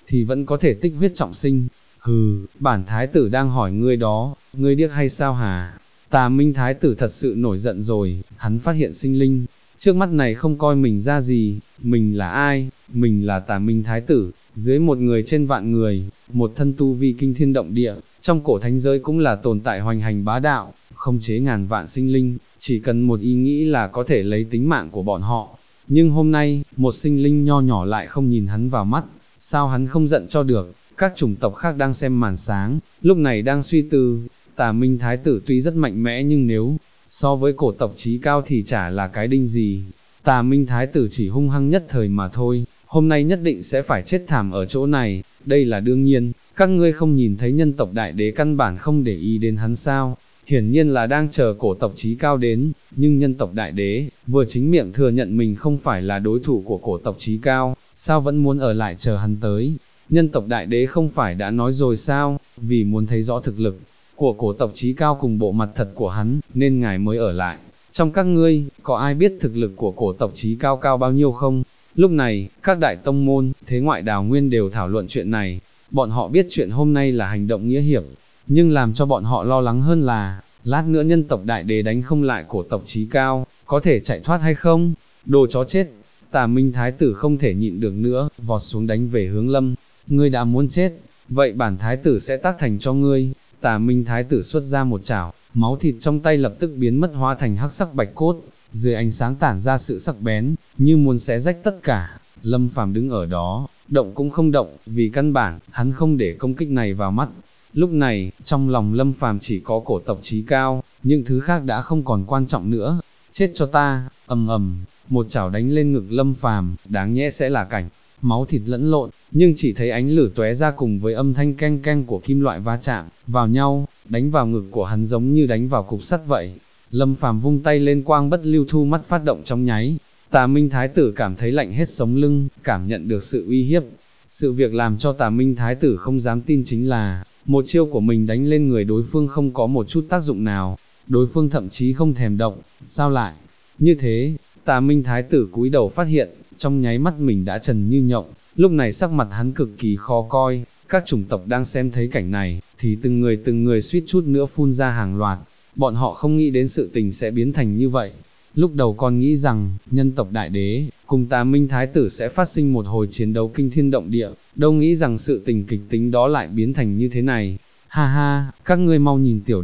A: thì vẫn có thể tích huyết trọng sinh. Hừ, bản thái tử đang hỏi ngươi đó, ngươi điếc hay sao hả? Tà Minh thái tử thật sự nổi giận rồi, hắn phát hiện sinh linh trước mắt này không coi mình ra gì, mình là ai? Mình là Tà Minh thái tử, dưới một người trên vạn người, một thân tu vi kinh thiên động địa, trong cổ thánh giới cũng là tồn tại hoành hành bá đạo, không chế ngàn vạn sinh linh, chỉ cần một ý nghĩ là có thể lấy tính mạng của bọn họ. Nhưng hôm nay, một sinh linh nho nhỏ lại không nhìn hắn vào mắt, sao hắn không giận cho được? Các chủng tộc khác đang xem màn sáng, lúc này đang suy tư, Tà Minh thái tử tuy rất mạnh mẽ nhưng nếu so với cổ tộc trí cao thì chả là cái đinh gì. Tà Minh thái tử chỉ hung hăng nhất thời mà thôi, hôm nay nhất định sẽ phải chết thảm ở chỗ này, đây là đương nhiên. Các ngươi không nhìn thấy nhân tộc đại đế căn bản không để ý đến hắn sao? Hiển nhiên là đang chờ cổ tộc trí cao đến, nhưng nhân tộc đại đế vừa chính miệng thừa nhận mình không phải là đối thủ của cổ tộc trí cao, sao vẫn muốn ở lại chờ hắn tới? Nhân tộc đại đế không phải đã nói rồi sao, vì muốn thấy rõ thực lực của cổ tộc trí cao cùng bộ mặt thật của hắn, nên ngài mới ở lại. Trong các ngươi, có ai biết thực lực của cổ tộc trí cao cao bao nhiêu không? Lúc này, các đại tông môn, thế ngoại đào nguyên đều thảo luận chuyện này. Bọn họ biết chuyện hôm nay là hành động nghĩa hiệp, nhưng làm cho bọn họ lo lắng hơn là, lát nữa nhân tộc đại đế đánh không lại cổ tộc trí cao, có thể chạy thoát hay không? Đồ chó chết! Tà Minh thái tử không thể nhịn được nữa, vọt xuống đánh về hướng Lâm. Ngươi đã muốn chết, vậy bản thái tử sẽ tác thành cho ngươi. Tà Minh thái tử xuất ra một chảo, máu thịt trong tay lập tức biến mất hóa thành hắc sắc bạch cốt, dưới ánh sáng tản ra sự sắc bén, như muốn xé rách tất cả. Lâm Phàm đứng ở đó, động cũng không động, vì căn bản, hắn không để công kích này vào mắt. Lúc này, trong lòng Lâm Phàm chỉ có cổ tộc trí cao, những thứ khác đã không còn quan trọng nữa. Chết cho ta, ầm ầm, một chảo đánh lên ngực Lâm Phàm, đáng nhẽ sẽ là cảnh máu thịt lẫn lộn, nhưng chỉ thấy ánh lửa tóe ra cùng với âm thanh keng keng của kim loại va chạm vào nhau, đánh vào ngực của hắn giống như đánh vào cục sắt vậy. Lâm Phàm vung tay lên, quang bất lưu thu mắt phát động trong nháy. Tà Minh thái tử cảm thấy lạnh hết sống lưng, cảm nhận được sự uy hiếp. Sự việc làm cho Tà Minh thái tử không dám tin chính là, một chiêu của mình đánh lên người đối phương không có một chút tác dụng nào, đối phương thậm chí không thèm động. Sao lại như thế? Tà Minh thái tử cúi đầu phát hiện, trong nháy mắt mình đã trần như nhộng, lúc này sắc mặt hắn cực kỳ khó coi. Các chủng tộc đang xem thấy cảnh này, thì từng người suýt chút nữa phun ra hàng loạt. Bọn họ không nghĩ đến sự tình sẽ biến thành như vậy. Lúc đầu còn nghĩ rằng, nhân tộc đại đế, cùng Tà Minh thái tử sẽ phát sinh một hồi chiến đấu kinh thiên động địa, đâu nghĩ rằng sự tình kịch tính đó lại biến thành như thế này. Ha ha, các ngươi mau nhìn tiểu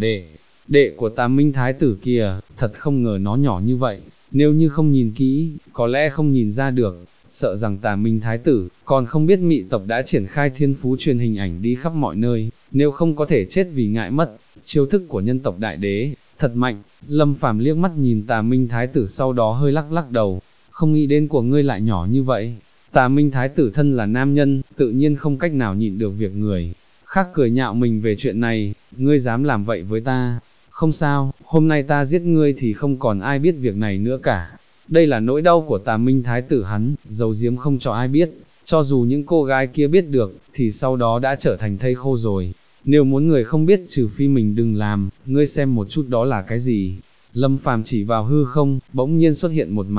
A: đệ của Tà Minh thái tử kìa, thật không ngờ nó nhỏ như vậy, nếu như không nhìn kỹ, có lẽ không nhìn ra được. Sợ rằng Tà Minh thái tử còn không biết Mị tộc đã triển khai thiên phú truyền hình ảnh đi khắp mọi nơi, nếu không có thể chết vì ngại mất. Chiêu thức của nhân tộc đại đế thật mạnh. Lâm Phàm liếc mắt nhìn Tà Minh thái tử, sau đó hơi lắc lắc đầu, không nghĩ đến của ngươi lại nhỏ như vậy. Tà Minh thái tử thân là nam nhân, tự nhiên không cách nào nhịn được việc người khác cười nhạo mình về chuyện này. Ngươi dám làm vậy với ta? Không sao, hôm nay ta giết ngươi thì không còn ai biết việc này nữa cả. Đây là nỗi đau của Tà Minh thái tử hắn, giấu giếm không cho ai biết, cho dù những cô gái kia biết được, thì sau đó đã trở thành thây khô rồi. Nếu muốn người không biết trừ phi mình đừng làm, ngươi xem một chút đó là cái gì. Lâm Phàm chỉ vào hư không, bỗng nhiên xuất hiện một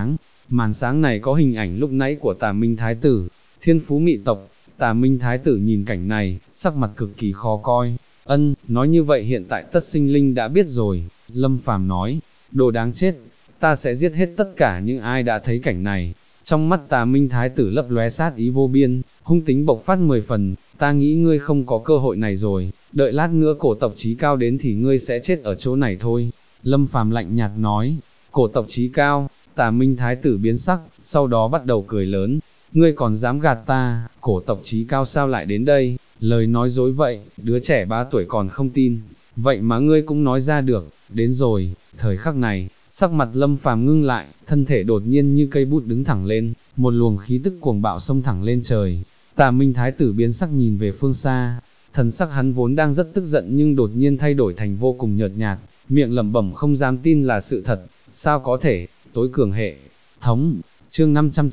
A: màn sáng này có hình ảnh lúc nãy của Tà Minh thái tử, thiên phú Mị tộc. Tà Minh thái tử nhìn cảnh này, sắc mặt cực kỳ khó coi. Nói như vậy hiện tại tất sinh linh đã biết rồi. Lâm Phàm nói, đồ đáng chết, ta sẽ giết hết tất cả những ai đã thấy cảnh này. Trong mắt Tà Minh thái tử lấp lóe sát ý vô biên, hung tính bộc phát 10 phần. Ta nghĩ ngươi không có cơ hội này rồi, đợi lát nữa cổ tộc trí cao đến thì ngươi sẽ chết ở chỗ này thôi. Lâm Phàm lạnh nhạt nói, cổ tộc trí cao. Tà Minh thái tử biến sắc, sau đó bắt đầu cười lớn. Ngươi còn dám gạt ta, cổ tộc trí cao sao lại đến đây? Lời nói dối vậy, đứa trẻ 3 tuổi còn không tin, vậy mà ngươi cũng nói ra được. Đến rồi. Thời khắc này, sắc mặt Lâm Phàm ngưng lại, thân thể đột nhiên như cây bút đứng thẳng lên, một luồng khí tức cuồng bạo xông thẳng lên trời. Tà Minh thái tử biến sắc nhìn về phương xa, thần sắc hắn vốn đang rất tức giận nhưng đột nhiên thay đổi thành vô cùng nhợt nhạt, miệng lẩm bẩm không dám tin là sự thật. Sao có thể? Tối cường hệ thống. Chương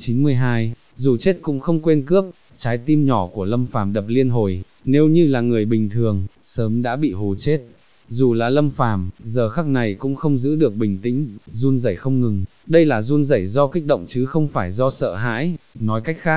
A: 592, dù chết cũng không quên cướp. Trái tim nhỏ của Lâm Phàm đập liên hồi, nếu như là người bình thường, sớm đã bị hù chết. Dù là Lâm Phàm, giờ khắc này cũng không giữ được bình tĩnh, run rẩy không ngừng. Đây là run rẩy do kích động chứ không phải do sợ hãi. Nói cách khác,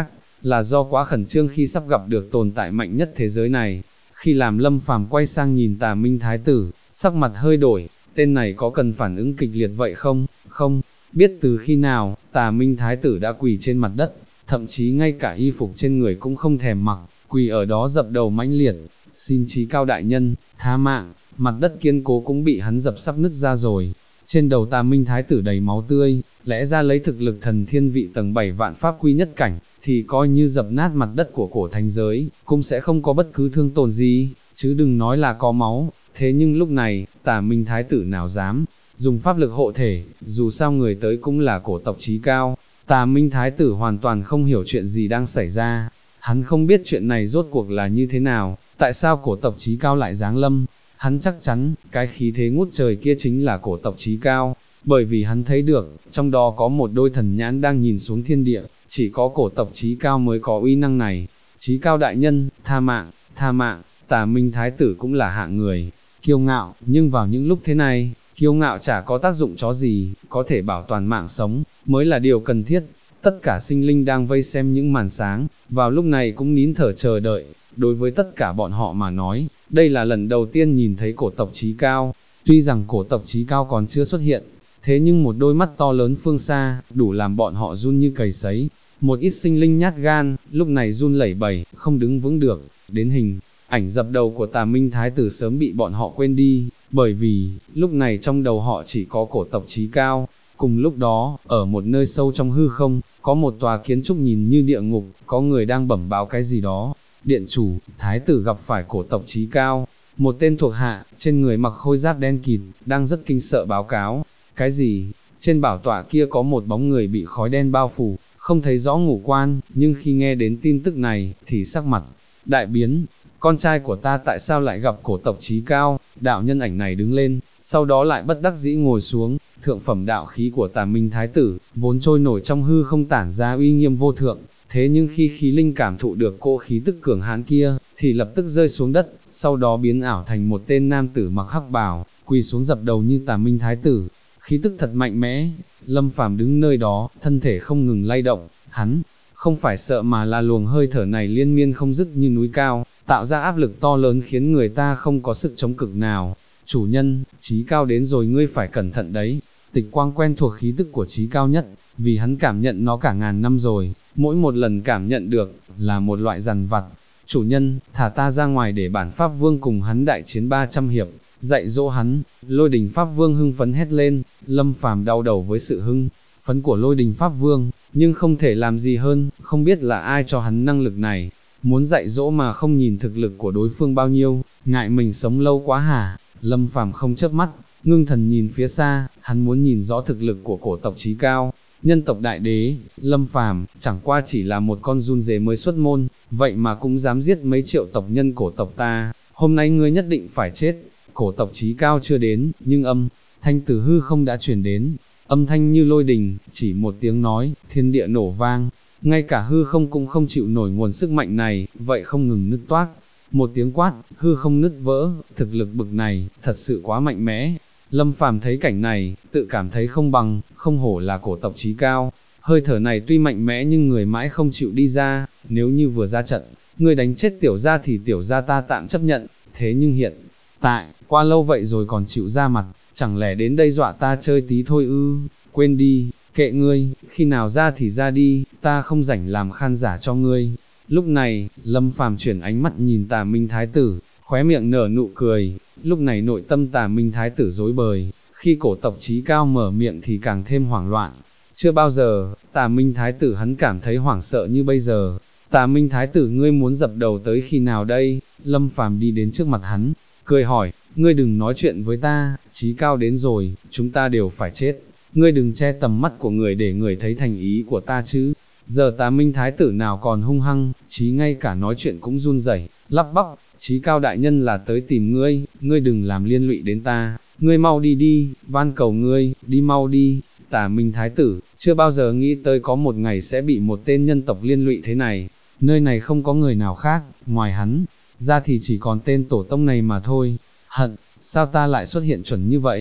A: là do quá khẩn trương khi sắp gặp được tồn tại mạnh nhất thế giới này. Khi làm Lâm Phàm quay sang nhìn Tà Minh Thái tử, sắc mặt hơi đổi, tên này có cần phản ứng kịch liệt vậy không? Không, biết từ khi nào, Tà Minh Thái tử đã quỳ trên mặt đất, thậm chí ngay cả y phục trên người cũng không thèm mặc, quỳ ở đó dập đầu mãnh liệt, xin Chí Cao đại nhân, tha mạng, mặt đất kiên cố cũng bị hắn dập sắp nứt ra rồi. Trên đầu Tà Minh Thái tử đầy máu tươi, lẽ ra lấy thực lực thần thiên vị tầng 7 vạn pháp quy nhất cảnh, thì coi như dập nát mặt đất của cổ thánh giới, cũng sẽ không có bất cứ thương tổn gì, chứ đừng nói là có máu. Thế nhưng lúc này, Tà Minh Thái tử nào dám dùng pháp lực hộ thể, dù sao người tới cũng là cổ tộc Chí Cao. Tà Minh Thái tử hoàn toàn không hiểu chuyện gì đang xảy ra, hắn không biết chuyện này rốt cuộc là như thế nào, tại sao cổ tộc Chí Cao lại giáng lâm. Hắn chắc chắn, cái khí thế ngút trời kia chính là cổ tộc Chí Cao, bởi vì hắn thấy được, trong đó có một đôi thần nhãn đang nhìn xuống thiên địa, chỉ có cổ tộc Chí Cao mới có uy năng này. Chí Cao đại nhân, tha mạng, tha mạng. Tà Minh Thái tử cũng là hạng người kiêu ngạo, nhưng vào những lúc thế này, kiêu ngạo chả có tác dụng chó gì, có thể bảo toàn mạng sống, mới là điều cần thiết. Tất cả sinh linh đang vây xem những màn sáng, vào lúc này cũng nín thở chờ đợi. Đối với tất cả bọn họ mà nói, đây là lần đầu tiên nhìn thấy cổ tộc Chí Cao. Tuy rằng cổ tộc Chí Cao còn chưa xuất hiện, thế nhưng một đôi mắt to lớn phương xa, đủ làm bọn họ run như cầy sấy. Một ít sinh linh nhát gan, lúc này run lẩy bẩy, không đứng vững được. Đến hình ảnh dập đầu của Tà Minh Thái tử sớm bị bọn họ quên đi, bởi vì, lúc này trong đầu họ chỉ có cổ tộc Chí Cao. Cùng lúc đó, ở một nơi sâu trong hư không, có một tòa kiến trúc nhìn như địa ngục, có người đang bẩm báo cái gì đó. Điện chủ, Thái tử gặp phải cổ tộc Chí Cao. Một tên thuộc hạ, trên người mặc khôi giáp đen kịt, đang rất kinh sợ báo cáo. Cái gì? Trên bảo tọa kia có một bóng người bị khói đen bao phủ, không thấy rõ ngũ quan, nhưng khi nghe đến tin tức này, thì sắc mặt đại biến. Con trai của ta tại sao lại gặp cổ tộc Chí Cao? Đạo nhân ảnh này đứng lên, sau đó lại bất đắc dĩ ngồi xuống. Thượng phẩm đạo khí của Tà Minh Thái tử, vốn trôi nổi trong hư không tản ra uy nghiêm vô thượng, thế nhưng khi khí linh cảm thụ được cỗ khí tức cường hãn kia, thì lập tức rơi xuống đất, sau đó biến ảo thành một tên nam tử mặc hắc bào, quỳ xuống dập đầu như Tà Minh Thái tử. Khí tức thật mạnh mẽ. Lâm Phàm đứng nơi đó, thân thể không ngừng lay động, hắn không phải sợ mà là luồng hơi thở này liên miên không dứt như núi cao, tạo ra áp lực to lớn khiến người ta không có sức chống cự nào. Chủ nhân, Chí Cao đến rồi, ngươi phải cẩn thận đấy. Tịch Quang quen thuộc khí tức của Chí Cao nhất, vì hắn cảm nhận nó cả ngàn năm rồi, mỗi một lần cảm nhận được, là một loại dằn vặt. Chủ nhân, thả ta ra ngoài để bản Pháp Vương cùng hắn đại chiến 300 hiệp, dạy dỗ hắn. Lôi Đình Pháp Vương hưng phấn hét lên. Lâm Phàm đau đầu với sự hưng phấn của Lôi Đình Pháp Vương, nhưng không thể làm gì hơn, không biết là ai cho hắn năng lực này, muốn dạy dỗ mà không nhìn thực lực của đối phương bao nhiêu, ngại mình sống lâu quá hả? Lâm Phàm không chớp mắt, ngưng thần nhìn phía xa, hắn muốn nhìn rõ thực lực của cổ tộc Chí Cao. Nhân tộc đại đế, Lâm Phàm chẳng qua chỉ là một con run dế mới xuất môn, vậy mà cũng dám giết mấy triệu tộc nhân cổ tộc ta, hôm nay ngươi nhất định phải chết. Cổ tộc Chí Cao chưa đến, nhưng âm thanh từ hư không đã truyền đến, âm thanh như lôi đình, chỉ một tiếng nói, thiên địa nổ vang, ngay cả hư không cũng không chịu nổi nguồn sức mạnh này, vậy không ngừng nứt toác. Một tiếng quát, hư không nứt vỡ, thực lực bực này, thật sự quá mạnh mẽ. Lâm Phàm thấy cảnh này, tự cảm thấy không bằng, không hổ là cổ tộc Chí Cao. Hơi thở này tuy mạnh mẽ nhưng người mãi không chịu đi ra, nếu như vừa ra trận, người đánh chết tiểu gia thì tiểu gia ta tạm chấp nhận, thế nhưng hiện tại, qua lâu vậy rồi còn chịu ra mặt, chẳng lẽ đến đây dọa ta chơi tí thôi ư? Quên đi, kệ ngươi, khi nào ra thì ra đi, ta không rảnh làm khan giả cho ngươi. Lúc này, Lâm Phàm chuyển ánh mắt nhìn Tà Minh Thái tử, khóe miệng nở nụ cười. Lúc này nội tâm Tà Minh Thái tử rối bời, khi cổ tộc Chí Cao mở miệng thì càng thêm hoảng loạn. Chưa bao giờ, Tà Minh Thái tử hắn cảm thấy hoảng sợ như bây giờ. Tà Minh Thái tử, ngươi muốn dập đầu tới khi nào đây? Lâm Phàm đi đến trước mặt hắn, cười hỏi, ngươi đừng nói chuyện với ta, Chí Cao đến rồi, chúng ta đều phải chết. Ngươi đừng che tầm mắt của người để người thấy thành ý của ta chứ. Giờ Tà Minh Thái tử nào còn hung hăng, chí ngay cả nói chuyện cũng run rẩy, lắp bắp, Chí Cao đại nhân là tới tìm ngươi, ngươi đừng làm liên lụy đến ta, ngươi mau đi đi, van cầu ngươi, đi mau đi. Tà Minh Thái tử, chưa bao giờ nghĩ tới có một ngày sẽ bị một tên nhân tộc liên lụy thế này, nơi này không có người nào khác, ngoài hắn, ra thì chỉ còn tên tổ tông này mà thôi. Hận, sao ta lại xuất hiện chuẩn như vậy,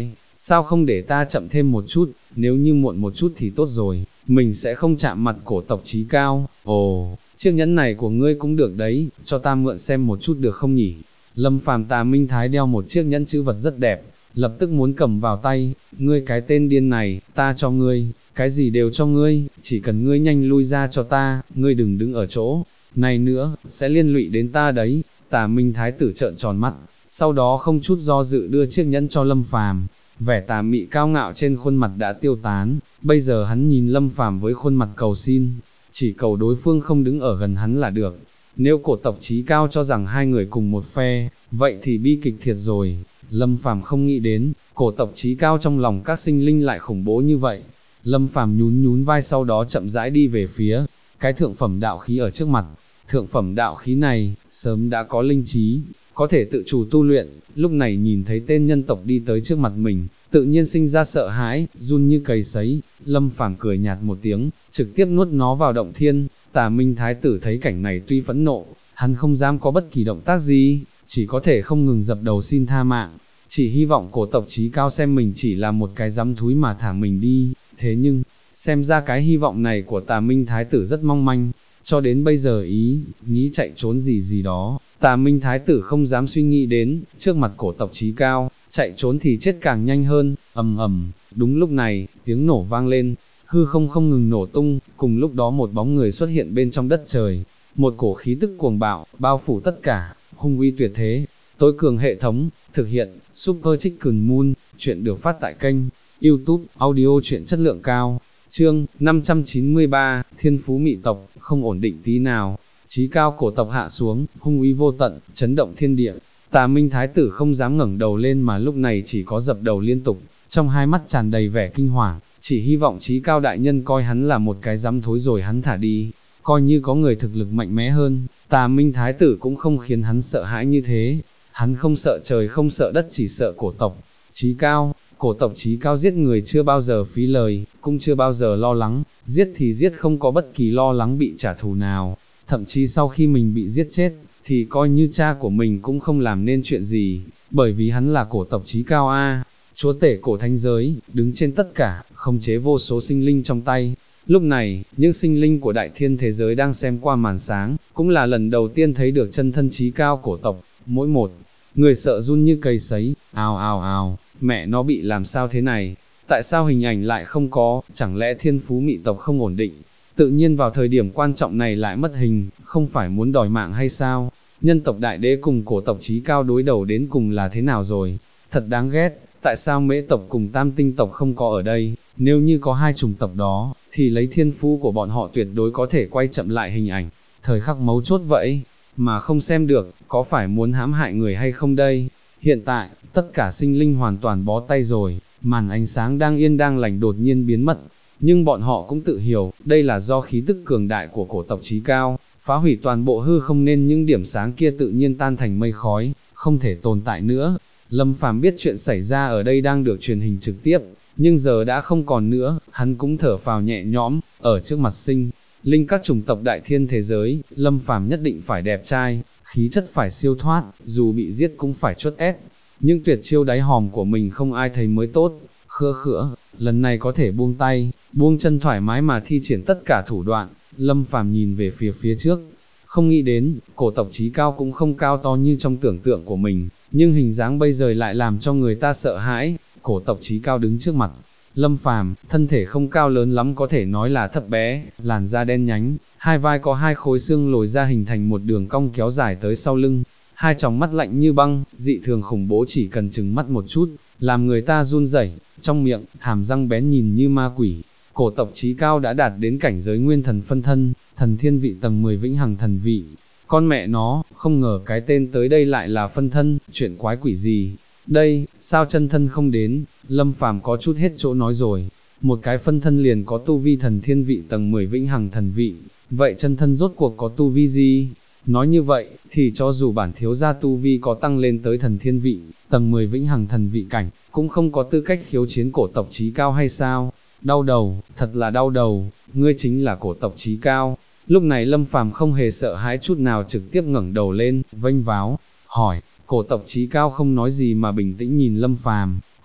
A: sao không để ta chậm thêm một chút, nếu như muộn một chút thì tốt rồi, mình sẽ không chạm mặt cổ tộc Chí Cao. Ồ, chiếc nhẫn này của ngươi cũng được đấy, cho ta mượn xem một chút được không nhỉ? Lâm Phàm Tà Minh Thái đeo một chiếc nhẫn chữ vật rất đẹp, lập tức muốn cầm vào tay, ngươi cái tên điên này, ta cho ngươi, cái gì đều cho ngươi, chỉ cần ngươi nhanh lui ra cho ta, ngươi đừng đứng ở chỗ này nữa, sẽ liên lụy đến ta đấy. Tà Minh Thái tử trợn tròn mắt, sau đó không chút do dự đưa chiếc nhẫn cho Lâm Phàm. Vẻ tà mị cao ngạo trên khuôn mặt đã tiêu tán, bây giờ hắn nhìn Lâm Phàm với khuôn mặt cầu xin, chỉ cầu đối phương không đứng ở gần hắn là được. Nếu cổ tộc Chí Cao cho rằng hai người cùng một phe, vậy thì bi kịch thiệt rồi. Lâm Phàm không nghĩ đến, cổ tộc Chí Cao trong lòng các sinh linh lại khủng bố như vậy. Lâm Phàm nhún nhún vai, sau đó chậm rãi đi về phía cái thượng phẩm đạo khí ở trước mặt. Thượng phẩm đạo khí này, sớm đã có linh trí, có thể tự chủ tu luyện, lúc này nhìn thấy tên nhân tộc đi tới trước mặt mình, tự nhiên sinh ra sợ hãi, run như cầy sấy. Lâm Phàm cười nhạt một tiếng, trực tiếp nuốt nó vào động thiên. Tà Minh Thái tử thấy cảnh này tuy phẫn nộ, hắn không dám có bất kỳ động tác gì, chỉ có thể không ngừng dập đầu xin tha mạng, chỉ hy vọng cổ tộc Chí Cao xem mình chỉ là một cái dám thúi mà thả mình đi. Thế nhưng, xem ra cái hy vọng này của Tà Minh Thái tử rất mong manh, cho đến bây giờ nghĩ chạy trốn gì đó, Tà Minh Thái tử không dám suy nghĩ đến, trước mặt cổ tộc Chí Cao, chạy trốn thì chết càng nhanh hơn. Ầm ầm, đúng lúc này, tiếng nổ vang lên, hư không không ngừng nổ tung, cùng lúc đó một bóng người xuất hiện bên trong đất trời, một cổ khí tức cuồng bạo, bao phủ tất cả, hung uy tuyệt thế. Tối cường hệ thống, thực hiện, Super Chicken Moon, chuyện được phát tại kênh YouTube, audio chuyện chất lượng cao. Chương 593, Thiên Phú Mị Tộc, không ổn định tí nào. Chí Cao cổ tộc hạ xuống, hung uy vô tận, chấn động thiên địa. Tà Minh Thái tử không dám ngẩng đầu lên mà lúc này chỉ có dập đầu liên tục, trong hai mắt tràn đầy vẻ kinh hoàng, chỉ hy vọng Chí Cao đại nhân coi hắn là một cái dám thối rồi hắn thả đi, coi như có người thực lực mạnh mẽ hơn, Tà Minh Thái tử cũng không khiến hắn sợ hãi như thế. Hắn không sợ trời không sợ đất, chỉ sợ cổ tộc Chí Cao. Cổ tộc Chí Cao giết người chưa bao giờ phí lời, cũng chưa bao giờ lo lắng, giết thì giết không có bất kỳ lo lắng bị trả thù nào, thậm chí sau khi mình bị giết chết, thì coi như cha của mình cũng không làm nên chuyện gì, bởi vì hắn là cổ tộc Chí Cao a, chúa tể cổ thánh giới, đứng trên tất cả, khống chế vô số sinh linh trong tay. Lúc này, những sinh linh của đại thiên thế giới đang xem qua màn sáng, cũng là lần đầu tiên thấy được chân thân Chí Cao cổ tộc, mỗi một người sợ run như cầy sấy. Ào ào ào, mẹ nó bị làm sao thế này, tại sao hình ảnh lại không có, chẳng lẽ Thiên Phú Mị tộc không ổn định, tự nhiên vào thời điểm quan trọng này lại mất hình, không phải muốn đòi mạng hay sao? Nhân tộc đại đế cùng cổ tộc Chí Cao đối đầu đến cùng là thế nào rồi? Thật đáng ghét, tại sao Mễ tộc cùng Tam Tinh tộc không có ở đây? Nếu như có hai chủng tộc đó, thì lấy thiên phú của bọn họ tuyệt đối có thể quay chậm lại hình ảnh, thời khắc mấu chốt vậy, mà không xem được, có phải muốn hãm hại người hay không đây? Hiện tại, tất cả sinh linh hoàn toàn bó tay rồi, màn ánh sáng đang yên đang lành đột nhiên biến mất, nhưng bọn họ cũng tự hiểu, đây là do khí tức cường đại của cổ tộc Chí Cao, phá hủy toàn bộ hư không nên những điểm sáng kia tự nhiên tan thành mây khói, không thể tồn tại nữa. Lâm Phàm biết chuyện xảy ra ở đây đang được truyền hình trực tiếp, nhưng giờ đã không còn nữa, hắn cũng thở phào nhẹ nhõm, ở trước mặt sinh linh các chủng tộc đại thiên thế giới, Lâm Phàm nhất định phải đẹp trai, khí chất phải siêu thoát, dù bị giết cũng phải chốt ép. Nhưng tuyệt chiêu đáy hòm của mình không ai thấy mới tốt, khứa khữa, lần này có thể buông tay, buông chân thoải mái mà thi triển tất cả thủ đoạn. Lâm Phàm nhìn về phía trước, không nghĩ đến, cổ tộc Chí Cao cũng không cao to như trong tưởng tượng của mình, nhưng hình dáng bây giờ lại làm cho người ta sợ hãi. Cổ tộc Chí Cao đứng trước mặt Lâm Phàm, thân thể không cao lớn lắm, có thể nói là thấp bé, làn da đen nhánh, hai vai có hai khối xương lồi ra hình thành một đường cong kéo dài tới sau lưng, hai tròng mắt lạnh như băng, dị thường khủng bố, chỉ cần chừng mắt một chút, làm người ta run rẩy, trong miệng, hàm răng bén nhìn như ma quỷ. Cổ tộc Chí Cao đã đạt đến cảnh giới nguyên thần phân thân, thần thiên vị tầng 10 vĩnh hằng thần vị. Con mẹ nó, không ngờ cái tên tới đây lại là phân thân, chuyện quái quỷ gì? Đây, sao chân thân không đến? Lâm Phàm có chút hết chỗ nói rồi. Một cái phân thân liền có tu vi thần thiên vị tầng 10 vĩnh hằng thần vị, vậy chân thân rốt cuộc có tu vi gì? Nói như vậy, thì cho dù bản thiếu gia tu vi có tăng lên tới thần thiên vị, tầng 10 vĩnh hằng thần vị cảnh, cũng không có tư cách khiêu chiến cổ tộc Chí Cao hay sao? Đau đầu, thật là đau đầu, ngươi chính là cổ tộc Chí Cao. Lúc này Lâm Phàm không hề sợ hãi chút nào, trực tiếp ngẩng đầu lên, vênh váo, hỏi. Cổ tộc Chí Cao không nói gì mà bình tĩnh nhìn Lâm Phàm,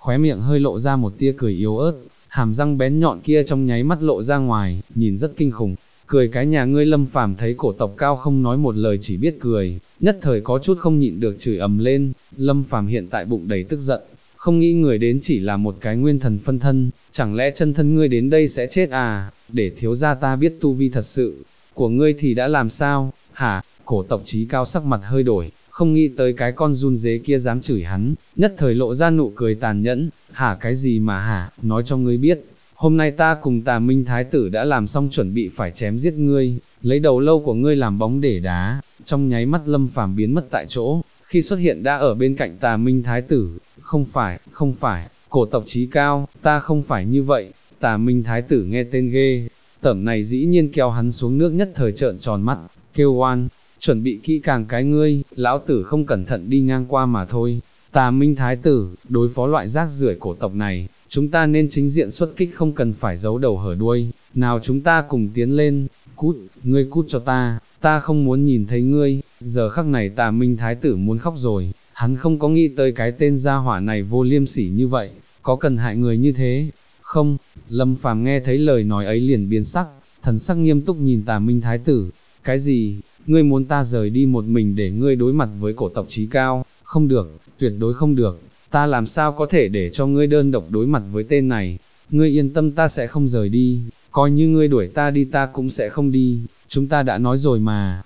A: khóe miệng hơi lộ ra một tia cười yếu ớt, hàm răng bén nhọn kia trong nháy mắt lộ ra ngoài, nhìn rất kinh khủng. Cười cái nhà ngươi. Lâm Phàm thấy cổ tộc cao không nói một lời chỉ biết cười, nhất thời có chút không nhịn được chửi ầm lên. Lâm Phàm hiện tại bụng đầy tức giận, không nghĩ người đến chỉ là một cái nguyên thần phân thân, chẳng lẽ chân thân ngươi đến đây sẽ chết à, để thiếu gia ta biết tu vi thật sự của ngươi thì đã làm sao, hả? Cổ tộc Chí Cao sắc mặt hơi đổi, không nghĩ tới cái con run dế kia dám chửi hắn, nhất thời lộ ra nụ cười tàn nhẫn. Hả? Cái gì mà hả? Nói cho ngươi biết, hôm nay ta cùng Tà Minh Thái tử đã làm xong chuẩn bị phải chém giết ngươi, lấy đầu lâu của ngươi làm bóng để đá. Trong nháy mắt Lâm Phàm biến mất tại chỗ, khi xuất hiện đã ở bên cạnh Tà Minh Thái tử. Không phải, cổ tộc Chí Cao, ta không phải như vậy. Tà Minh Thái tử nghe tên ghê tởm này dĩ nhiên kéo hắn xuống nước, nhất thời trợn tròn mắt, kêu oan, chuẩn bị kỹ càng cái ngươi, lão tử không cẩn thận đi ngang qua mà thôi. Tà Minh Thái tử, đối phó loại rác rưởi cổ tộc này, chúng ta nên chính diện xuất kích, không cần phải giấu đầu hở đuôi, nào chúng ta cùng tiến lên. Cút, ngươi cút cho ta không muốn nhìn thấy ngươi. Giờ khắc này Tà Minh Thái tử muốn khóc rồi, hắn không có nghĩ tới cái tên gia hỏa này vô liêm sỉ như vậy, có cần hại người như thế không? Lâm Phàm nghe thấy lời nói ấy liền biến sắc, thần sắc nghiêm túc nhìn Tà Minh Thái tử. Cái gì? Ngươi muốn ta rời đi một mình để ngươi đối mặt với cổ tộc Chí Cao? Không được, tuyệt đối không được, ta làm sao có thể để cho ngươi đơn độc đối mặt với tên này. Ngươi yên tâm, ta sẽ không rời đi, coi như ngươi đuổi ta đi ta cũng sẽ không đi, chúng ta đã nói rồi mà.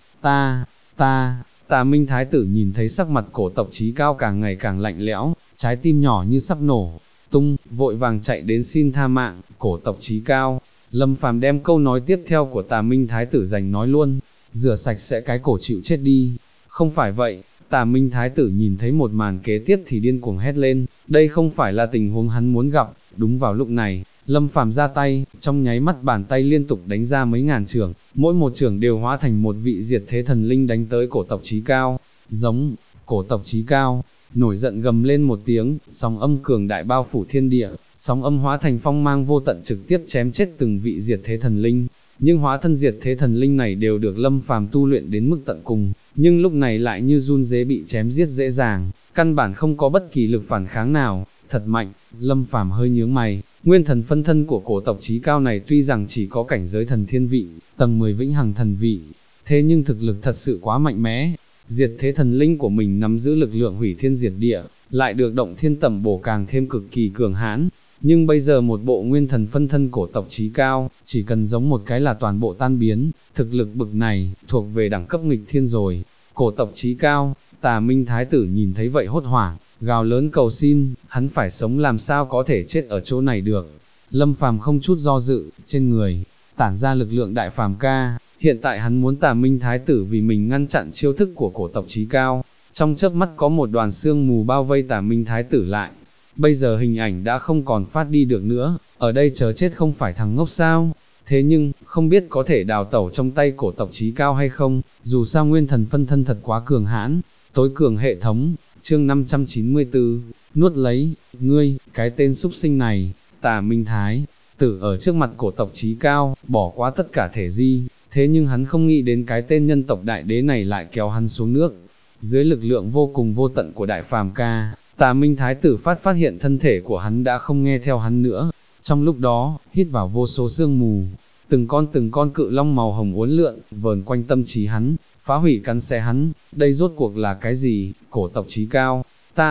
A: Tà Minh Thái tử nhìn thấy sắc mặt cổ tộc Chí Cao càng ngày càng lạnh lẽo, trái tim nhỏ như sắp nổ tung, vội vàng chạy đến xin tha mạng. Cổ tộc Chí Cao, Lâm Phàm đem câu nói tiếp theo của Tà Minh Thái tử giành nói luôn, rửa sạch sẽ cái cổ chịu chết đi. Không phải vậy. Tà Minh Thái tử nhìn thấy một màn kế tiếp thì điên cuồng hét lên, đây không phải là tình huống hắn muốn gặp. Đúng vào lúc này, Lâm Phàm ra tay, trong nháy mắt bàn tay liên tục đánh ra mấy ngàn chưởng, mỗi một chưởng đều hóa thành một vị diệt thế thần linh đánh tới cổ tộc Chí Cao. Giống, cổ tộc Chí Cao nổi giận gầm lên một tiếng, sóng âm cường đại bao phủ thiên địa, sóng âm hóa thành phong mang vô tận trực tiếp chém chết từng vị diệt thế thần linh. Nhưng hóa thân diệt thế thần linh này đều được Lâm Phàm tu luyện đến mức tận cùng, nhưng lúc này lại như run dế bị chém giết dễ dàng, căn bản không có bất kỳ lực phản kháng nào, thật mạnh. Lâm Phàm hơi nhướng mày, nguyên thần phân thân của cổ tộc Chí Cao này tuy rằng chỉ có cảnh giới thần thiên vị, tầng 10 vĩnh hằng thần vị, thế nhưng thực lực thật sự quá mạnh mẽ. Diệt thế thần linh của mình nắm giữ lực lượng hủy thiên diệt địa, lại được động thiên tẩm bổ càng thêm cực kỳ cường hãn. Nhưng bây giờ một bộ nguyên thần phân thân cổ tộc Chí Cao, chỉ cần giống một cái là toàn bộ tan biến, thực lực bực này, thuộc về đẳng cấp nghịch thiên rồi. Cổ tộc Chí Cao, Tà Minh Thái tử nhìn thấy vậy hốt hoảng, gào lớn cầu xin, hắn phải sống làm sao có thể chết ở chỗ này được. Lâm Phàm không chút do dự, trên người tản ra lực lượng đại phàm ca, hiện tại hắn muốn Tà Minh Thái tử vì mình ngăn chặn chiêu thức của cổ tộc Chí Cao. Trong chớp mắt có một đoàn sương mù bao vây Tà Minh Thái tử lại. Bây giờ hình ảnh đã không còn phát đi được nữa, ở đây chờ chết không phải thằng ngốc sao? Thế nhưng, không biết có thể đào tẩu trong tay cổ tộc Chí Cao hay không, dù sao nguyên thần phân thân thật quá cường hãn. Tối cường hệ thống, chương 594, nuốt lấy, ngươi, cái tên súc sinh này. Tà Minh Thái tử ở trước mặt cổ tộc Chí Cao, bỏ qua tất cả thể di, thế nhưng hắn không nghĩ đến cái tên nhân tộc đại đế này lại kéo hắn xuống nước. Dưới lực lượng vô cùng vô tận của đại phàm ca, Tà Minh Thái tử phát hiện thân thể của hắn đã không nghe theo hắn nữa. Trong lúc đó, hít vào vô số sương mù, từng con cự long màu hồng uốn lượn, vờn quanh tâm trí hắn, phá hủy cắn xé hắn. Đây rốt cuộc là cái gì? Cổ tộc Chí Cao,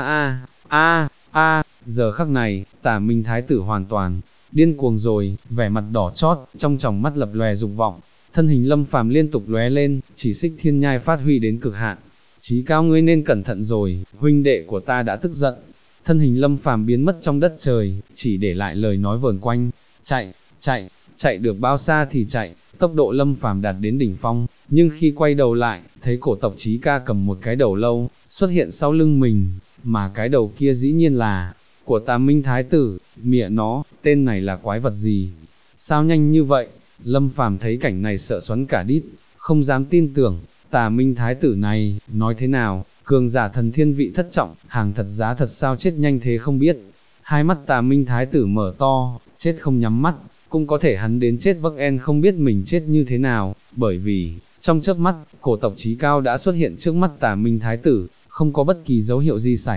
A: giờ khắc này, Tà Minh Thái tử hoàn toàn điên cuồng rồi, vẻ mặt đỏ chót, trong tròng mắt lập lòe dục vọng, thân hình Lâm Phàm liên tục lóe lên, chỉ xích thiên nhai phát huy đến cực hạn. Chí Cao, ngươi nên cẩn thận rồi, huynh đệ của ta đã tức giận. Thân hình Lâm Phàm biến mất trong đất trời, chỉ để lại lời nói vờn quanh, chạy được bao xa thì chạy. Tốc độ Lâm Phàm đạt đến đỉnh phong, nhưng khi quay đầu lại, thấy cổ tộc Chí Ca cầm một cái đầu lâu, xuất hiện sau lưng mình, mà cái đầu kia dĩ nhiên là của Tà Minh Thái tử. Mẹ nó, tên này là quái vật gì? Sao nhanh như vậy? Lâm Phàm thấy cảnh này sợ xoắn cả đít, không dám tin tưởng. Tà Minh Thái tử này, nói thế nào, cường giả thần thiên vị thất trọng, hàng thật giá thật sao chết nhanh thế không biết. Hai mắt Tà Minh Thái tử mở to, chết không nhắm mắt, cũng có thể hắn đến chết vắc en không biết mình chết như thế nào, bởi vì, trong chớp mắt, cổ tộc Chí Cao đã xuất hiện trước mắt Tà Minh Thái tử, không có bất kỳ dấu hiệu gì xảy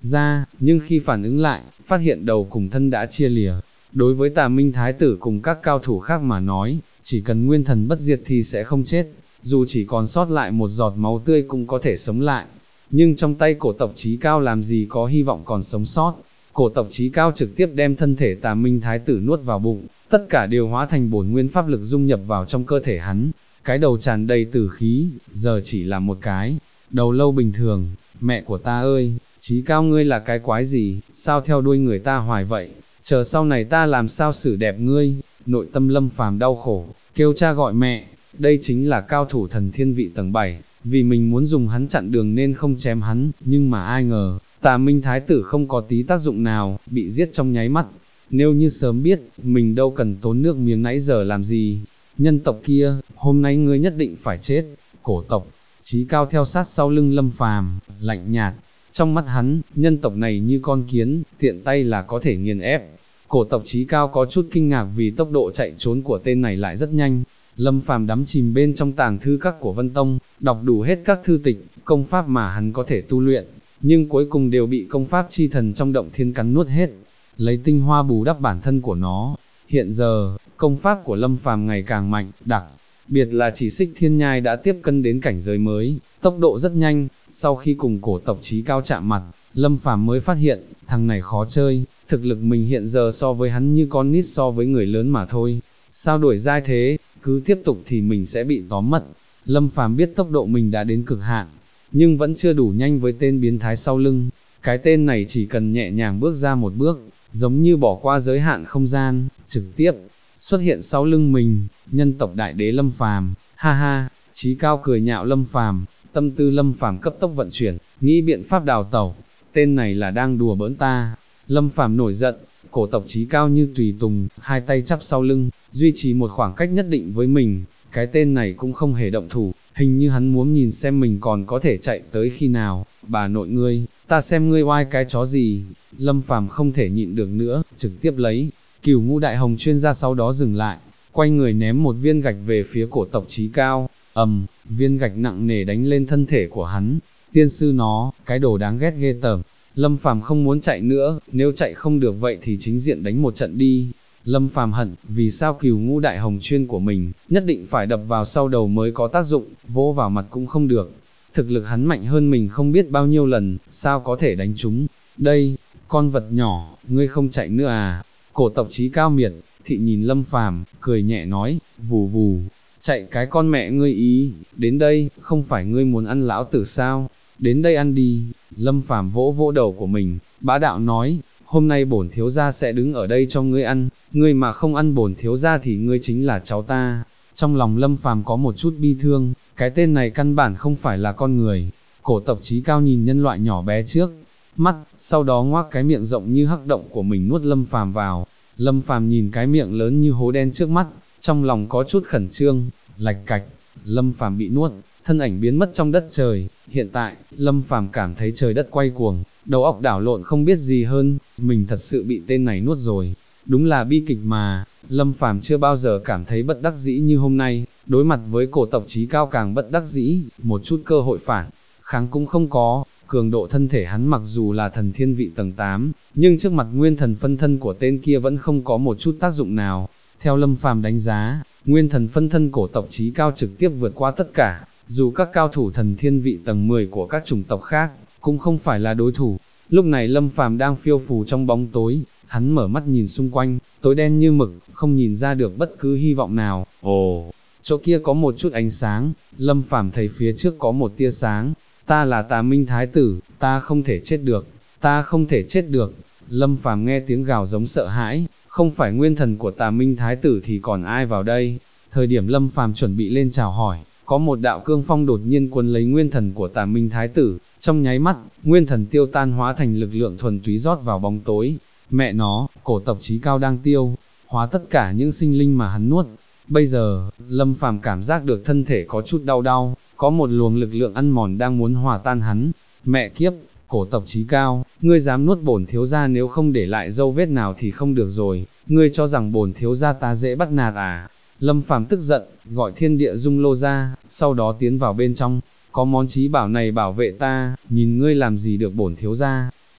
A: ra, nhưng khi phản ứng lại, phát hiện đầu cùng thân đã chia lìa. Đối với Tà Minh Thái tử cùng các cao thủ khác mà nói, chỉ cần nguyên thần bất diệt thì sẽ không chết, dù chỉ còn sót lại một giọt máu tươi cũng có thể sống lại. Nhưng trong tay cổ tộc Chí Cao làm gì có hy vọng còn sống sót. Cổ tộc Chí Cao trực tiếp đem thân thể Tà Minh Thái tử nuốt vào bụng, tất cả đều hóa thành bổn nguyên pháp lực dung nhập vào trong cơ thể hắn. Cái đầu tràn đầy tử khí, giờ chỉ là một cái đầu lâu bình thường. Mẹ của ta ơi, Chí Cao ngươi là cái quái gì, sao theo đuôi người ta hoài vậy, chờ sau này ta làm sao xử đẹp ngươi. Nội tâm Lâm Phàm đau khổ, kêu cha gọi mẹ. Đây chính là cao thủ thần thiên vị tầng 7, vì mình muốn dùng hắn chặn đường nên không chém hắn, nhưng mà ai ngờ, Tà Minh Thái tử không có tí tác dụng nào, bị giết trong nháy mắt. Nếu như sớm biết, mình đâu cần tốn nước miếng nãy giờ làm gì. Nhân tộc kia, hôm nay ngươi nhất định phải chết. Cổ tộc Chí Cao theo sát sau lưng Lâm Phàm, lạnh nhạt. Trong mắt hắn, nhân tộc này như con kiến, tiện tay là có thể nghiền ép. Cổ tộc Chí Cao có chút kinh ngạc vì tốc độ chạy trốn của tên này lại rất nhanh. Lâm Phàm đắm chìm bên trong tàng thư các của Vân Tông, đọc đủ hết các thư tịch, công pháp mà hắn có thể tu luyện, nhưng cuối cùng đều bị công pháp chi thần trong động thiên cắn nuốt hết, lấy tinh hoa bù đắp bản thân của nó. Hiện giờ, công pháp của Lâm Phàm ngày càng mạnh, đặc biệt là chỉ xích thiên nhai đã tiếp cận đến cảnh giới mới, tốc độ rất nhanh. Sau khi cùng cổ tộc Chí Cao chạm mặt, Lâm Phàm mới phát hiện, thằng này khó chơi, thực lực mình hiện giờ so với hắn như con nít so với người lớn mà thôi. Sao đuổi dai thế, cứ tiếp tục thì mình sẽ bị tóm mất. Lâm Phàm biết tốc độ mình đã đến cực hạn, nhưng vẫn chưa đủ nhanh với tên biến thái sau lưng. Cái tên này chỉ cần nhẹ nhàng bước ra một bước, giống như bỏ qua giới hạn không gian, trực tiếp xuất hiện sau lưng mình. Nhân tộc đại đế Lâm Phàm, ha ha. Chí Cao cười nhạo Lâm Phàm, tâm tư Lâm Phàm cấp tốc vận chuyển, nghĩ biện pháp đào tẩu. Tên này là đang đùa bỡn ta. Lâm Phàm nổi giận. Cổ tộc Chí Cao như tùy tùng, hai tay chắp sau lưng, duy trì một khoảng cách nhất định với mình. Cái tên này cũng không hề động thủ, hình như hắn muốn nhìn xem mình còn có thể chạy tới khi nào. Bà nội ngươi, ta xem ngươi oai cái chó gì. Lâm Phàm không thể nhịn được nữa, trực tiếp lấy Cửu Ngũ Đại Hồng chuyên ra, sau đó dừng lại, quay người ném một viên gạch về phía cổ tộc Chí Cao. Viên gạch nặng nề đánh lên thân thể của hắn. Tiên sư nó, cái đồ đáng ghét ghê tởm. Lâm Phàm không muốn chạy nữa, nếu chạy không được vậy thì chính diện đánh một trận đi. Lâm Phàm hận, vì sao Cửu Ngũ Đại Hồng chuyên của mình, nhất định phải đập vào sau đầu mới có tác dụng, vỗ vào mặt cũng không được. Thực lực hắn mạnh hơn mình không biết bao nhiêu lần, sao có thể đánh trúng. Đây, con vật nhỏ, ngươi không chạy nữa à? Cổ tộc Chí Cao miệt thị nhìn Lâm Phàm, cười nhẹ nói, vù vù, chạy cái con mẹ ngươi ý, đến đây, không phải ngươi muốn ăn lão tử sao? Đến đây ăn đi. Lâm Phàm vỗ vỗ đầu của mình, bá đạo nói, hôm nay bổn thiếu gia sẽ đứng ở đây cho ngươi ăn, ngươi mà không ăn bổn thiếu gia thì ngươi chính là cháu ta. Trong lòng Lâm Phàm có một chút bi thương, cái tên này căn bản không phải là con người. Cổ tộc Chí Cao nhìn nhân loại nhỏ bé trước mắt, sau đó ngoác cái miệng rộng như hắc động của mình nuốt Lâm Phàm vào. Lâm Phàm nhìn cái miệng lớn như hố đen trước mắt, trong lòng có chút khẩn trương. Lạch cạch, Lâm Phàm bị nuốt, thân ảnh biến mất trong đất trời. Hiện tại, Lâm Phàm cảm thấy trời đất quay cuồng, đầu óc đảo lộn không biết gì hơn, mình thật sự bị tên này nuốt rồi. Đúng là bi kịch mà. Lâm Phàm chưa bao giờ cảm thấy bất đắc dĩ như hôm nay, đối mặt với cổ tộc Chí Cao càng bất đắc dĩ, một chút cơ hội phản kháng cũng không có. Cường độ thân thể hắn mặc dù là thần thiên vị tầng 8, nhưng trước mặt nguyên thần phân thân của tên kia vẫn không có một chút tác dụng nào. Theo Lâm Phàm đánh giá, nguyên thần phân thân cổ tộc Chí Cao trực tiếp vượt qua tất cả, dù các cao thủ thần thiên vị tầng 10 của các chủng tộc khác, cũng không phải là đối thủ. Lúc này Lâm Phàm đang phiêu phù trong bóng tối, hắn mở mắt nhìn xung quanh, tối đen như mực, không nhìn ra được bất cứ hy vọng nào. Ồ, chỗ kia có một chút ánh sáng. Lâm Phàm thấy phía trước có một tia sáng. Ta là Tà Minh Thái tử, ta không thể chết được, ta không thể chết được. Lâm Phàm nghe tiếng gào giống sợ hãi, không phải nguyên thần của Tà Minh Thái tử thì còn ai vào đây. Thời điểm Lâm Phàm chuẩn bị lên chào hỏi, có một đạo cương phong đột nhiên cuốn lấy nguyên thần của Tà Minh Thái tử, trong nháy mắt, nguyên thần tiêu tan hóa thành lực lượng thuần túy rót vào bóng tối. Mẹ nó, cổ tộc Chí Cao đang tiêu hóa tất cả những sinh linh mà hắn nuốt. Bây giờ, Lâm Phàm cảm giác được thân thể có chút đau đau, có một luồng lực lượng ăn mòn đang muốn hòa tan hắn. Mẹ kiếp, cổ tộc Chí Cao, ngươi dám nuốt bổn thiếu gia, nếu không để lại dấu vết nào thì không được rồi, ngươi cho rằng bổn thiếu gia ta dễ bắt nạt à? Lâm Phàm tức giận, gọi thiên địa dung lô ra, sau đó tiến vào bên trong, có món chí bảo này bảo vệ ta, nhìn ngươi làm gì được bổn thiếu gia.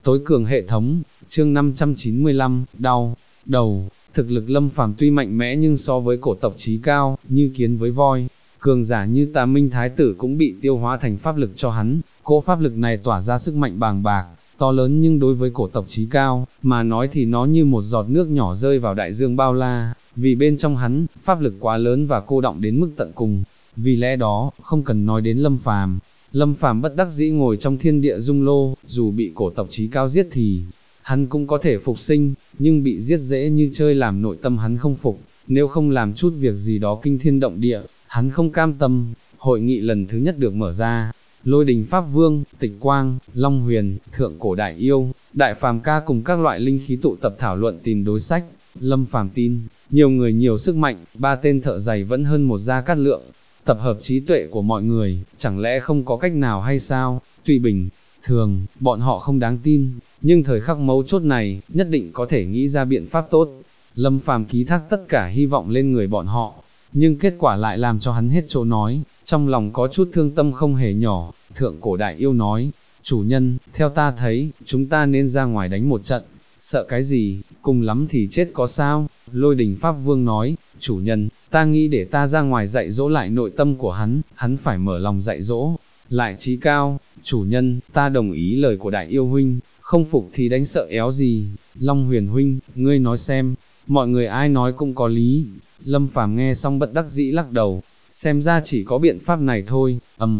A: tối cường hệ thống, chương 595, đau, đầu, thực lực Lâm Phàm tuy mạnh mẽ nhưng so với cổ tộc chí cao, như kiến với voi, cường giả như Tà Minh Thái tử cũng bị tiêu hóa thành pháp lực cho hắn, cỗ pháp lực này tỏa ra sức mạnh bàng bạc, to lớn nhưng đối với cổ tộc chí cao, mà nói thì nó như một giọt nước nhỏ rơi vào đại dương bao la, vì bên trong hắn, pháp lực quá lớn và cô đọng đến mức tận cùng, vì lẽ đó, không cần nói đến Lâm Phàm bất đắc dĩ ngồi trong thiên địa dung lô, dù bị cổ tộc chí cao giết thì, hắn cũng có thể phục sinh, nhưng bị giết dễ như chơi làm nội tâm hắn không phục, nếu không làm chút việc gì đó kinh thiên động địa, hắn không cam tâm. Hội nghị lần thứ nhất được mở ra, Lôi Đình Pháp Vương, Tịch Quang, Long Huyền, Thượng Cổ Đại Yêu, Đại Phàm Ca cùng các loại linh khí tụ tập thảo luận tìm đối sách. Lâm Phàm tin, nhiều người nhiều sức mạnh, ba tên thợ giày vẫn hơn một gia cát lượng. Tập hợp trí tuệ của mọi người, chẳng lẽ không có cách nào hay sao? Tuy bình thường, bọn họ không đáng tin, nhưng thời khắc mấu chốt này, nhất định có thể nghĩ ra biện pháp tốt. Lâm Phàm ký thác tất cả hy vọng lên người bọn họ, nhưng kết quả lại làm cho hắn hết chỗ nói, trong lòng có chút thương tâm không hề nhỏ. Thượng Cổ Đại Yêu nói, chủ nhân, theo ta thấy, chúng ta nên ra ngoài đánh một trận, sợ cái gì, cùng lắm thì chết có sao. Lôi Đình Pháp Vương nói, chủ nhân, ta nghĩ để ta ra ngoài dạy dỗ lại nội tâm của hắn phải mở lòng dạy dỗ, lại trí cao. Chủ nhân, ta đồng ý lời của Đại Yêu huynh, không phục thì đánh sợ éo gì. Long Huyền huynh, ngươi nói xem, mọi người ai nói cũng có lý. Lâm Phàm nghe xong bất đắc dĩ lắc đầu, xem ra chỉ có biện pháp này thôi.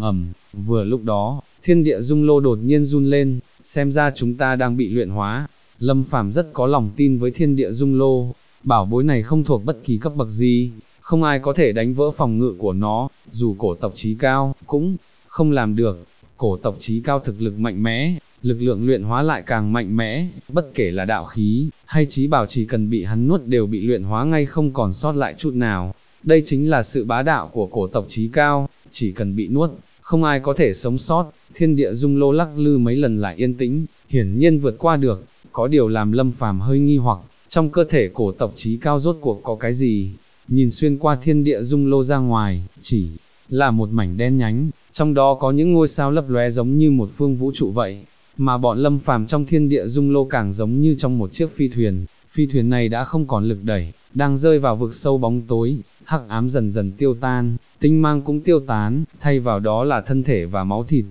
A: Vừa lúc đó, thiên địa dung lô đột nhiên run lên, xem ra chúng ta đang bị luyện hóa. Lâm Phàm rất có lòng tin với thiên địa dung lô, bảo bối này không thuộc bất kỳ cấp bậc gì, không ai có thể đánh vỡ phòng ngự của nó, dù cổ tộc chí cao, cũng không làm được. Cổ tộc chí cao thực lực mạnh mẽ, lực lượng luyện hóa lại càng mạnh mẽ, bất kể là đạo khí, hay chí bảo chỉ cần bị hắn nuốt đều bị luyện hóa ngay không còn sót lại chút nào. Đây chính là sự bá đạo của cổ tộc chí cao, chỉ cần bị nuốt, không ai có thể sống sót. Thiên địa dung lô lắc lư mấy lần lại yên tĩnh, hiển nhiên vượt qua được. Có điều làm Lâm Phàm hơi nghi hoặc, trong cơ thể cổ tộc chí cao rốt cuộc có cái gì? Nhìn xuyên qua thiên địa dung lô ra ngoài, chỉ là một mảnh đen nhánh, trong đó có những ngôi sao lấp lóe giống như một phương vũ trụ vậy, mà bọn Lâm Phàm trong thiên địa dung lô càng giống như trong một chiếc phi thuyền này đã không còn lực đẩy, đang rơi vào vực sâu bóng tối, hắc ám dần dần tiêu tan, tinh mang cũng tiêu tán, thay vào đó là thân thể và máu thịt.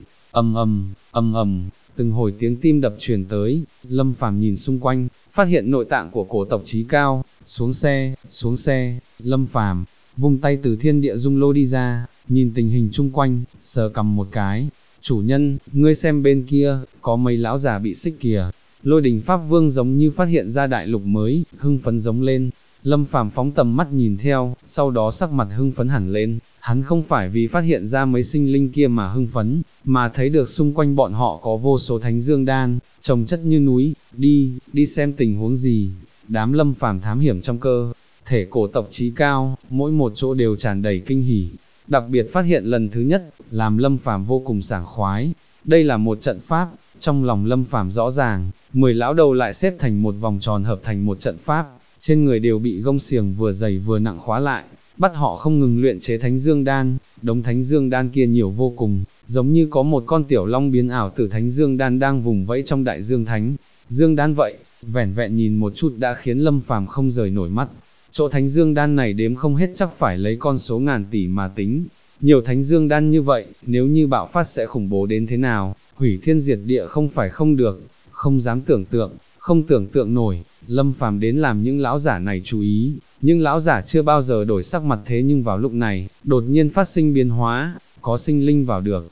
A: Từng hồi tiếng tim đập truyền tới. Lâm Phàm nhìn xung quanh, phát hiện nội tạng của cổ tộc chí cao. Xuống xe. Lâm Phàm vung tay từ thiên địa dung lô đi ra, nhìn tình hình chung quanh, sờ cằm một cái. Chủ nhân, ngươi xem bên kia, có mấy lão già bị xích kìa. Lôi Đình Pháp Vương giống như phát hiện ra đại lục mới, hưng phấn giống lên. Lâm Phàm phóng tầm mắt nhìn theo, sau đó sắc mặt hưng phấn hẳn lên. Hắn không phải vì phát hiện ra mấy sinh linh kia mà hưng phấn, mà thấy được xung quanh bọn họ có vô số thánh dương đan, chồng chất như núi. Đi xem tình huống gì. Đám Lâm Phàm thám hiểm trong cơ thể cổ tộc chí cao, mỗi một chỗ đều tràn đầy kinh hỉ. Đặc biệt phát hiện lần thứ nhất, làm Lâm Phàm vô cùng sảng khoái. Đây là một trận pháp, trong lòng Lâm Phàm rõ ràng, 10 lão đầu lại xếp thành một vòng tròn hợp thành một trận pháp, trên người đều bị gông xiềng vừa dày vừa nặng khóa lại, bắt họ không ngừng luyện chế thánh dương đan. Đống thánh dương đan kia nhiều vô cùng, giống như có một con tiểu long biến ảo từ thánh dương đan đang vùng vẫy trong đại dương thánh dương đan vậy. Vẻn vẹn nhìn một chút đã khiến Lâm Phàm không rời nổi mắt. Chỗ thánh dương đan này đếm không hết, chắc phải lấy con số ngàn tỷ mà tính. Nhiều thánh dương đan như vậy, nếu như bạo phát sẽ khủng bố đến thế nào, hủy thiên diệt địa không phải không được, không dám tưởng tượng, không tưởng tượng nổi. Lâm Phàm đến làm những lão giả này chú ý, nhưng lão giả chưa bao giờ đổi sắc mặt, thế nhưng vào lúc này, đột nhiên phát sinh biến hóa, có sinh linh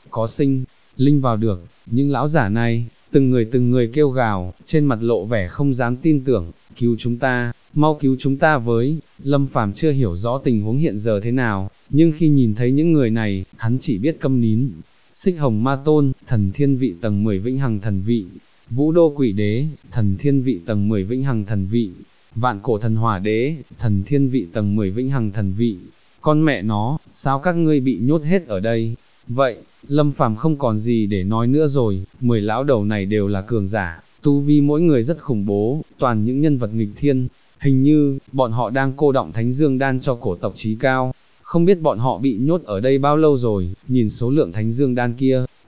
A: vào được, những lão giả này, từng người kêu gào, trên mặt lộ vẻ không dám tin tưởng, cứu chúng ta, mau cứu chúng ta với. Lâm Phàm chưa hiểu rõ tình huống hiện giờ thế nào, nhưng khi nhìn thấy những người này, hắn chỉ biết câm nín. Xích Hồng Ma Tôn, thần thiên vị tầng 10 vĩnh hằng thần vị. Vũ Đô Quỷ Đế, thần thiên vị tầng 10 vĩnh hằng thần vị. Vạn Cổ Thần Hỏa Đế, thần thiên vị tầng 10 vĩnh hằng thần vị. Con mẹ nó, sao các ngươi bị nhốt hết ở đây? Vậy, Lâm Phàm không còn gì để nói nữa rồi. 10 lão đầu này đều là cường giả, tu vi mỗi người rất khủng bố, toàn những nhân vật nghịch thiên. Hình như, bọn họ đang cô đọng thánh dương đan cho cổ tộc chí cao. Không biết bọn họ bị nhốt ở đây bao lâu rồi, nhìn số lượng thánh dương đan kia,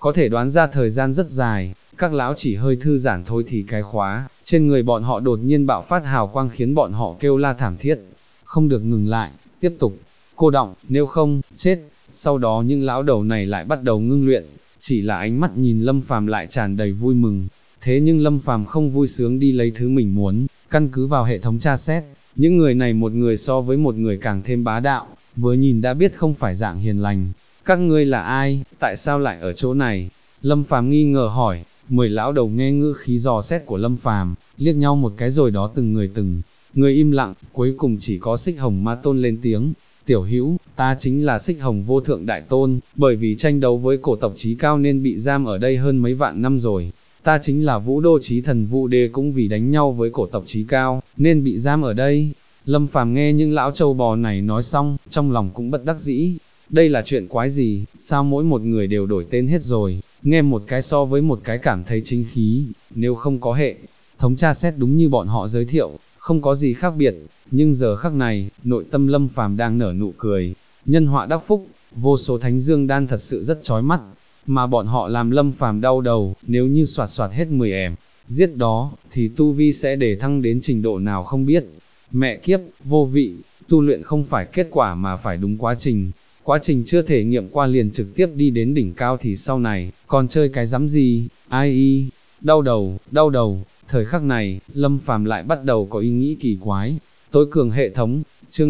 A: có thể đoán ra thời gian rất dài, các lão chỉ hơi thư giãn thôi thì cái khóa, trên người bọn họ đột nhiên bạo phát hào quang khiến bọn họ kêu la thảm thiết, không được ngừng lại, tiếp tục, cô đọng, nếu không, chết, sau đó những lão đầu này lại bắt đầu ngưng luyện, chỉ là ánh mắt nhìn Lâm Phàm lại tràn đầy vui mừng, thế nhưng Lâm Phàm không vui sướng đi lấy thứ mình muốn, căn cứ vào hệ thống tra xét, những người này một người so với một người càng thêm bá đạo, vừa nhìn đã biết không phải dạng hiền lành. Các ngươi là ai, tại sao lại ở chỗ này? Lâm Phàm nghi ngờ hỏi, 10 lão đầu nghe ngữ khí dò xét của Lâm Phàm, liếc nhau một cái rồi đó từng người im lặng, cuối cùng chỉ có Xích Hồng Ma Tôn lên tiếng, tiểu hữu, ta chính là Xích Hồng Vô Thượng Đại Tôn, bởi vì tranh đấu với cổ tộc Chí Cao nên bị giam ở đây hơn mấy vạn năm rồi. Ta chính là Vũ Đô Chí Thần Vũ Đế cũng vì đánh nhau với cổ tộc Chí Cao, nên bị giam ở đây. Lâm Phàm nghe những lão trâu bò này nói xong, trong lòng cũng bất đắc dĩ. Đây là chuyện quái gì, sao mỗi một người đều đổi tên hết rồi, nghe một cái so với một cái cảm thấy chính khí, nếu không có hệ thống tra xét đúng như bọn họ giới thiệu, không có gì khác biệt, nhưng giờ khắc này, nội tâm Lâm Phàm đang nở nụ cười, nhân họa đắc phúc, vô số thánh dương đan thật sự rất chói mắt, mà bọn họ làm Lâm Phàm đau đầu, nếu như soạt soạt hết 10 ẻm, giết đó, thì tu vi sẽ để thăng đến trình độ nào không biết. Mẹ kiếp, vô vị, tu luyện không phải kết quả mà phải đúng quá trình chưa thể nghiệm qua liền trực tiếp đi đến đỉnh cao thì sau này, còn chơi cái rắm gì, ai y, đau đầu, thời khắc này, Lâm Phàm lại bắt đầu có ý nghĩ kỳ quái, tối cường hệ thống, chương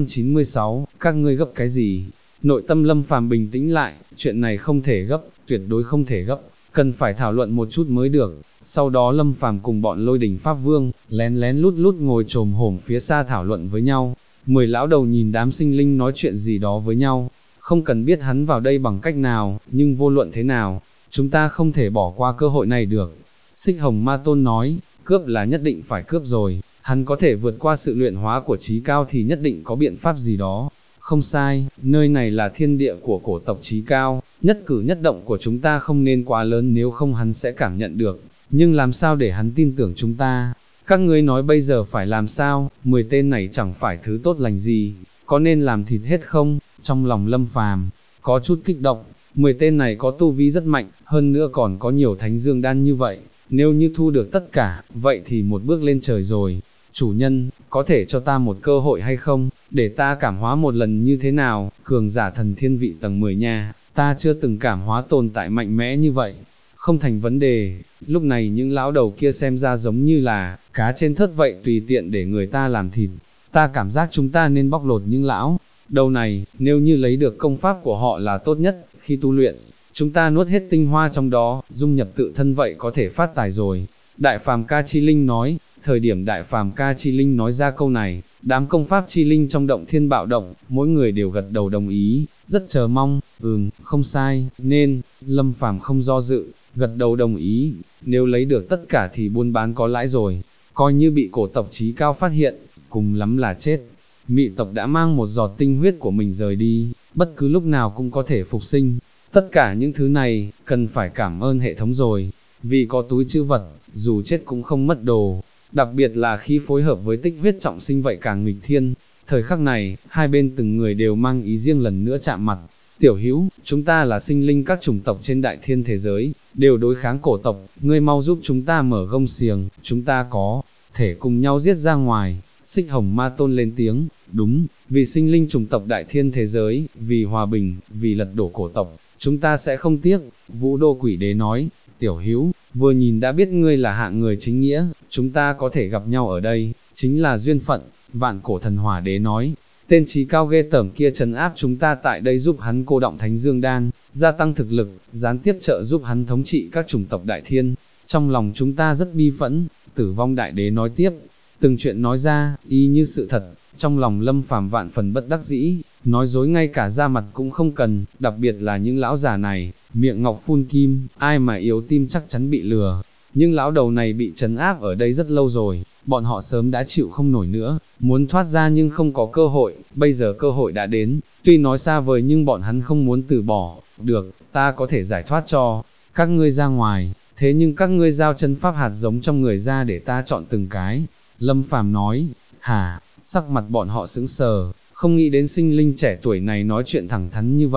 A: 596, các ngươi gấp cái gì? Nội tâm Lâm Phàm bình tĩnh lại, chuyện này không thể gấp, tuyệt đối không thể gấp, cần phải thảo luận một chút mới được. Sau đó Lâm Phàm cùng bọn Lôi Đỉnh Pháp Vương, lén lén lút lút ngồi trồm hổm phía xa thảo luận với nhau. 10 lão đầu nhìn đám sinh linh nói chuyện gì đó với nhau, không cần biết hắn vào đây bằng cách nào, nhưng vô luận thế nào, chúng ta không thể bỏ qua cơ hội này được. Xích Hồng Ma Tôn nói, cướp là nhất định phải cướp rồi, hắn có thể vượt qua sự luyện hóa của Chí Cao thì nhất định có biện pháp gì đó. Không sai, nơi này là thiên địa của cổ tộc Chí Cao, nhất cử nhất động của chúng ta không nên quá lớn nếu không hắn sẽ cảm nhận được, nhưng làm sao để hắn tin tưởng chúng ta? Các ngươi nói bây giờ phải làm sao, 10 tên này chẳng phải thứ tốt lành gì, có nên làm thịt hết không? Trong lòng Lâm Phàm có chút kích động, 10 tên này có tu vi rất mạnh, hơn nữa còn có nhiều thánh dương đan như vậy, nếu như thu được tất cả, vậy thì một bước lên trời rồi. Chủ nhân, có thể cho ta một cơ hội hay không, để ta cảm hóa một lần như thế nào, cường giả thần thiên vị tầng 10 nha, ta chưa từng cảm hóa tồn tại mạnh mẽ như vậy. Không thành vấn đề, lúc này những lão đầu kia xem ra giống như là cá trên thớt vậy tùy tiện để người ta làm thịt. Ta cảm giác chúng ta nên bóc lột những lão đầu này, nếu như lấy được công pháp của họ là tốt nhất, khi tu luyện, chúng ta nuốt hết tinh hoa trong đó, dung nhập tự thân vậy có thể phát tài rồi. Đại Phàm Ca Chi Linh nói, thời điểm Đại Phàm Ca Chi Linh nói ra câu này, đám công pháp chi linh trong động thiên bạo động, mỗi người đều gật đầu đồng ý, rất chờ mong, không sai, nên, Lâm Phàm không do dự, gật đầu đồng ý, nếu lấy được tất cả thì buôn bán có lãi rồi, coi như bị cổ tộc Chí Cao phát hiện, cùng lắm là chết. Mị tộc đã mang một giọt tinh huyết của mình rời đi, bất cứ lúc nào cũng có thể phục sinh, tất cả những thứ này, cần phải cảm ơn hệ thống rồi, vì có túi trữ vật, dù chết cũng không mất đồ, đặc biệt là khi phối hợp với tích huyết trọng sinh vậy càng nghịch thiên. Thời khắc này, hai bên từng người đều mang ý riêng lần nữa chạm mặt. Tiểu hữu, chúng ta là sinh linh các chủng tộc trên đại thiên thế giới, đều đối kháng cổ tộc, ngươi mau giúp chúng ta mở gông xiềng, chúng ta có thể cùng nhau giết ra ngoài. Xích Hồng Ma Tôn lên tiếng, đúng, vì sinh linh chủng tộc đại thiên thế giới, vì hòa bình, vì lật đổ cổ tộc, chúng ta sẽ không tiếc. Vũ Đô Quỷ Đế nói, tiểu hữu, vừa nhìn đã biết ngươi là hạng người chính nghĩa, chúng ta có thể gặp nhau ở đây, chính là duyên phận. Vạn Cổ Thần Hỏa Đế nói, tên Chí Cao ghê tởm kia trấn áp chúng ta tại đây giúp hắn cô động thánh dương đan, gia tăng thực lực, gián tiếp trợ giúp hắn thống trị các chủng tộc đại thiên. Trong lòng chúng ta rất bi phẫn. Tử Vong Đại Đế nói tiếp, từng chuyện nói ra, y như sự thật, trong lòng Lâm Phàm vạn phần bất đắc dĩ, nói dối ngay cả ra mặt cũng không cần, đặc biệt là những lão già này, miệng ngọc phun kim, ai mà yếu tim chắc chắn bị lừa. Nhưng lão đầu này bị trấn áp ở đây rất lâu rồi, bọn họ sớm đã chịu không nổi nữa, muốn thoát ra nhưng không có cơ hội, bây giờ cơ hội đã đến, tuy nói xa vời nhưng bọn hắn không muốn từ bỏ. Được, ta có thể giải thoát cho các ngươi ra ngoài, thế nhưng các ngươi giao chân pháp hạt giống trong người ra để ta chọn từng cái. Lâm Phàm nói, hả, sắc mặt bọn họ sững sờ, không nghĩ đến sinh linh trẻ tuổi này nói chuyện thẳng thắn như vậy,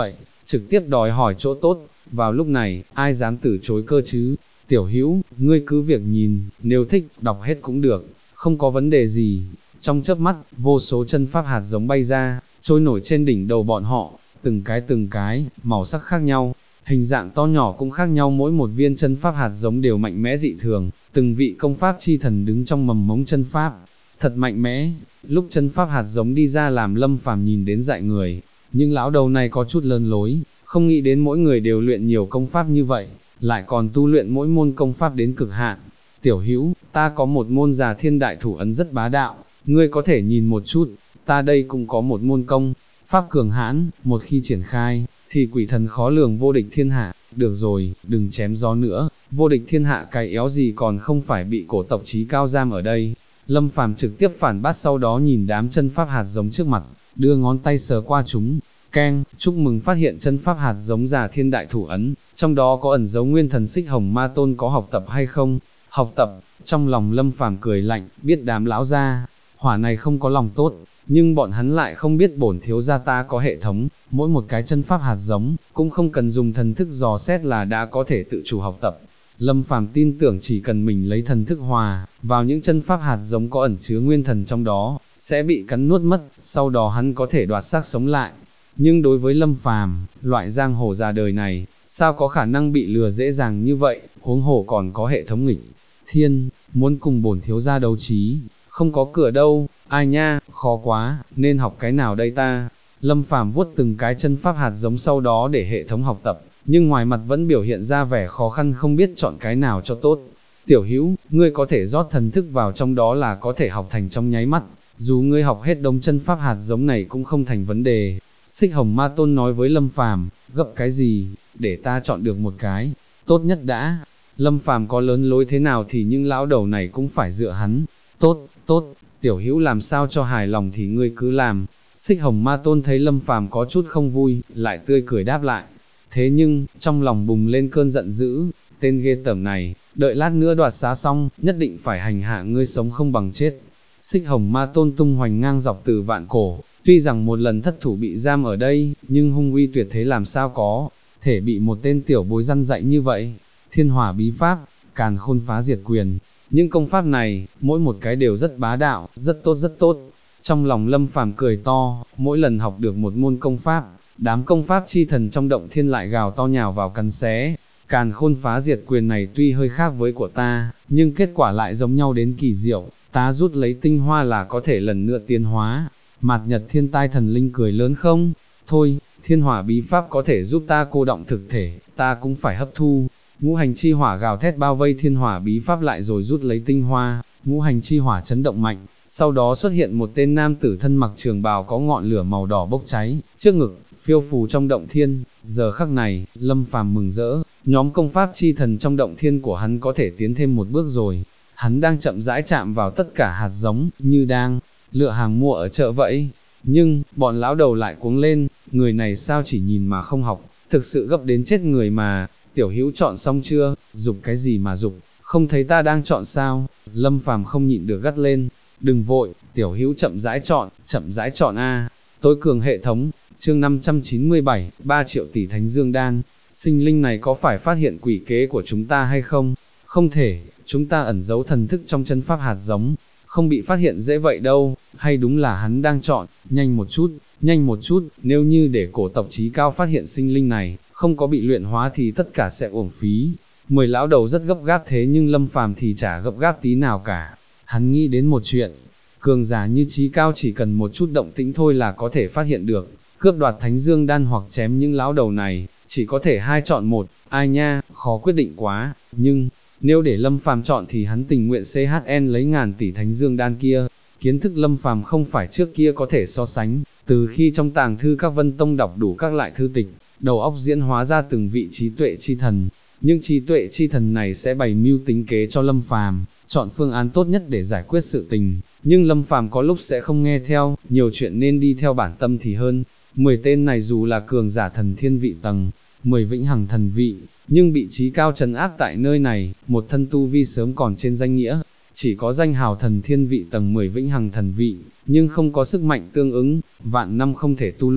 A: trực tiếp đòi hỏi chỗ tốt, vào lúc này, ai dám từ chối cơ chứ? Tiểu Hữu, ngươi cứ việc nhìn, nếu thích, đọc hết cũng được, không có vấn đề gì. Trong chớp mắt, vô số chân pháp hạt giống bay ra, trôi nổi trên đỉnh đầu bọn họ, từng cái, màu sắc khác nhau, hình dạng to nhỏ cũng khác nhau, mỗi một viên chân pháp hạt giống đều mạnh mẽ dị thường, từng vị công pháp chi thần đứng trong mầm mống chân pháp, thật mạnh mẽ. Lúc chân pháp hạt giống đi ra làm Lâm Phàm nhìn đến dại người, nhưng lão đầu này có chút lơn lối, không nghĩ đến mỗi người đều luyện nhiều công pháp như vậy, lại còn tu luyện mỗi môn công pháp đến cực hạn. Tiểu Hữu, ta có một môn Già Thiên Đại Thủ Ấn rất bá đạo, ngươi có thể nhìn một chút, ta đây cũng có một môn công pháp cường hãn, một khi triển khai, thì quỷ thần khó lường, vô địch thiên hạ. Được rồi, đừng chém gió nữa, vô địch thiên hạ cái éo gì, còn không phải bị cổ tộc Chí Cao giam ở đây. Lâm Phàm trực tiếp phản bác, sau đó nhìn đám chân pháp hạt giống trước mặt, đưa ngón tay sờ qua chúng. Keng, chúc mừng phát hiện chân pháp hạt giống Già Thiên Đại Thủ Ấn, trong đó có ẩn dấu nguyên thần Xích Hồng Ma Tôn, có học tập hay không? Học tập. Trong lòng Lâm Phàm cười lạnh, biết đám lão gia hỏa này không có lòng tốt, nhưng bọn hắn lại không biết bổn thiếu gia ta có hệ thống, mỗi một cái chân pháp hạt giống, cũng không cần dùng thần thức dò xét là đã có thể tự chủ học tập. Lâm Phàm tin tưởng chỉ cần mình lấy thần thức hòa vào những chân pháp hạt giống có ẩn chứa nguyên thần trong đó, sẽ bị cắn nuốt mất, sau đó hắn có thể đoạt xác sống lại. Nhưng đối với Lâm Phàm, loại giang hồ già đời này, sao có khả năng bị lừa dễ dàng như vậy, huống hồ còn có hệ thống nghịch thiên, muốn cùng bổn thiếu gia đấu trí, không có cửa đâu. Ai nha, khó quá, nên học cái nào đây ta? Lâm Phàm vuốt từng cái chân pháp hạt giống, sau đó để hệ thống học tập, nhưng ngoài mặt vẫn biểu hiện ra vẻ khó khăn, không biết chọn cái nào cho tốt. Tiểu Hữu, ngươi có thể rót thần thức vào trong đó là có thể học thành trong nháy mắt, dù ngươi học hết đống chân pháp hạt giống này cũng không thành vấn đề. Xích Hồng Ma Tôn nói với Lâm Phàm, gấp cái gì, để ta chọn được một cái, tốt nhất đã. Lâm Phàm có lớn lối thế nào thì những lão đầu này cũng phải dựa hắn. Tốt, Tiểu Hữu làm sao cho hài lòng thì ngươi cứ làm. Xích Hồng Ma Tôn thấy Lâm Phàm có chút không vui, lại tươi cười đáp lại. Thế nhưng, trong lòng bùng lên cơn giận dữ, tên ghê tởm này, đợi lát nữa đoạt xá xong, nhất định phải hành hạ ngươi sống không bằng chết. Xích Hồng Ma Tôn tung hoành ngang dọc từ vạn cổ, tuy rằng một lần thất thủ bị giam ở đây, nhưng hung uy tuyệt thế làm sao có thể bị một tên tiểu bối răn dạy như vậy. Thiên Hỏa bí pháp, Càn Khôn Phá Diệt Quyền, những công pháp này, mỗi một cái đều rất bá đạo, rất tốt. Trong lòng Lâm Phàm cười to, mỗi lần học được một môn công pháp, đám công pháp chi thần trong động thiên lại gào to nhào vào cắn xé. Càn Khôn Phá Diệt Quyền này tuy hơi khác với của ta, nhưng kết quả lại giống nhau đến kỳ diệu, ta rút lấy tinh hoa là có thể lần nữa tiến hóa. Mạt Nhật Thiên Tai Thần Linh cười lớn không? Thôi, Thiên Hỏa bí pháp có thể giúp ta cô động thực thể, ta cũng phải hấp thu. Ngũ hành chi hỏa gào thét bao vây Thiên Hỏa bí pháp lại rồi rút lấy tinh hoa, ngũ hành chi hỏa chấn động mạnh, sau đó xuất hiện một tên nam tử thân mặc trường bào có ngọn lửa màu đỏ bốc cháy, trước ngực, phiêu phù trong động thiên. Giờ khắc này, Lâm Phàm mừng rỡ, nhóm công pháp chi thần trong động thiên của hắn có thể tiến thêm một bước rồi. Hắn đang chậm rãi chạm vào tất cả hạt giống, như đang lựa hàng mua ở chợ vậy. Nhưng, bọn lão đầu lại cuống lên, người này sao chỉ nhìn mà không học, thực sự gấp đến chết người mà. Tiểu Hữu chọn xong chưa? Dục cái gì mà dục, không thấy ta đang chọn sao? Lâm Phàm không nhịn được gắt lên. Đừng vội, Tiểu Hữu chậm rãi chọn a. Tối cường hệ thống, chương 597, 3 triệu tỷ Thánh Dương Đan. Sinh linh này có phải phát hiện quỷ kế của chúng ta hay không? Không thể, chúng ta ẩn giấu thần thức trong chân pháp hạt giống, không bị phát hiện dễ vậy đâu. Hay đúng là hắn đang chọn? Nhanh một chút, nếu như để cổ tộc Chí Cao phát hiện sinh linh này, không có bị luyện hóa thì tất cả sẽ uổng phí. 10 lão đầu rất gấp gáp, thế nhưng Lâm Phàm thì chả gấp gáp tí nào cả. Hắn nghĩ đến một chuyện, cường giả như Chí Cao chỉ cần một chút động tĩnh thôi là có thể phát hiện được, cướp đoạt Thánh Dương Đan hoặc chém những lão đầu này, chỉ có thể hai chọn một. Ai nha, khó quyết định quá. Nhưng nếu để Lâm Phàm chọn thì hắn tình nguyện CHN lấy ngàn tỷ Thánh Dương Đan kia. Kiến thức Lâm Phàm không phải trước kia có thể so sánh, từ khi trong tàng thư các Vân Tông đọc đủ các loại thư tịch, đầu óc diễn hóa ra từng vị trí tuệ chi thần, nhưng trí tuệ chi thần này sẽ bày mưu tính kế cho Lâm Phàm, chọn phương án tốt nhất để giải quyết sự tình, nhưng Lâm Phàm có lúc sẽ không nghe theo, nhiều chuyện nên đi theo bản tâm thì hơn. 10 tên này dù là cường giả thần thiên vị tầng, 10 vĩnh hằng thần vị, nhưng bị Chí Cao trấn áp tại nơi này, một thân tu vi sớm còn trên danh nghĩa, chỉ có danh hào thần thiên vị tầng 10 vĩnh hằng thần vị, nhưng không có sức mạnh tương ứng, vạn năm không thể tu luyện,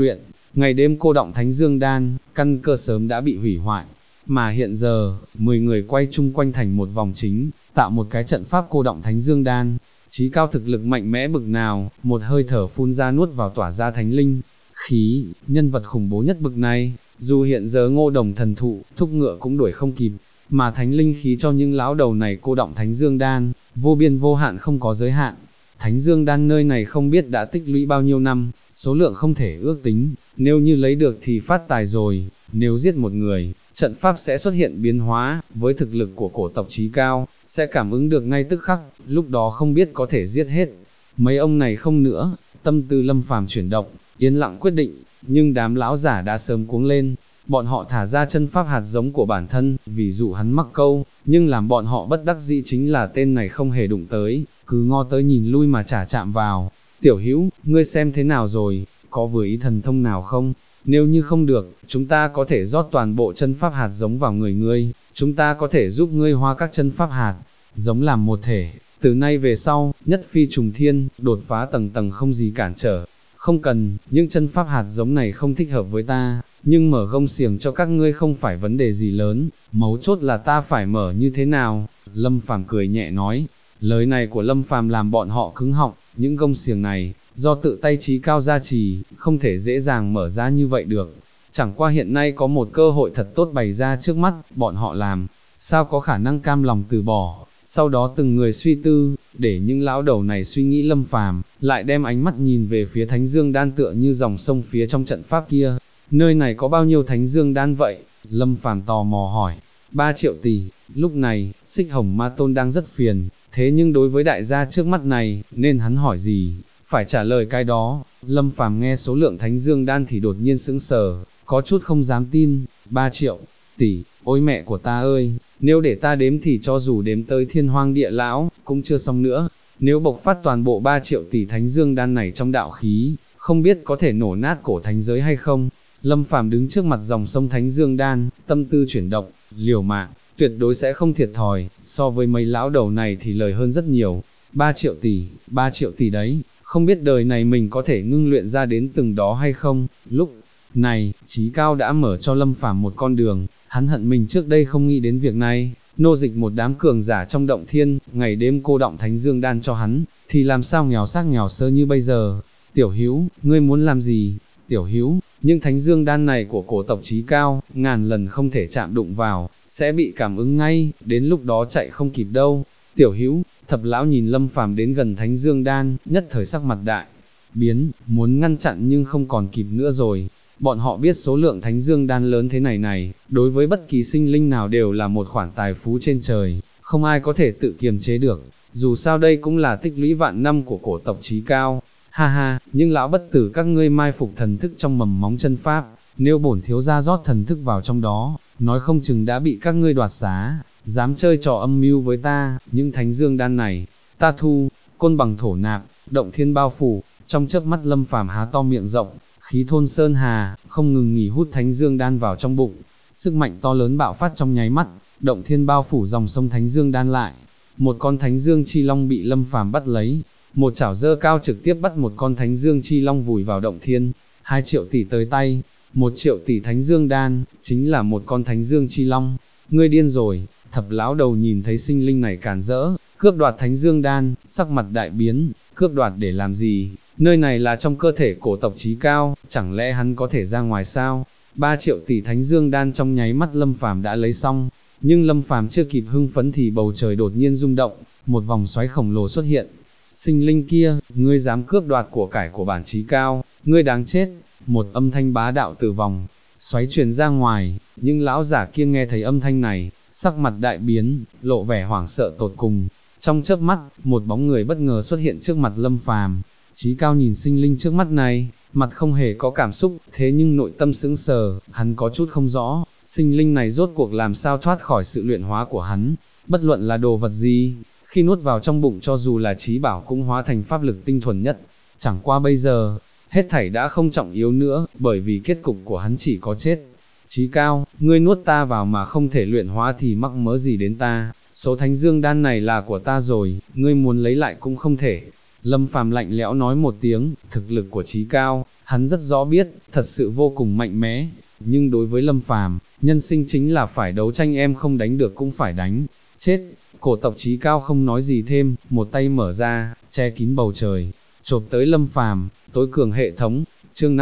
A: ngày đêm cô đọng Thánh Dương Đan, căn cơ sớm đã bị hủy hoại, mà hiện giờ, 10 người quay chung quanh thành một vòng chính, tạo một cái trận pháp cô đọng Thánh Dương Đan. Chí Cao thực lực mạnh mẽ bực nào, một hơi thở phun ra nuốt vào tỏa ra thánh linh khí, nhân vật khủng bố nhất bực này, dù hiện giờ Ngô Đồng thần thụ, thúc ngựa cũng đuổi không kịp, mà thánh linh khí cho những lão đầu này cô đọng Thánh Dương Đan, vô biên vô hạn không có giới hạn. Thánh Dương Đan nơi này không biết đã tích lũy bao nhiêu năm, số lượng không thể ước tính, nếu như lấy được thì phát tài rồi, nếu giết một người, trận pháp sẽ xuất hiện biến hóa, với thực lực của cổ tộc Chí Cao, sẽ cảm ứng được ngay tức khắc, lúc đó không biết có thể giết hết. Mấy ông này không nữa, tâm tư Lâm Phàm chuyển động, yên lặng quyết định, nhưng đám lão giả đã sớm cuống lên, bọn họ thả ra chân pháp hạt giống của bản thân, vì dụ hắn mắc câu, nhưng làm bọn họ bất đắc dĩ chính là tên này không hề đụng tới, cứ ngó tới nhìn lui mà chả chạm vào. Tiểu Hữu, ngươi xem thế nào rồi, có vừa ý thần thông nào không? Nếu như không được, chúng ta có thể rót toàn bộ chân pháp hạt giống vào người ngươi, chúng ta có thể giúp ngươi hóa các chân pháp hạt giống làm một thể, từ nay về sau, nhất phi trùng thiên, đột phá tầng tầng không gì cản trở. Không cần, những chân pháp hạt giống này không thích hợp với ta, nhưng mở gông xiềng cho các ngươi không phải vấn đề gì lớn, mấu chốt là ta phải mở như thế nào. Lâm Phàm cười nhẹ nói, lời này của Lâm Phàm làm bọn họ cứng họng, những gông xiềng này, do tự tay Chí Cao gia trì, không thể dễ dàng mở ra như vậy được. Chẳng qua hiện nay có một cơ hội thật tốt bày ra trước mắt, bọn họ làm, sao có khả năng cam lòng từ bỏ. Sau đó từng người suy tư, để những lão đầu này suy nghĩ. Lâm Phàm lại đem ánh mắt nhìn về phía Thánh Dương Đan tựa như dòng sông phía trong trận pháp kia. Nơi này có bao nhiêu Thánh Dương Đan vậy? Lâm Phàm tò mò hỏi. 3 triệu tỷ. Lúc này, Xích Hồng Ma Tôn đang rất phiền, thế nhưng đối với đại gia trước mắt này, nên hắn hỏi gì, phải trả lời cái đó. Lâm Phàm nghe số lượng Thánh Dương Đan thì đột nhiên sững sờ, có chút không dám tin. 3 triệu tỷ, ôi mẹ của ta ơi, nếu để ta đếm thì cho dù đếm tới thiên hoang địa lão, cũng chưa xong nữa. Nếu bộc phát toàn bộ 3 triệu tỷ Thánh Dương Đan này trong đạo khí, không biết có thể nổ nát cổ thánh giới hay không. Lâm Phàm đứng trước mặt dòng sông Thánh Dương Đan, tâm tư chuyển động, liều mạng, tuyệt đối sẽ không thiệt thòi, so với mấy lão đầu này thì lời hơn rất nhiều. 3 triệu tỷ đấy, không biết đời này mình có thể ngưng luyện ra đến từng đó hay không. Lúc này, Chí Cao đã mở cho Lâm Phàm một con đường, hắn hận mình trước đây không nghĩ đến việc này, nô dịch một đám cường giả trong động thiên, ngày đêm cô đọng Thánh Dương Đan cho hắn, thì làm sao nghèo xác nghèo sơ như bây giờ. Tiểu Hữu, ngươi muốn làm gì? Tiểu Hữu, nhưng Thánh Dương Đan này của cổ tộc Chí Cao, ngàn lần không thể chạm đụng vào, sẽ bị cảm ứng ngay, đến lúc đó chạy không kịp đâu. Tiểu Hữu, Thập lão nhìn Lâm Phàm đến gần Thánh Dương Đan, nhất thời sắc mặt đại biến, muốn ngăn chặn nhưng không còn kịp nữa rồi. Bọn họ biết số lượng Thánh Dương Đan lớn thế này, đối với bất kỳ sinh linh nào đều là một khoản tài phú trên trời, không ai có thể tự kiềm chế được, dù sao đây cũng là tích lũy vạn năm của cổ tộc Chí Cao. Ha ha, nhưng lão bất tử các ngươi mai phục thần thức trong mầm móng chân pháp, nếu bổn thiếu gia rót thần thức vào trong đó, nói không chừng đã bị các ngươi đoạt xá, dám chơi trò âm mưu với ta. Những Thánh Dương Đan này, ta thu, côn bằng thổ nạp, động thiên bao phủ. Trong chớp mắt Lâm Phàm há to miệng rộng, khí thôn sơn hà, không ngừng nghỉ hút Thánh Dương Đan vào trong bụng, sức mạnh to lớn bạo phát trong nháy mắt, động thiên bao phủ dòng sông Thánh Dương Đan lại. Một con Thánh Dương Chi Long bị Lâm Phàm bắt lấy, một chảo dơ cao trực tiếp bắt một con Thánh Dương Chi Long vùi vào động thiên. 2 triệu tỷ tới tay, 1 triệu tỷ Thánh Dương Đan, chính là một con Thánh Dương Chi Long. Ngươi điên rồi. Thập lão đầu nhìn thấy sinh linh này càn rỡ, cướp đoạt Thánh Dương Đan, sắc mặt đại biến, cướp đoạt để làm gì? Nơi này là trong cơ thể cổ tộc Chí Cao, chẳng lẽ hắn có thể ra ngoài sao? 3 triệu tỷ Thánh Dương Đan trong nháy mắt Lâm Phàm đã lấy xong, nhưng Lâm Phàm chưa kịp hưng phấn thì bầu trời đột nhiên rung động, một vòng xoáy khổng lồ xuất hiện. Sinh linh kia, ngươi dám cướp đoạt của cải của bản Chí Cao, ngươi đáng chết. Một âm thanh bá đạo từ vòng xoáy truyền ra ngoài, nhưng lão giả kia nghe thấy âm thanh này, sắc mặt đại biến, lộ vẻ hoảng sợ tột cùng. Trong chớp mắt, một bóng người bất ngờ xuất hiện trước mặt Lâm Phàm. Chí Cao nhìn sinh linh trước mắt này, mặt không hề có cảm xúc, thế nhưng nội tâm sững sờ, hắn có chút không rõ, sinh linh này rốt cuộc làm sao thoát khỏi sự luyện hóa của hắn, bất luận là đồ vật gì, khi nuốt vào trong bụng cho dù là trí bảo cũng hóa thành pháp lực tinh thuần nhất. Chẳng qua bây giờ, hết thảy đã không trọng yếu nữa, bởi vì kết cục của hắn chỉ có chết. Chí Cao, ngươi nuốt ta vào mà không thể luyện hóa thì mắc mớ gì đến ta, số Thánh Dương Đan này là của ta rồi, ngươi muốn lấy lại cũng không thể. Lâm Phàm lạnh lẽo nói một tiếng, thực lực của Chí Cao, hắn rất rõ biết, thật sự vô cùng mạnh mẽ, nhưng đối với Lâm Phàm, nhân sinh chính là phải đấu tranh, em không đánh được cũng phải đánh, chết. Cổ tộc Chí Cao không nói gì thêm, một tay mở ra, che kín bầu trời, chộp tới Lâm Phàm, tối cường hệ thống, chương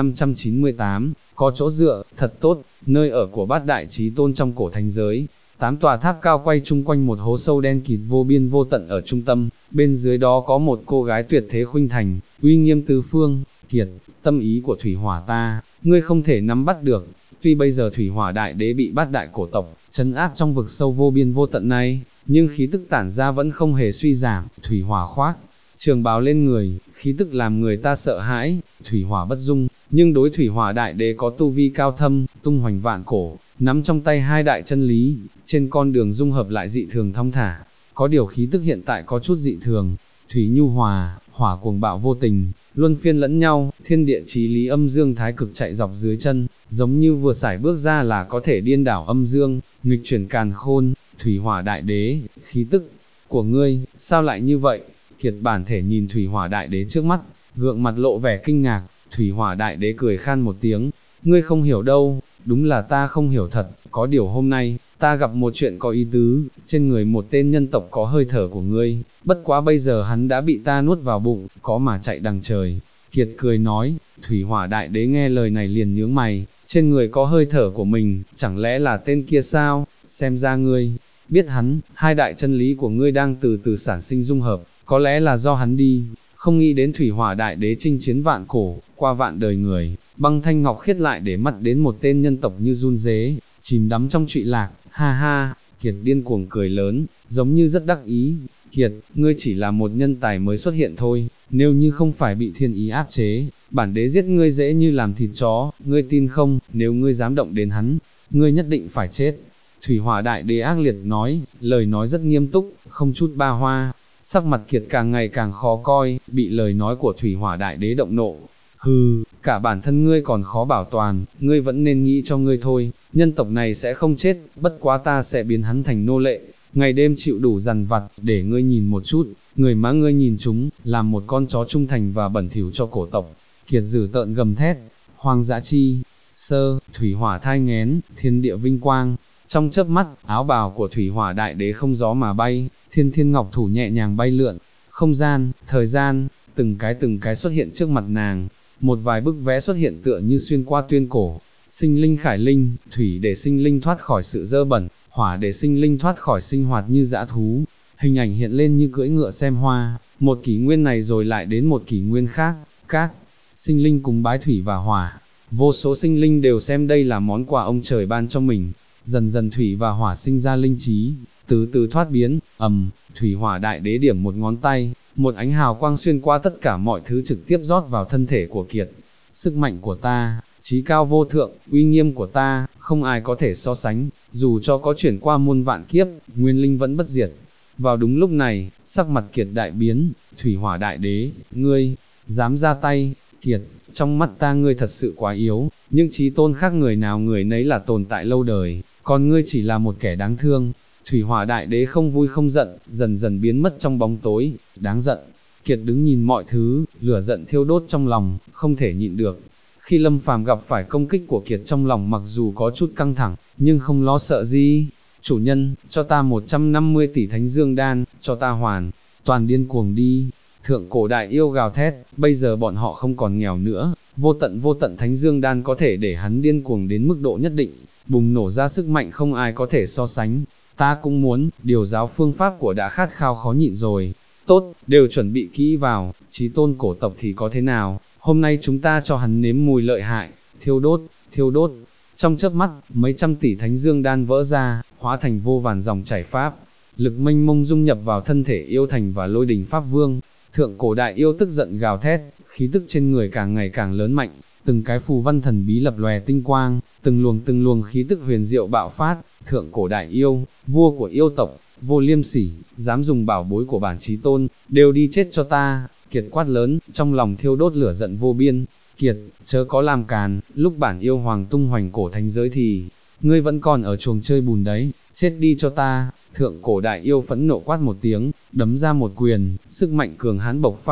A: 598, có chỗ dựa, thật tốt, nơi ở của bát đại chí tôn trong cổ thành giới. 8 tòa tháp cao quay chung quanh một hố sâu đen kịt vô biên vô tận ở trung tâm, bên dưới đó có một cô gái tuyệt thế khuynh thành, uy nghiêm tứ phương. Kiệt, tâm ý của thủy hỏa ta, ngươi không thể nắm bắt được, tuy bây giờ thủy hỏa đại đế bị bát đại cổ tộc, trấn áp trong vực sâu vô biên vô tận này, nhưng khí tức tản ra vẫn không hề suy giảm. Thủy hỏa khoác trường bào lên người, khí tức làm người ta sợ hãi. Thủy hỏa bất dung, nhưng đối thủy hỏa đại đế có tu vi cao thâm, tung hoành vạn cổ, nắm trong tay hai đại chân lý, trên con đường dung hợp lại dị thường thong thả. Có điều khí tức hiện tại có chút dị thường, thủy nhu hòa, hỏa cuồng bạo vô tình, luân phiên lẫn nhau, thiên địa chí lý âm dương thái cực chạy dọc dưới chân, giống như vừa sải bước ra là có thể điên đảo âm dương, nghịch chuyển càn khôn. Thủy hỏa đại đế, khí tức của ngươi, sao lại như vậy? Kiệt bản thể nhìn thủy hỏa đại đế trước mắt, gượng mặt lộ vẻ kinh ngạc. Thủy hỏa đại đế cười khan một tiếng, ngươi không hiểu đâu, đúng là ta không hiểu thật, có điều hôm nay, ta gặp một chuyện có ý tứ, trên người một tên nhân tộc có hơi thở của ngươi, bất quá bây giờ hắn đã bị ta nuốt vào bụng, có mà chạy đằng trời. Kiệt cười nói. Thủy hỏa đại đế nghe lời này liền nhướng mày, trên người có hơi thở của mình, chẳng lẽ là tên kia sao? Xem ra ngươi biết hắn, hai đại chân lý của ngươi đang từ từ sản sinh dung hợp, có lẽ là do hắn đi. Không nghĩ đến thủy hỏa đại đế chinh chiến vạn cổ, qua vạn đời người, băng thanh ngọc khiết lại để mắt đến một tên nhân tộc như run rế, chìm đắm trong trụy lạc, ha ha. Kiệt điên cuồng cười lớn, giống như rất đắc ý. Kiệt, ngươi chỉ là một nhân tài mới xuất hiện thôi, nếu như không phải bị thiên ý áp chế, bản đế giết ngươi dễ như làm thịt chó, ngươi tin không? Nếu ngươi dám động đến hắn, ngươi nhất định phải chết. Thủy hỏa đại đế ác liệt nói, lời nói rất nghiêm túc, không chút ba hoa. Sắc mặt Kiệt càng ngày càng khó coi, bị lời nói của thủy hỏa đại đế động nộ. Hừ, cả bản thân ngươi còn khó bảo toàn, ngươi vẫn nên nghĩ cho ngươi thôi, nhân tộc này sẽ không chết, bất quá ta sẽ biến hắn thành nô lệ, ngày đêm chịu đủ dằn vặt, để ngươi nhìn một chút, người má ngươi nhìn chúng, làm một con chó trung thành và bẩn thỉu cho cổ tộc. Kiệt dữ tợn gầm thét, hoang dã chi, sơ, thủy hỏa thai nghén, thiên địa vinh quang. Trong chớp mắt, áo bào của thủy hỏa đại đế không gió mà bay, thiên thiên ngọc thủ nhẹ nhàng bay lượn, không gian, thời gian, từng cái xuất hiện trước mặt nàng, một vài bức vẽ xuất hiện tựa như xuyên qua tuyên cổ. Sinh linh khải linh, thủy để sinh linh thoát khỏi sự dơ bẩn, hỏa để sinh linh thoát khỏi sinh hoạt như dã thú. Hình ảnh hiện lên như cưỡi ngựa xem hoa, một kỷ nguyên này rồi lại đến một kỷ nguyên khác, các sinh linh cùng bái thủy và hỏa. Vô số sinh linh đều xem đây là món quà ông trời ban cho mình. Dần dần thủy và hỏa sinh ra linh trí, từ từ thoát biến. Thủy hỏa đại đế điểm một ngón tay, một ánh hào quang xuyên qua tất cả mọi thứ trực tiếp rót vào thân thể của Kiệt. Sức mạnh của ta, chí cao vô thượng, uy nghiêm của ta, không ai có thể so sánh, dù cho có chuyển qua muôn vạn kiếp, nguyên linh vẫn bất diệt. Vào đúng lúc này, sắc mặt Kiệt đại biến. Thủy hỏa đại đế, ngươi, dám ra tay? Kiệt, trong mắt ta ngươi thật sự quá yếu, nhưng chí tôn khác người nào người nấy là tồn tại lâu đời, còn ngươi chỉ là một kẻ đáng thương. Thủy hỏa đại đế không vui không giận, dần dần biến mất trong bóng tối. Đáng giận. Kiệt đứng nhìn mọi thứ, lửa giận thiêu đốt trong lòng, không thể nhịn được. Khi Lâm Phàm gặp phải công kích của Kiệt, trong lòng mặc dù có chút căng thẳng, nhưng không lo sợ gì. Chủ nhân, cho ta 150 tỷ thánh dương đan, cho ta hoàn toàn điên cuồng đi. Thượng cổ đại yêu gào thét, bây giờ bọn họ không còn nghèo nữa, vô tận thánh dương đan có thể để hắn điên cuồng đến mức độ nhất định, bùng nổ ra sức mạnh không ai có thể so sánh. Ta cũng muốn, điều giáo phương pháp của đã khát khao khó nhịn rồi. Tốt, đều chuẩn bị kỹ vào, chí tôn cổ tộc thì có thế nào, hôm nay chúng ta cho hắn nếm mùi lợi hại. Thiêu đốt, thiêu đốt. Trong chớp mắt, mấy trăm tỷ thánh dương đan vỡ ra, hóa thành vô vàn dòng chảy pháp, lực mênh mông dung nhập vào thân thể yêu thành và lôi đình pháp vương. Thượng cổ đại yêu tức giận gào thét, khí tức trên người càng ngày càng lớn mạnh, từng cái phù văn thần bí lập lòe tinh quang, từng luồng khí tức huyền diệu bạo phát. Thượng cổ đại yêu, vua của yêu tộc, vô liêm sỉ, dám dùng bảo bối của bản chí tôn, đều đi chết cho ta. Kiệt quát lớn, trong lòng thiêu đốt lửa giận vô biên. Kiệt, chớ có làm càn, lúc bản yêu hoàng tung hoành cổ thánh giới thì, ngươi vẫn còn ở chuồng chơi bùn đấy, chết đi cho ta. Thượng cổ đại yêu phẫn nộ quát một tiếng, đấm ra một quyền, sức mạnh cường hãn bộc phát,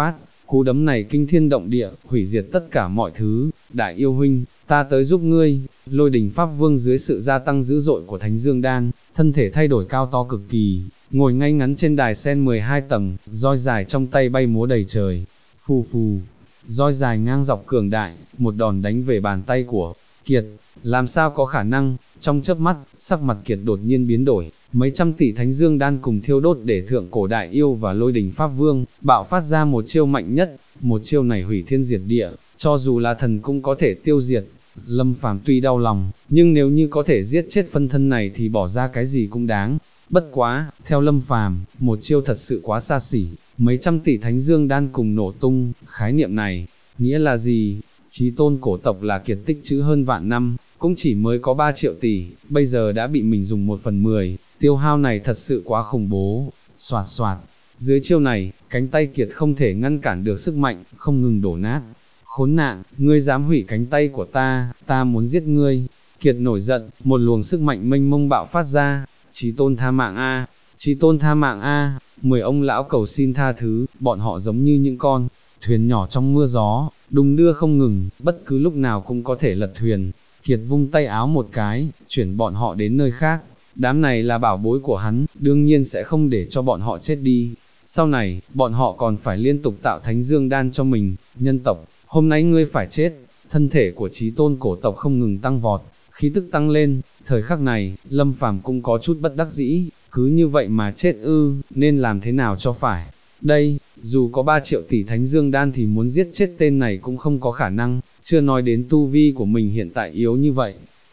A: cú đấm này kinh thiên động địa, hủy diệt tất cả mọi thứ, đại yêu huynh, ta tới giúp ngươi, Lôi Đình Pháp Vương dưới sự gia tăng dữ dội của Thánh Dương Đan, thân thể thay đổi cao to cực kỳ, ngồi ngay ngắn trên đài sen 12 tầng, roi dài trong tay bay múa đầy trời, phù phù, roi dài ngang dọc cường đại, một đòn đánh về bàn tay của Kiệt, làm sao có khả năng, trong chớp mắt, sắc mặt Kiệt đột nhiên biến đổi, mấy trăm tỷ Thánh Dương Đan cùng thiêu đốt để thượng cổ đại yêu và Lôi Đình Pháp Vương, bạo phát ra một chiêu mạnh nhất, một chiêu này hủy thiên diệt địa, cho dù là thần cũng có thể tiêu diệt. Lâm Phàm tuy đau lòng, nhưng nếu như có thể giết chết phân thân này thì bỏ ra cái gì cũng đáng. Bất quá, theo Lâm Phàm, một chiêu thật sự quá xa xỉ, mấy trăm tỷ Thánh Dương Đan cùng nổ tung, khái niệm này, nghĩa là gì? Chí tôn cổ tộc là kiệt tích trữ hơn vạn năm, cũng chỉ mới có 3 triệu tỷ, bây giờ đã bị mình dùng 1/10, tiêu hao này thật sự quá khủng bố, xoạt xoạt. Dưới chiêu này, cánh tay Kiệt không thể ngăn cản được sức mạnh, không ngừng đổ nát. Khốn nạn, ngươi dám hủy cánh tay của ta muốn giết ngươi. Kiệt nổi giận, một luồng sức mạnh mênh mông bạo phát ra, Chí tôn tha mạng a, Chí tôn tha mạng a, 10 ông lão cầu xin tha thứ, bọn họ giống như những con thuyền nhỏ trong mưa gió, đung đưa không ngừng, bất cứ lúc nào cũng có thể lật thuyền. Kiệt vung tay áo một cái, chuyển bọn họ đến nơi khác. Đám này là bảo bối của hắn, đương nhiên sẽ không để cho bọn họ chết đi. Sau này, bọn họ còn phải liên tục tạo Thánh Dương Đan cho mình. Nhân tộc, hôm nay ngươi phải chết. Thân thể của Chí tôn cổ tộc không ngừng tăng vọt, khí tức tăng lên. Thời khắc này, Lâm Phàm cũng có chút bất đắc dĩ, cứ như vậy mà chết ư, nên làm thế nào cho phải. Đây, dù có 3 triệu tỷ Thánh Dương Đan thì muốn giết chết tên này cũng không có khả năng, chưa nói đến tu vi của mình hiện tại yếu như vậy.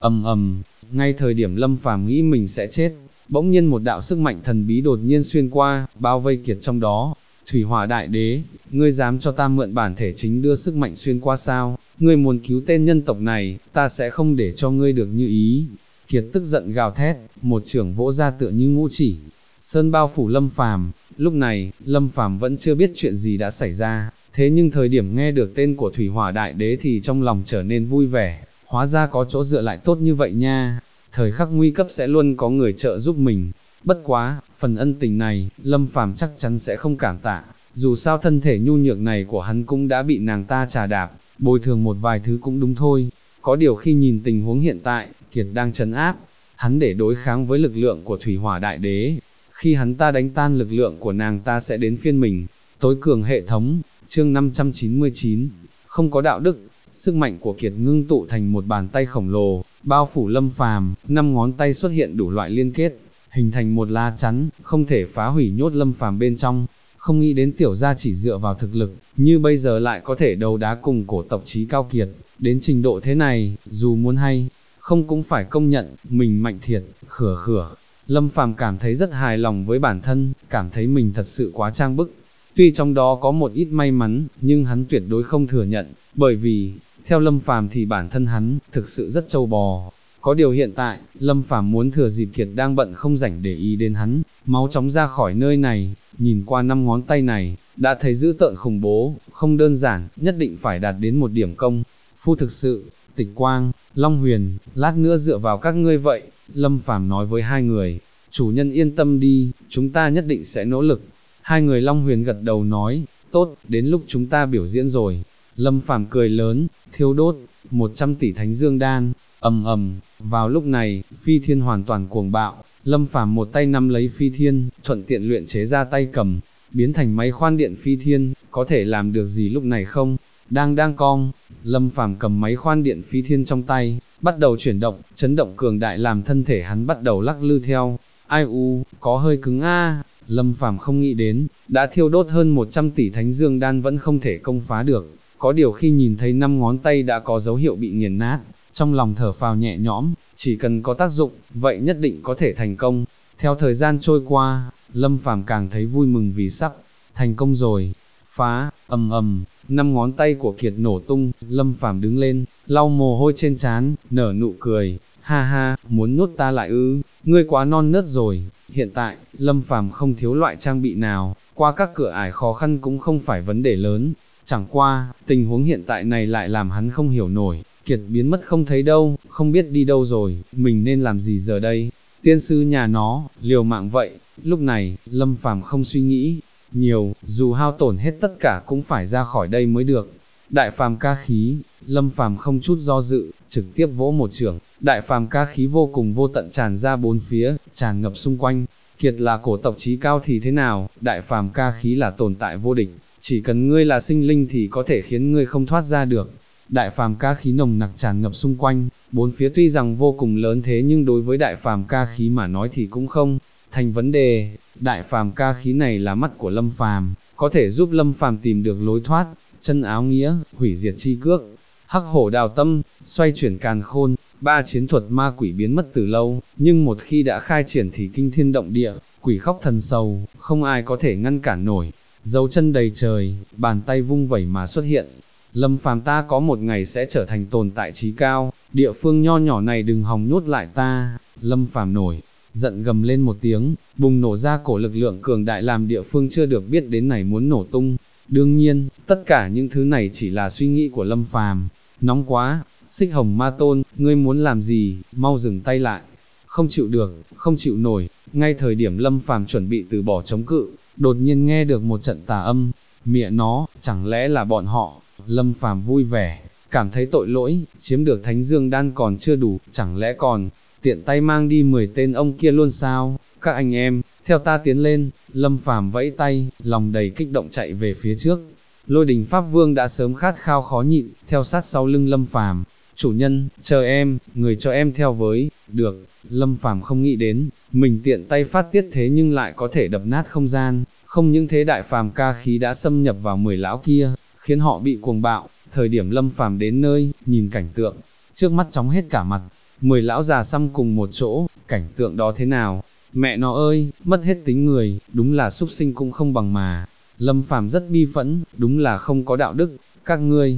A: Ngay thời điểm Lâm Phàm nghĩ mình sẽ chết, bỗng nhiên một đạo sức mạnh thần bí đột nhiên xuyên qua, bao vây Kiệt trong đó. Thủy Hỏa Đại Đế, ngươi dám cho ta mượn bản thể chính đưa sức mạnh xuyên qua sao? Ngươi muốn cứu tên nhân tộc này, ta sẽ không để cho ngươi được như ý. Kiệt tức giận gào thét, một chưởng vỗ ra tựa như ngũ chỉ. Sơn bao phủ Lâm Phàm. Lúc này, Lâm Phàm vẫn chưa biết chuyện gì đã xảy ra, thế nhưng thời điểm nghe được tên của Thủy Hỏa Đại Đế thì trong lòng trở nên vui vẻ, hóa ra có chỗ dựa lại tốt như vậy nha, thời khắc nguy cấp sẽ luôn có người trợ giúp mình. Bất quá, phần ân tình này, Lâm Phàm chắc chắn sẽ không cảm tạ, dù sao thân thể nhu nhược này của hắn cũng đã bị nàng ta trà đạp, bồi thường một vài thứ cũng đúng thôi. Có điều khi nhìn tình huống hiện tại, Kiệt đang trấn áp, hắn để đối kháng với lực lượng của Thủy Hỏa Đại Đế. Khi hắn ta đánh tan lực lượng của nàng ta sẽ đến phiên mình. Tối cường hệ thống, chương 599, không có đạo đức. Sức mạnh của Kiệt ngưng tụ thành một bàn tay khổng lồ, bao phủ Lâm Phàm, 5 ngón tay xuất hiện đủ loại liên kết, hình thành một lá chắn, không thể phá hủy nhốt Lâm Phàm bên trong. Không nghĩ đến tiểu gia chỉ dựa vào thực lực, như bây giờ lại có thể đấu đá cùng cổ tộc Chí Cao Kiệt, đến trình độ thế này, dù muốn hay, không cũng phải công nhận, mình mạnh thiệt, khửa. Lâm Phàm cảm thấy rất hài lòng với bản thân, cảm thấy mình thật sự quá trang bức. Tuy trong đó có một ít may mắn, nhưng hắn tuyệt đối không thừa nhận, bởi vì, theo Lâm Phàm thì bản thân hắn, thực sự rất trâu bò. Có điều hiện tại, Lâm Phàm muốn thừa dịp Kiệt đang bận không rảnh để ý đến hắn, máu chóng ra khỏi nơi này, nhìn qua 5 ngón tay này, đã thấy dữ tợn khủng bố, không đơn giản, nhất định phải đạt đến một điểm công phu thực sự. Tịch Quang, Long Huyền, lát nữa dựa vào các ngươi vậy, Lâm Phàm nói với hai người, chủ nhân yên tâm đi, chúng ta nhất định sẽ nỗ lực. Hai người Long Huyền gật đầu nói, tốt, đến lúc chúng ta biểu diễn rồi. Lâm Phàm cười lớn, thiêu đốt, 100 tỷ Thánh Dương Đan, vào lúc này, Phi Thiên hoàn toàn cuồng bạo, Lâm Phàm một tay nắm lấy Phi Thiên, thuận tiện luyện chế ra tay cầm, biến thành máy khoan điện Phi Thiên, có thể làm được gì lúc này không? Đang cong, Lâm Phàm cầm máy khoan điện Phi Thiên trong tay, bắt đầu chuyển động, chấn động cường đại làm thân thể hắn bắt đầu lắc lư theo. Ai có hơi cứng a. Lâm Phàm không nghĩ đến, đã thiêu đốt hơn 100 tỷ Thánh Dương Đan vẫn không thể công phá được, có điều khi nhìn thấy 5 ngón tay đã có dấu hiệu bị nghiền nát, trong lòng thở phào nhẹ nhõm, chỉ cần có tác dụng, vậy nhất định có thể thành công. Theo thời gian trôi qua, Lâm Phàm càng thấy vui mừng vì sắp thành công rồi. Phá, 5 ngón tay của Kiệt nổ tung, Lâm Phàm đứng lên, lau mồ hôi trên trán, nở nụ cười, ha, muốn nhốt ta lại ư, ngươi quá non nớt rồi. Hiện tại, Lâm Phàm không thiếu loại trang bị nào, qua các cửa ải khó khăn cũng không phải vấn đề lớn. Chẳng qua, tình huống hiện tại này lại làm hắn không hiểu nổi, Kiệt biến mất không thấy đâu, không biết đi đâu rồi, mình nên làm gì giờ đây? Tiên sư nhà nó, liều mạng vậy. Lúc này, Lâm Phàm không suy nghĩ nhiều, dù hao tổn hết tất cả cũng phải ra khỏi đây mới được. Đại phàm ca khí, Lâm Phàm không chút do dự, trực tiếp vỗ một chưởng, đại phàm ca khí vô cùng vô tận tràn ra bốn phía, tràn ngập xung quanh. Kiệt là cổ tộc chí cao thì thế nào, đại phàm ca khí là tồn tại vô địch, chỉ cần ngươi là sinh linh thì có thể khiến ngươi không thoát ra được. Đại phàm ca khí nồng nặc tràn ngập xung quanh, bốn phía tuy rằng vô cùng lớn thế nhưng đối với đại phàm ca khí mà nói thì cũng không thành vấn đề. Đại phàm ca khí này là mắt của Lâm Phàm, có thể giúp Lâm Phàm tìm được lối thoát. Chân áo nghĩa, hủy diệt chi cước, hắc hổ đào tâm, xoay chuyển càn khôn, ba chiến thuật ma quỷ biến mất từ lâu, nhưng một khi đã khai triển thì kinh thiên động địa, quỷ khóc thần sầu, không ai có thể ngăn cản nổi. Dấu chân đầy trời, bàn tay vung vẩy mà xuất hiện. Lâm Phàm, ta có một ngày sẽ trở thành tồn tại trí cao, địa phương nho nhỏ này đừng hòng nhốt lại ta. Lâm Phàm nổi giận gầm lên một tiếng, bùng nổ ra cổ lực lượng cường đại làm địa phương chưa được biết đến này muốn nổ tung. Đương nhiên, tất cả những thứ này chỉ là suy nghĩ của Lâm Phàm. Nóng quá, Xích Hồng Ma Tôn, ngươi muốn làm gì, mau dừng tay lại. Không chịu được, không chịu nổi, ngay thời điểm Lâm Phàm chuẩn bị từ bỏ chống cự, đột nhiên nghe được một trận tà âm, mẹ nó, chẳng lẽ là bọn họ. Lâm Phàm vui vẻ, cảm thấy tội lỗi, chiếm được Thánh Dương Đan còn chưa đủ, chẳng lẽ còn tiện tay mang đi 10 tên ông kia luôn sao? Các anh em, theo ta tiến lên. Lâm Phàm vẫy tay, lòng đầy kích động chạy về phía trước. Lôi Đình Pháp Vương đã sớm khát khao khó nhịn, theo sát sau lưng Lâm Phàm. Chủ nhân, chờ em, người cho em theo với. Được. Lâm Phàm không nghĩ đến, mình tiện tay phát tiết thế nhưng lại có thể đập nát không gian. Không những thế, đại phàm ca khí đã xâm nhập vào 10 lão kia, khiến họ bị cuồng bạo. Thời điểm Lâm Phàm đến nơi, nhìn cảnh tượng trước mắt chóng hết cả mặt. 10 lão già xăm cùng một chỗ, cảnh tượng đó thế nào? Mẹ nó ơi, mất hết tính người, đúng là súc sinh cũng không bằng mà. Lâm Phàm rất bi phẫn, đúng là không có đạo đức. Các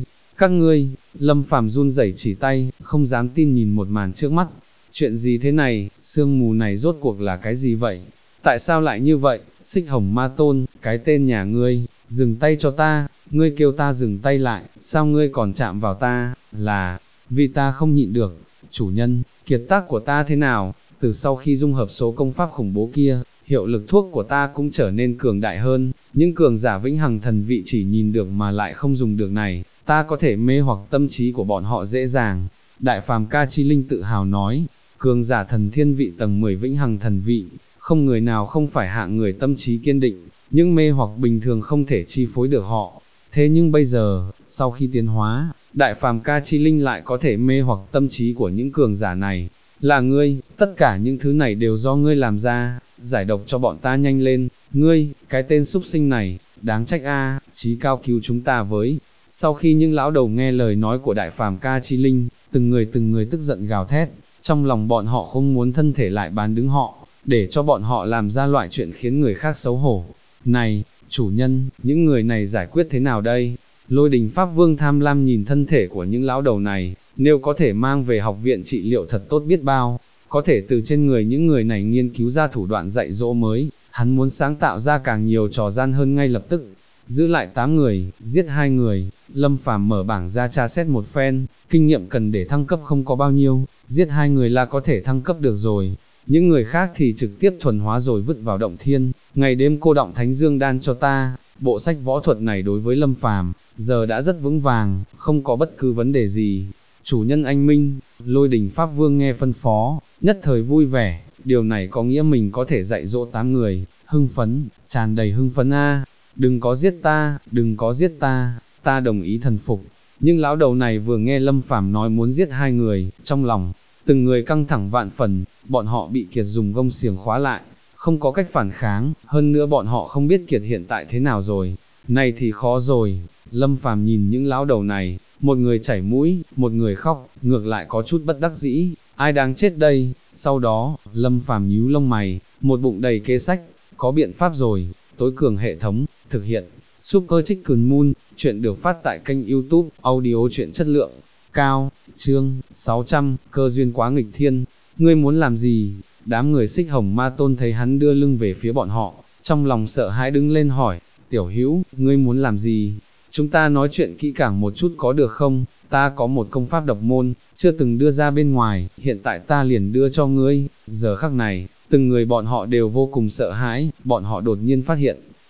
A: ngươi, Lâm Phàm run rẩy chỉ tay, không dám tin nhìn một màn trước mắt. Chuyện gì thế này, sương mù này rốt cuộc là cái gì vậy? Tại sao lại như vậy? Xích Hồng Ma Tôn, cái tên nhà ngươi, dừng tay cho ta. Ngươi kêu ta dừng tay lại, sao ngươi còn chạm vào ta? Là vì ta không nhịn được. Chủ nhân, kiệt tác của ta thế nào? Từ sau khi dung hợp số công pháp khủng bố kia, hiệu lực thuốc của ta cũng trở nên cường đại hơn. Những cường giả vĩnh hằng thần vị chỉ nhìn được mà lại không dùng được này, ta có thể mê hoặc tâm trí của bọn họ dễ dàng. Đại phàm ca chi linh tự hào nói, cường giả thần thiên vị tầng 10 vĩnh hằng thần vị, không người nào không phải hạng người tâm trí kiên định, nhưng mê hoặc bình thường không thể chi phối được họ. Thế nhưng bây giờ, sau khi tiến hóa, đại phàm ca chi linh lại có thể mê hoặc tâm trí của những cường giả này. Là ngươi, tất cả những thứ này đều do ngươi làm ra, giải độc cho bọn ta nhanh lên. Ngươi, cái tên súc sinh này, đáng trách a, chí cao cứu chúng ta với. Sau khi những lão đầu nghe lời nói của đại phàm ca chi linh, từng người tức giận gào thét, trong lòng bọn họ không muốn thân thể lại bán đứng họ, để cho bọn họ làm ra loại chuyện khiến người khác xấu hổ. Này, chủ nhân, những người này giải quyết thế nào đây? Lôi Đình Pháp Vương tham lam nhìn thân thể của những lão đầu này, nếu có thể mang về học viện trị liệu thật tốt biết bao, có thể từ trên người những người này nghiên cứu ra thủ đoạn dạy dỗ mới, hắn muốn sáng tạo ra càng nhiều trò gian hơn ngay lập tức. Giữ lại 8 người, giết 2 người, Lâm Phàm mở bảng ra tra xét một phen, kinh nghiệm cần để thăng cấp không có bao nhiêu, giết 2 người là có thể thăng cấp được rồi. Những người khác thì trực tiếp thuần hóa rồi vứt vào động thiên, ngày đêm cô đọng Thánh Dương Đan cho ta. Bộ sách võ thuật này đối với Lâm Phàm giờ đã rất vững vàng, không có bất cứ vấn đề gì. Chủ nhân anh minh, Lôi Đình Pháp Vương nghe phân phó, nhất thời vui vẻ, điều này có nghĩa mình có thể dạy dỗ 8 người, hưng phấn, tràn đầy hưng phấn a. Đừng có giết ta, đừng có giết ta, ta đồng ý thần phục. Nhưng lão đầu này vừa nghe Lâm Phàm nói muốn giết 2 người, trong lòng từng người căng thẳng vạn phần, bọn họ bị Kiệt dùng gông xiềng khóa lại, không có cách phản kháng, hơn nữa bọn họ không biết Kiệt hiện tại thế nào rồi. Này thì khó rồi. Lâm Phàm nhìn những lão đầu này, một người chảy mũi, một người khóc, ngược lại có chút bất đắc dĩ, ai đáng chết đây? Sau đó, Lâm Phàm nhíu lông mày, một bụng đầy kế sách, có biện pháp rồi. Tối cường hệ thống, thực hiện, Super Chicken Moon, chuyện được phát tại kênh YouTube, audio chuyện chất lượng cao, chương 600, cơ duyên quá nghịch thiên. Ngươi muốn làm gì? Đám người Xích Hồng Ma Tôn thấy hắn đưa lưng về phía bọn họ, trong lòng sợ hãi đứng lên hỏi, tiểu hữu, ngươi muốn làm gì? Chúng ta nói chuyện kỹ càng một chút có được không? Ta có một công pháp độc môn, chưa từng đưa ra bên ngoài, hiện tại ta liền đưa cho ngươi. Giờ khắc này, từng người bọn họ đều vô cùng sợ hãi, bọn họ đột nhiên phát hiện,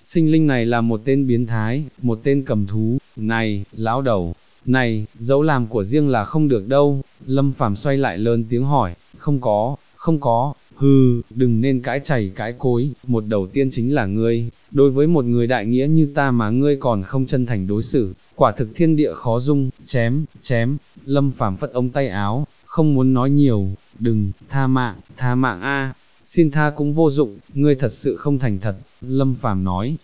A: sinh linh này là một tên biến thái, một tên cầm thú, này, lão đầu, này, dẫu làm của riêng là không được đâu, Lâm Phàm xoay lại lớn tiếng hỏi, không có, hừ, đừng nên cãi chày cãi cối, một đầu tiên chính là ngươi, đối với một người đại nghĩa như ta mà ngươi còn không chân thành đối xử, quả thực thiên địa khó dung, chém, Lâm Phàm phất ống tay áo, không muốn nói nhiều, đừng, tha mạng a, xin tha cũng vô dụng, ngươi thật sự không thành thật, Lâm Phàm nói,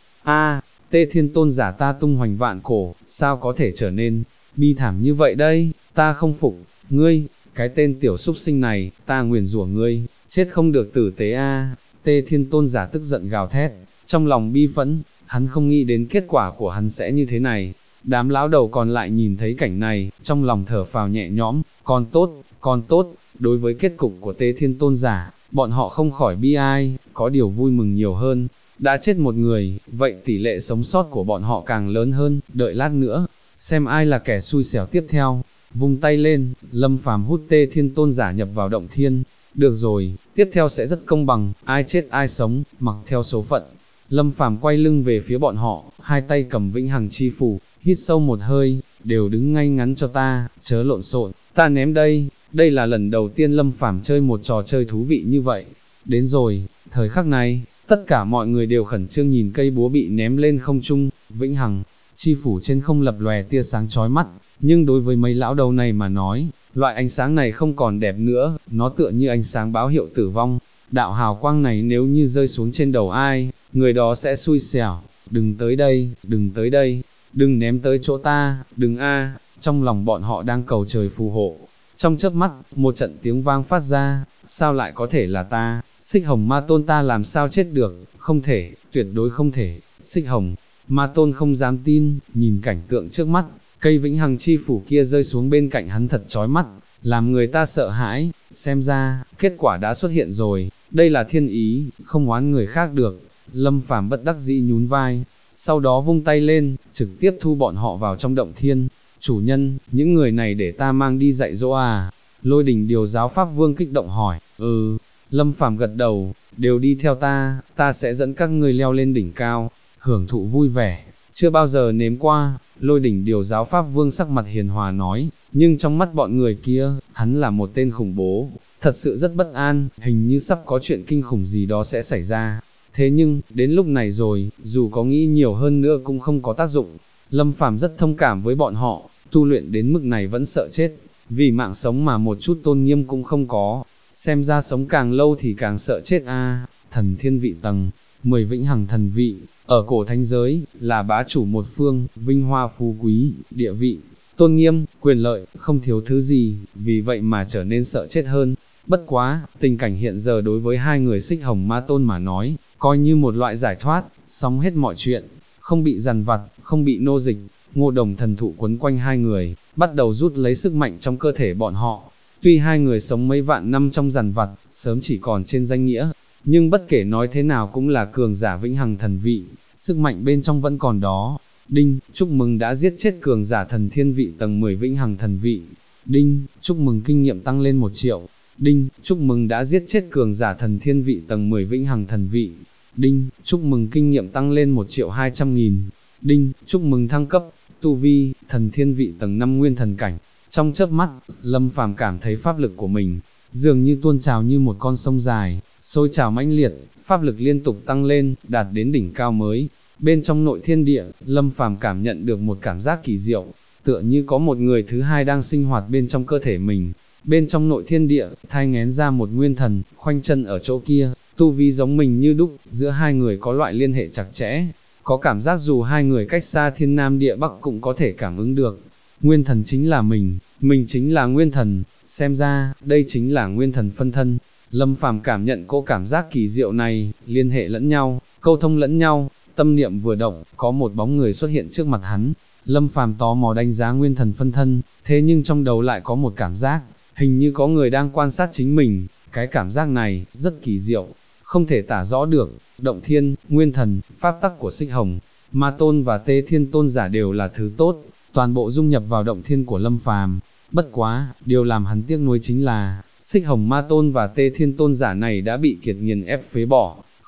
A: Tê Thiên Tôn giả ta tung hoành vạn cổ, sao có thể trở nên bi thảm như vậy đây, ta không phục, ngươi, cái tên tiểu súc sinh này, ta nguyền rủa ngươi, chết không được tử tế a. Tê Thiên Tôn giả tức giận gào thét, trong lòng bi phẫn, hắn không nghĩ đến kết quả của hắn sẽ như thế này. Đám lão đầu còn lại nhìn thấy cảnh này, trong lòng thở phào nhẹ nhõm, còn tốt, đối với kết cục của Tê Thiên Tôn giả, bọn họ không khỏi bi ai, có điều vui mừng nhiều hơn. Đã chết một người, vậy tỷ lệ sống sót của bọn họ càng lớn hơn, đợi lát nữa, xem ai là kẻ xui xẻo tiếp theo. Vung tay lên, Lâm Phàm hút Tê Thiên Tôn giả nhập vào động thiên. Được rồi, tiếp theo sẽ rất công bằng, ai chết ai sống, mặc theo số phận. Lâm Phàm quay lưng về phía bọn họ, hai tay cầm vĩnh hằng chi phủ, hít sâu một hơi, đều đứng ngay ngắn cho ta, chớ lộn xộn, ta ném đây. Đây là lần đầu tiên Lâm Phàm chơi một trò chơi thú vị như vậy. Đến rồi, thời khắc này, tất cả mọi người đều khẩn trương nhìn cây búa bị ném lên không trung, vĩnh hằng chi phủ trên không lập lòe tia sáng chói mắt, nhưng đối với mấy lão đầu này mà nói, loại ánh sáng này không còn đẹp nữa, nó tựa như ánh sáng báo hiệu tử vong. Đạo hào quang này nếu như rơi xuống trên đầu ai, người đó sẽ xui xẻo. Đừng tới đây, đừng ném tới chỗ ta, đừng a. Trong lòng bọn họ đang cầu trời phù hộ. Trong chớp mắt, một trận tiếng vang phát ra, sao lại có thể là ta, Xích Hồng Ma Tôn, ta làm sao chết được, không thể, tuyệt đối không thể. Xích Hồng Ma Tôn không dám tin, nhìn cảnh tượng trước mắt, cây vĩnh hằng chi phủ kia rơi xuống bên cạnh hắn thật chói mắt, làm người ta sợ hãi. Xem ra, kết quả đã xuất hiện rồi, đây là thiên ý, không oán người khác được. Lâm Phàm bất đắc dĩ nhún vai, sau đó vung tay lên, trực tiếp thu bọn họ vào trong động thiên. Chủ nhân, những người này để ta mang đi dạy dỗ à? Lôi Đình Điều Giáo Pháp Vương kích động hỏi. Lâm Phàm gật đầu, đều đi theo ta sẽ dẫn các ngươi leo lên đỉnh cao, hưởng thụ vui vẻ. Chưa bao giờ nếm qua, Lôi Đỉnh Điều Giáo Pháp Vương sắc mặt hiền hòa nói, nhưng trong mắt bọn người kia, hắn là một tên khủng bố, thật sự rất bất an, hình như sắp có chuyện kinh khủng gì đó sẽ xảy ra. Thế nhưng, đến lúc này rồi, dù có nghĩ nhiều hơn nữa cũng không có tác dụng. Lâm Phàm rất thông cảm với bọn họ, tu luyện đến mức này vẫn sợ chết, vì mạng sống mà một chút tôn nghiêm cũng không có. Xem ra sống càng lâu thì càng sợ chết a. Thần thiên vị tầng 10 vĩnh hằng thần vị, ở cổ thánh giới, là bá chủ một phương, vinh hoa phú quý, địa vị, tôn nghiêm, quyền lợi, không thiếu thứ gì, vì vậy mà trở nên sợ chết hơn. Bất quá, tình cảnh hiện giờ đối với hai người Xích Hồng Ma Tôn mà nói, coi như một loại giải thoát, xong hết mọi chuyện, không bị dằn vặt, không bị nô dịch. Ngô Đồng thần thụ quấn quanh hai người, bắt đầu rút lấy sức mạnh trong cơ thể bọn họ. Tuy hai người sống mấy vạn năm trong dằn vặt, sớm chỉ còn trên danh nghĩa, nhưng bất kể nói thế nào cũng là cường giả vĩnh hằng thần vị, sức mạnh bên trong vẫn còn đó. Đinh, chúc mừng đã giết chết cường giả thần thiên vị tầng 10 vĩnh hằng thần vị. Đinh, chúc mừng kinh nghiệm tăng lên 1 triệu. Đinh, chúc mừng đã giết chết cường giả thần thiên vị tầng 10 vĩnh hằng thần vị. Đinh, chúc mừng kinh nghiệm tăng lên 1.200.000. Đinh, chúc mừng thăng cấp, tu vi, thần thiên vị tầng 5 nguyên thần cảnh. Trong chớp mắt, Lâm Phàm cảm thấy pháp lực của mình, dường như tuôn trào như một con sông dài, sôi trào mãnh liệt, pháp lực liên tục tăng lên, đạt đến đỉnh cao mới. Bên trong nội thiên địa, Lâm Phàm cảm nhận được một cảm giác kỳ diệu, tựa như có một người thứ hai đang sinh hoạt bên trong cơ thể mình. Bên trong nội thiên địa, thai nghén ra một nguyên thần, khoanh chân ở chỗ kia, tu vi giống mình như đúc, giữa hai người có loại liên hệ chặt chẽ, có cảm giác dù hai người cách xa thiên nam địa bắc cũng có thể cảm ứng được. Nguyên thần chính là mình chính là nguyên thần, xem ra, đây chính là nguyên thần phân thân. Lâm Phàm cảm nhận cô cảm giác kỳ diệu này, liên hệ lẫn nhau, câu thông lẫn nhau, tâm niệm vừa động, có một bóng người xuất hiện trước mặt hắn. Lâm Phàm tò mò đánh giá nguyên thần phân thân, thế nhưng trong đầu lại có một cảm giác, hình như có người đang quan sát chính mình, cái cảm giác này, rất kỳ diệu, không thể tả rõ được. Động thiên, nguyên thần, pháp tắc của Xích Hồng Ma Tôn và Tê Thiên Tôn giả đều là thứ tốt, toàn bộ dung nhập vào động thiên của Lâm Phàm. Bất quá, điều làm hắn tiếc nuối chính là, Xích Hồng Ma Tôn và Tê Thiên Tôn giả này đã bị kiệt nghiền ép phế bỏ,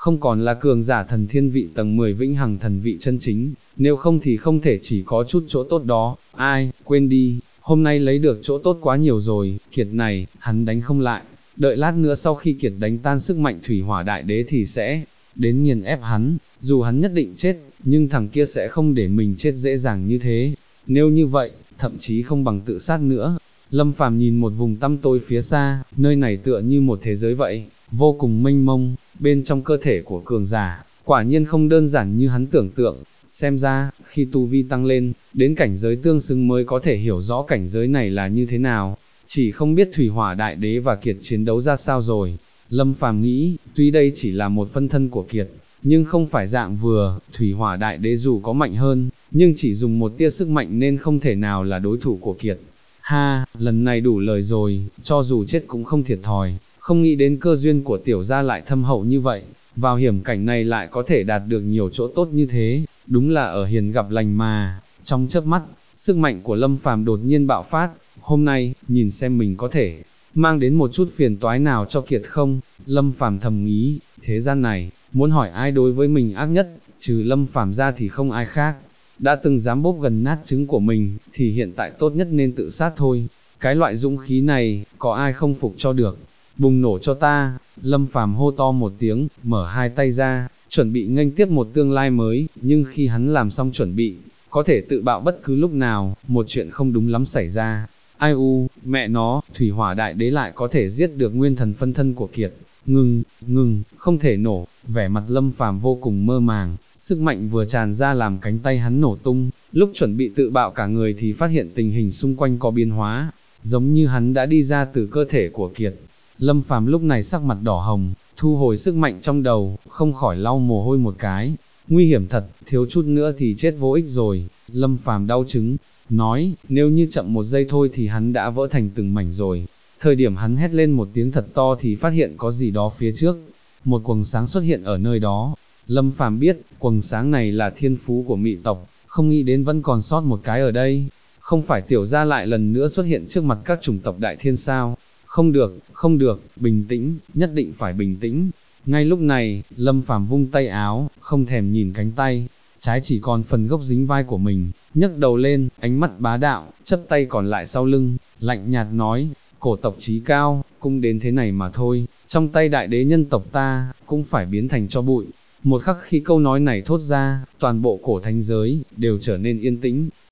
A: không còn là cường giả thần thiên vị tầng 10 vĩnh hằng thần vị chân chính, nếu không thì không thể chỉ có chút chỗ tốt đó, ai, quên đi, hôm nay lấy được chỗ tốt quá nhiều rồi, Kiệt này, hắn đánh không lại, đợi lát nữa sau khi Kiệt đánh tan sức mạnh thủy hỏa đại đế thì sẽ đến nghiền ép hắn, dù hắn nhất định chết, nhưng thằng kia sẽ không để mình chết dễ dàng như thế, nếu như vậy, thậm chí không bằng tự sát nữa. Lâm Phàm nhìn một vùng tăm tối phía xa, nơi này tựa như một thế giới vậy, vô cùng mênh mông, bên trong cơ thể của cường giả, quả nhiên không đơn giản như hắn tưởng tượng, xem ra, khi tu vi tăng lên, đến cảnh giới tương xứng mới có thể hiểu rõ cảnh giới này là như thế nào, chỉ không biết thủy hỏa đại đế và Kiệt chiến đấu ra sao rồi. Lâm Phàm nghĩ, tuy đây chỉ là một phân thân của Kiệt, nhưng không phải dạng vừa, thủy hỏa đại đế dù có mạnh hơn, nhưng chỉ dùng một tia sức mạnh nên không thể nào là đối thủ của Kiệt. Ha, lần này đủ lời rồi, cho dù chết cũng không thiệt thòi, không nghĩ đến cơ duyên của tiểu gia lại thâm hậu như vậy, vào hiểm cảnh này lại có thể đạt được nhiều chỗ tốt như thế, đúng là ở hiền gặp lành mà. Trong chớp mắt, sức mạnh của Lâm Phàm đột nhiên bạo phát, hôm nay, nhìn xem mình có thể mang đến một chút phiền toái nào cho Kiệt không. Lâm Phàm thầm nghĩ, thế gian này, muốn hỏi ai đối với mình ác nhất, trừ Lâm Phàm ra thì không ai khác. Đã từng dám bóp gần nát trứng của mình, thì hiện tại tốt nhất nên tự sát thôi. Cái loại dũng khí này, có ai không phục cho được. Bùng nổ cho ta, Lâm Phàm hô to một tiếng, mở hai tay ra, chuẩn bị nghênh tiếp một tương lai mới, nhưng khi hắn làm xong chuẩn bị, có thể tự bạo bất cứ lúc nào, một chuyện không đúng lắm xảy ra. Ai u, mẹ nó, thủy hỏa đại đế lại có thể giết được nguyên thần phân thân của Kiệt. Ngừng, không thể nổ, vẻ mặt Lâm Phàm vô cùng mơ màng, sức mạnh vừa tràn ra làm cánh tay hắn nổ tung, lúc chuẩn bị tự bạo cả người thì phát hiện tình hình xung quanh có biến hóa, giống như hắn đã đi ra từ cơ thể của Kiệt. Lâm Phàm lúc này sắc mặt đỏ hồng, thu hồi sức mạnh trong đầu, không khỏi lau mồ hôi một cái, nguy hiểm thật, thiếu chút nữa thì chết vô ích rồi. Lâm Phàm đau chứng, nói, nếu như chậm một giây thôi thì hắn đã vỡ thành từng mảnh rồi. Thời điểm hắn hét lên một tiếng thật to thì phát hiện có gì đó phía trước, một quầng sáng xuất hiện ở nơi đó. Lâm Phàm biết, quầng sáng này là thiên phú của Mị tộc, không nghĩ đến vẫn còn sót một cái ở đây. Không phải tiểu gia lại lần nữa xuất hiện trước mặt các chủng tộc đại thiên sao? Không được, bình tĩnh, nhất định phải bình tĩnh. Ngay lúc này, Lâm Phàm vung tay áo, không thèm nhìn cánh tay, trái chỉ còn phần gốc dính vai của mình, nhấc đầu lên, ánh mắt bá đạo, chấp tay còn lại sau lưng, lạnh nhạt nói, cổ tộc chí cao, cũng đến thế này mà thôi, trong tay đại đế nhân tộc ta, cũng phải biến thành cho bụi. Một khắc khi câu nói này thốt ra, toàn bộ cổ thánh giới, đều trở nên yên tĩnh,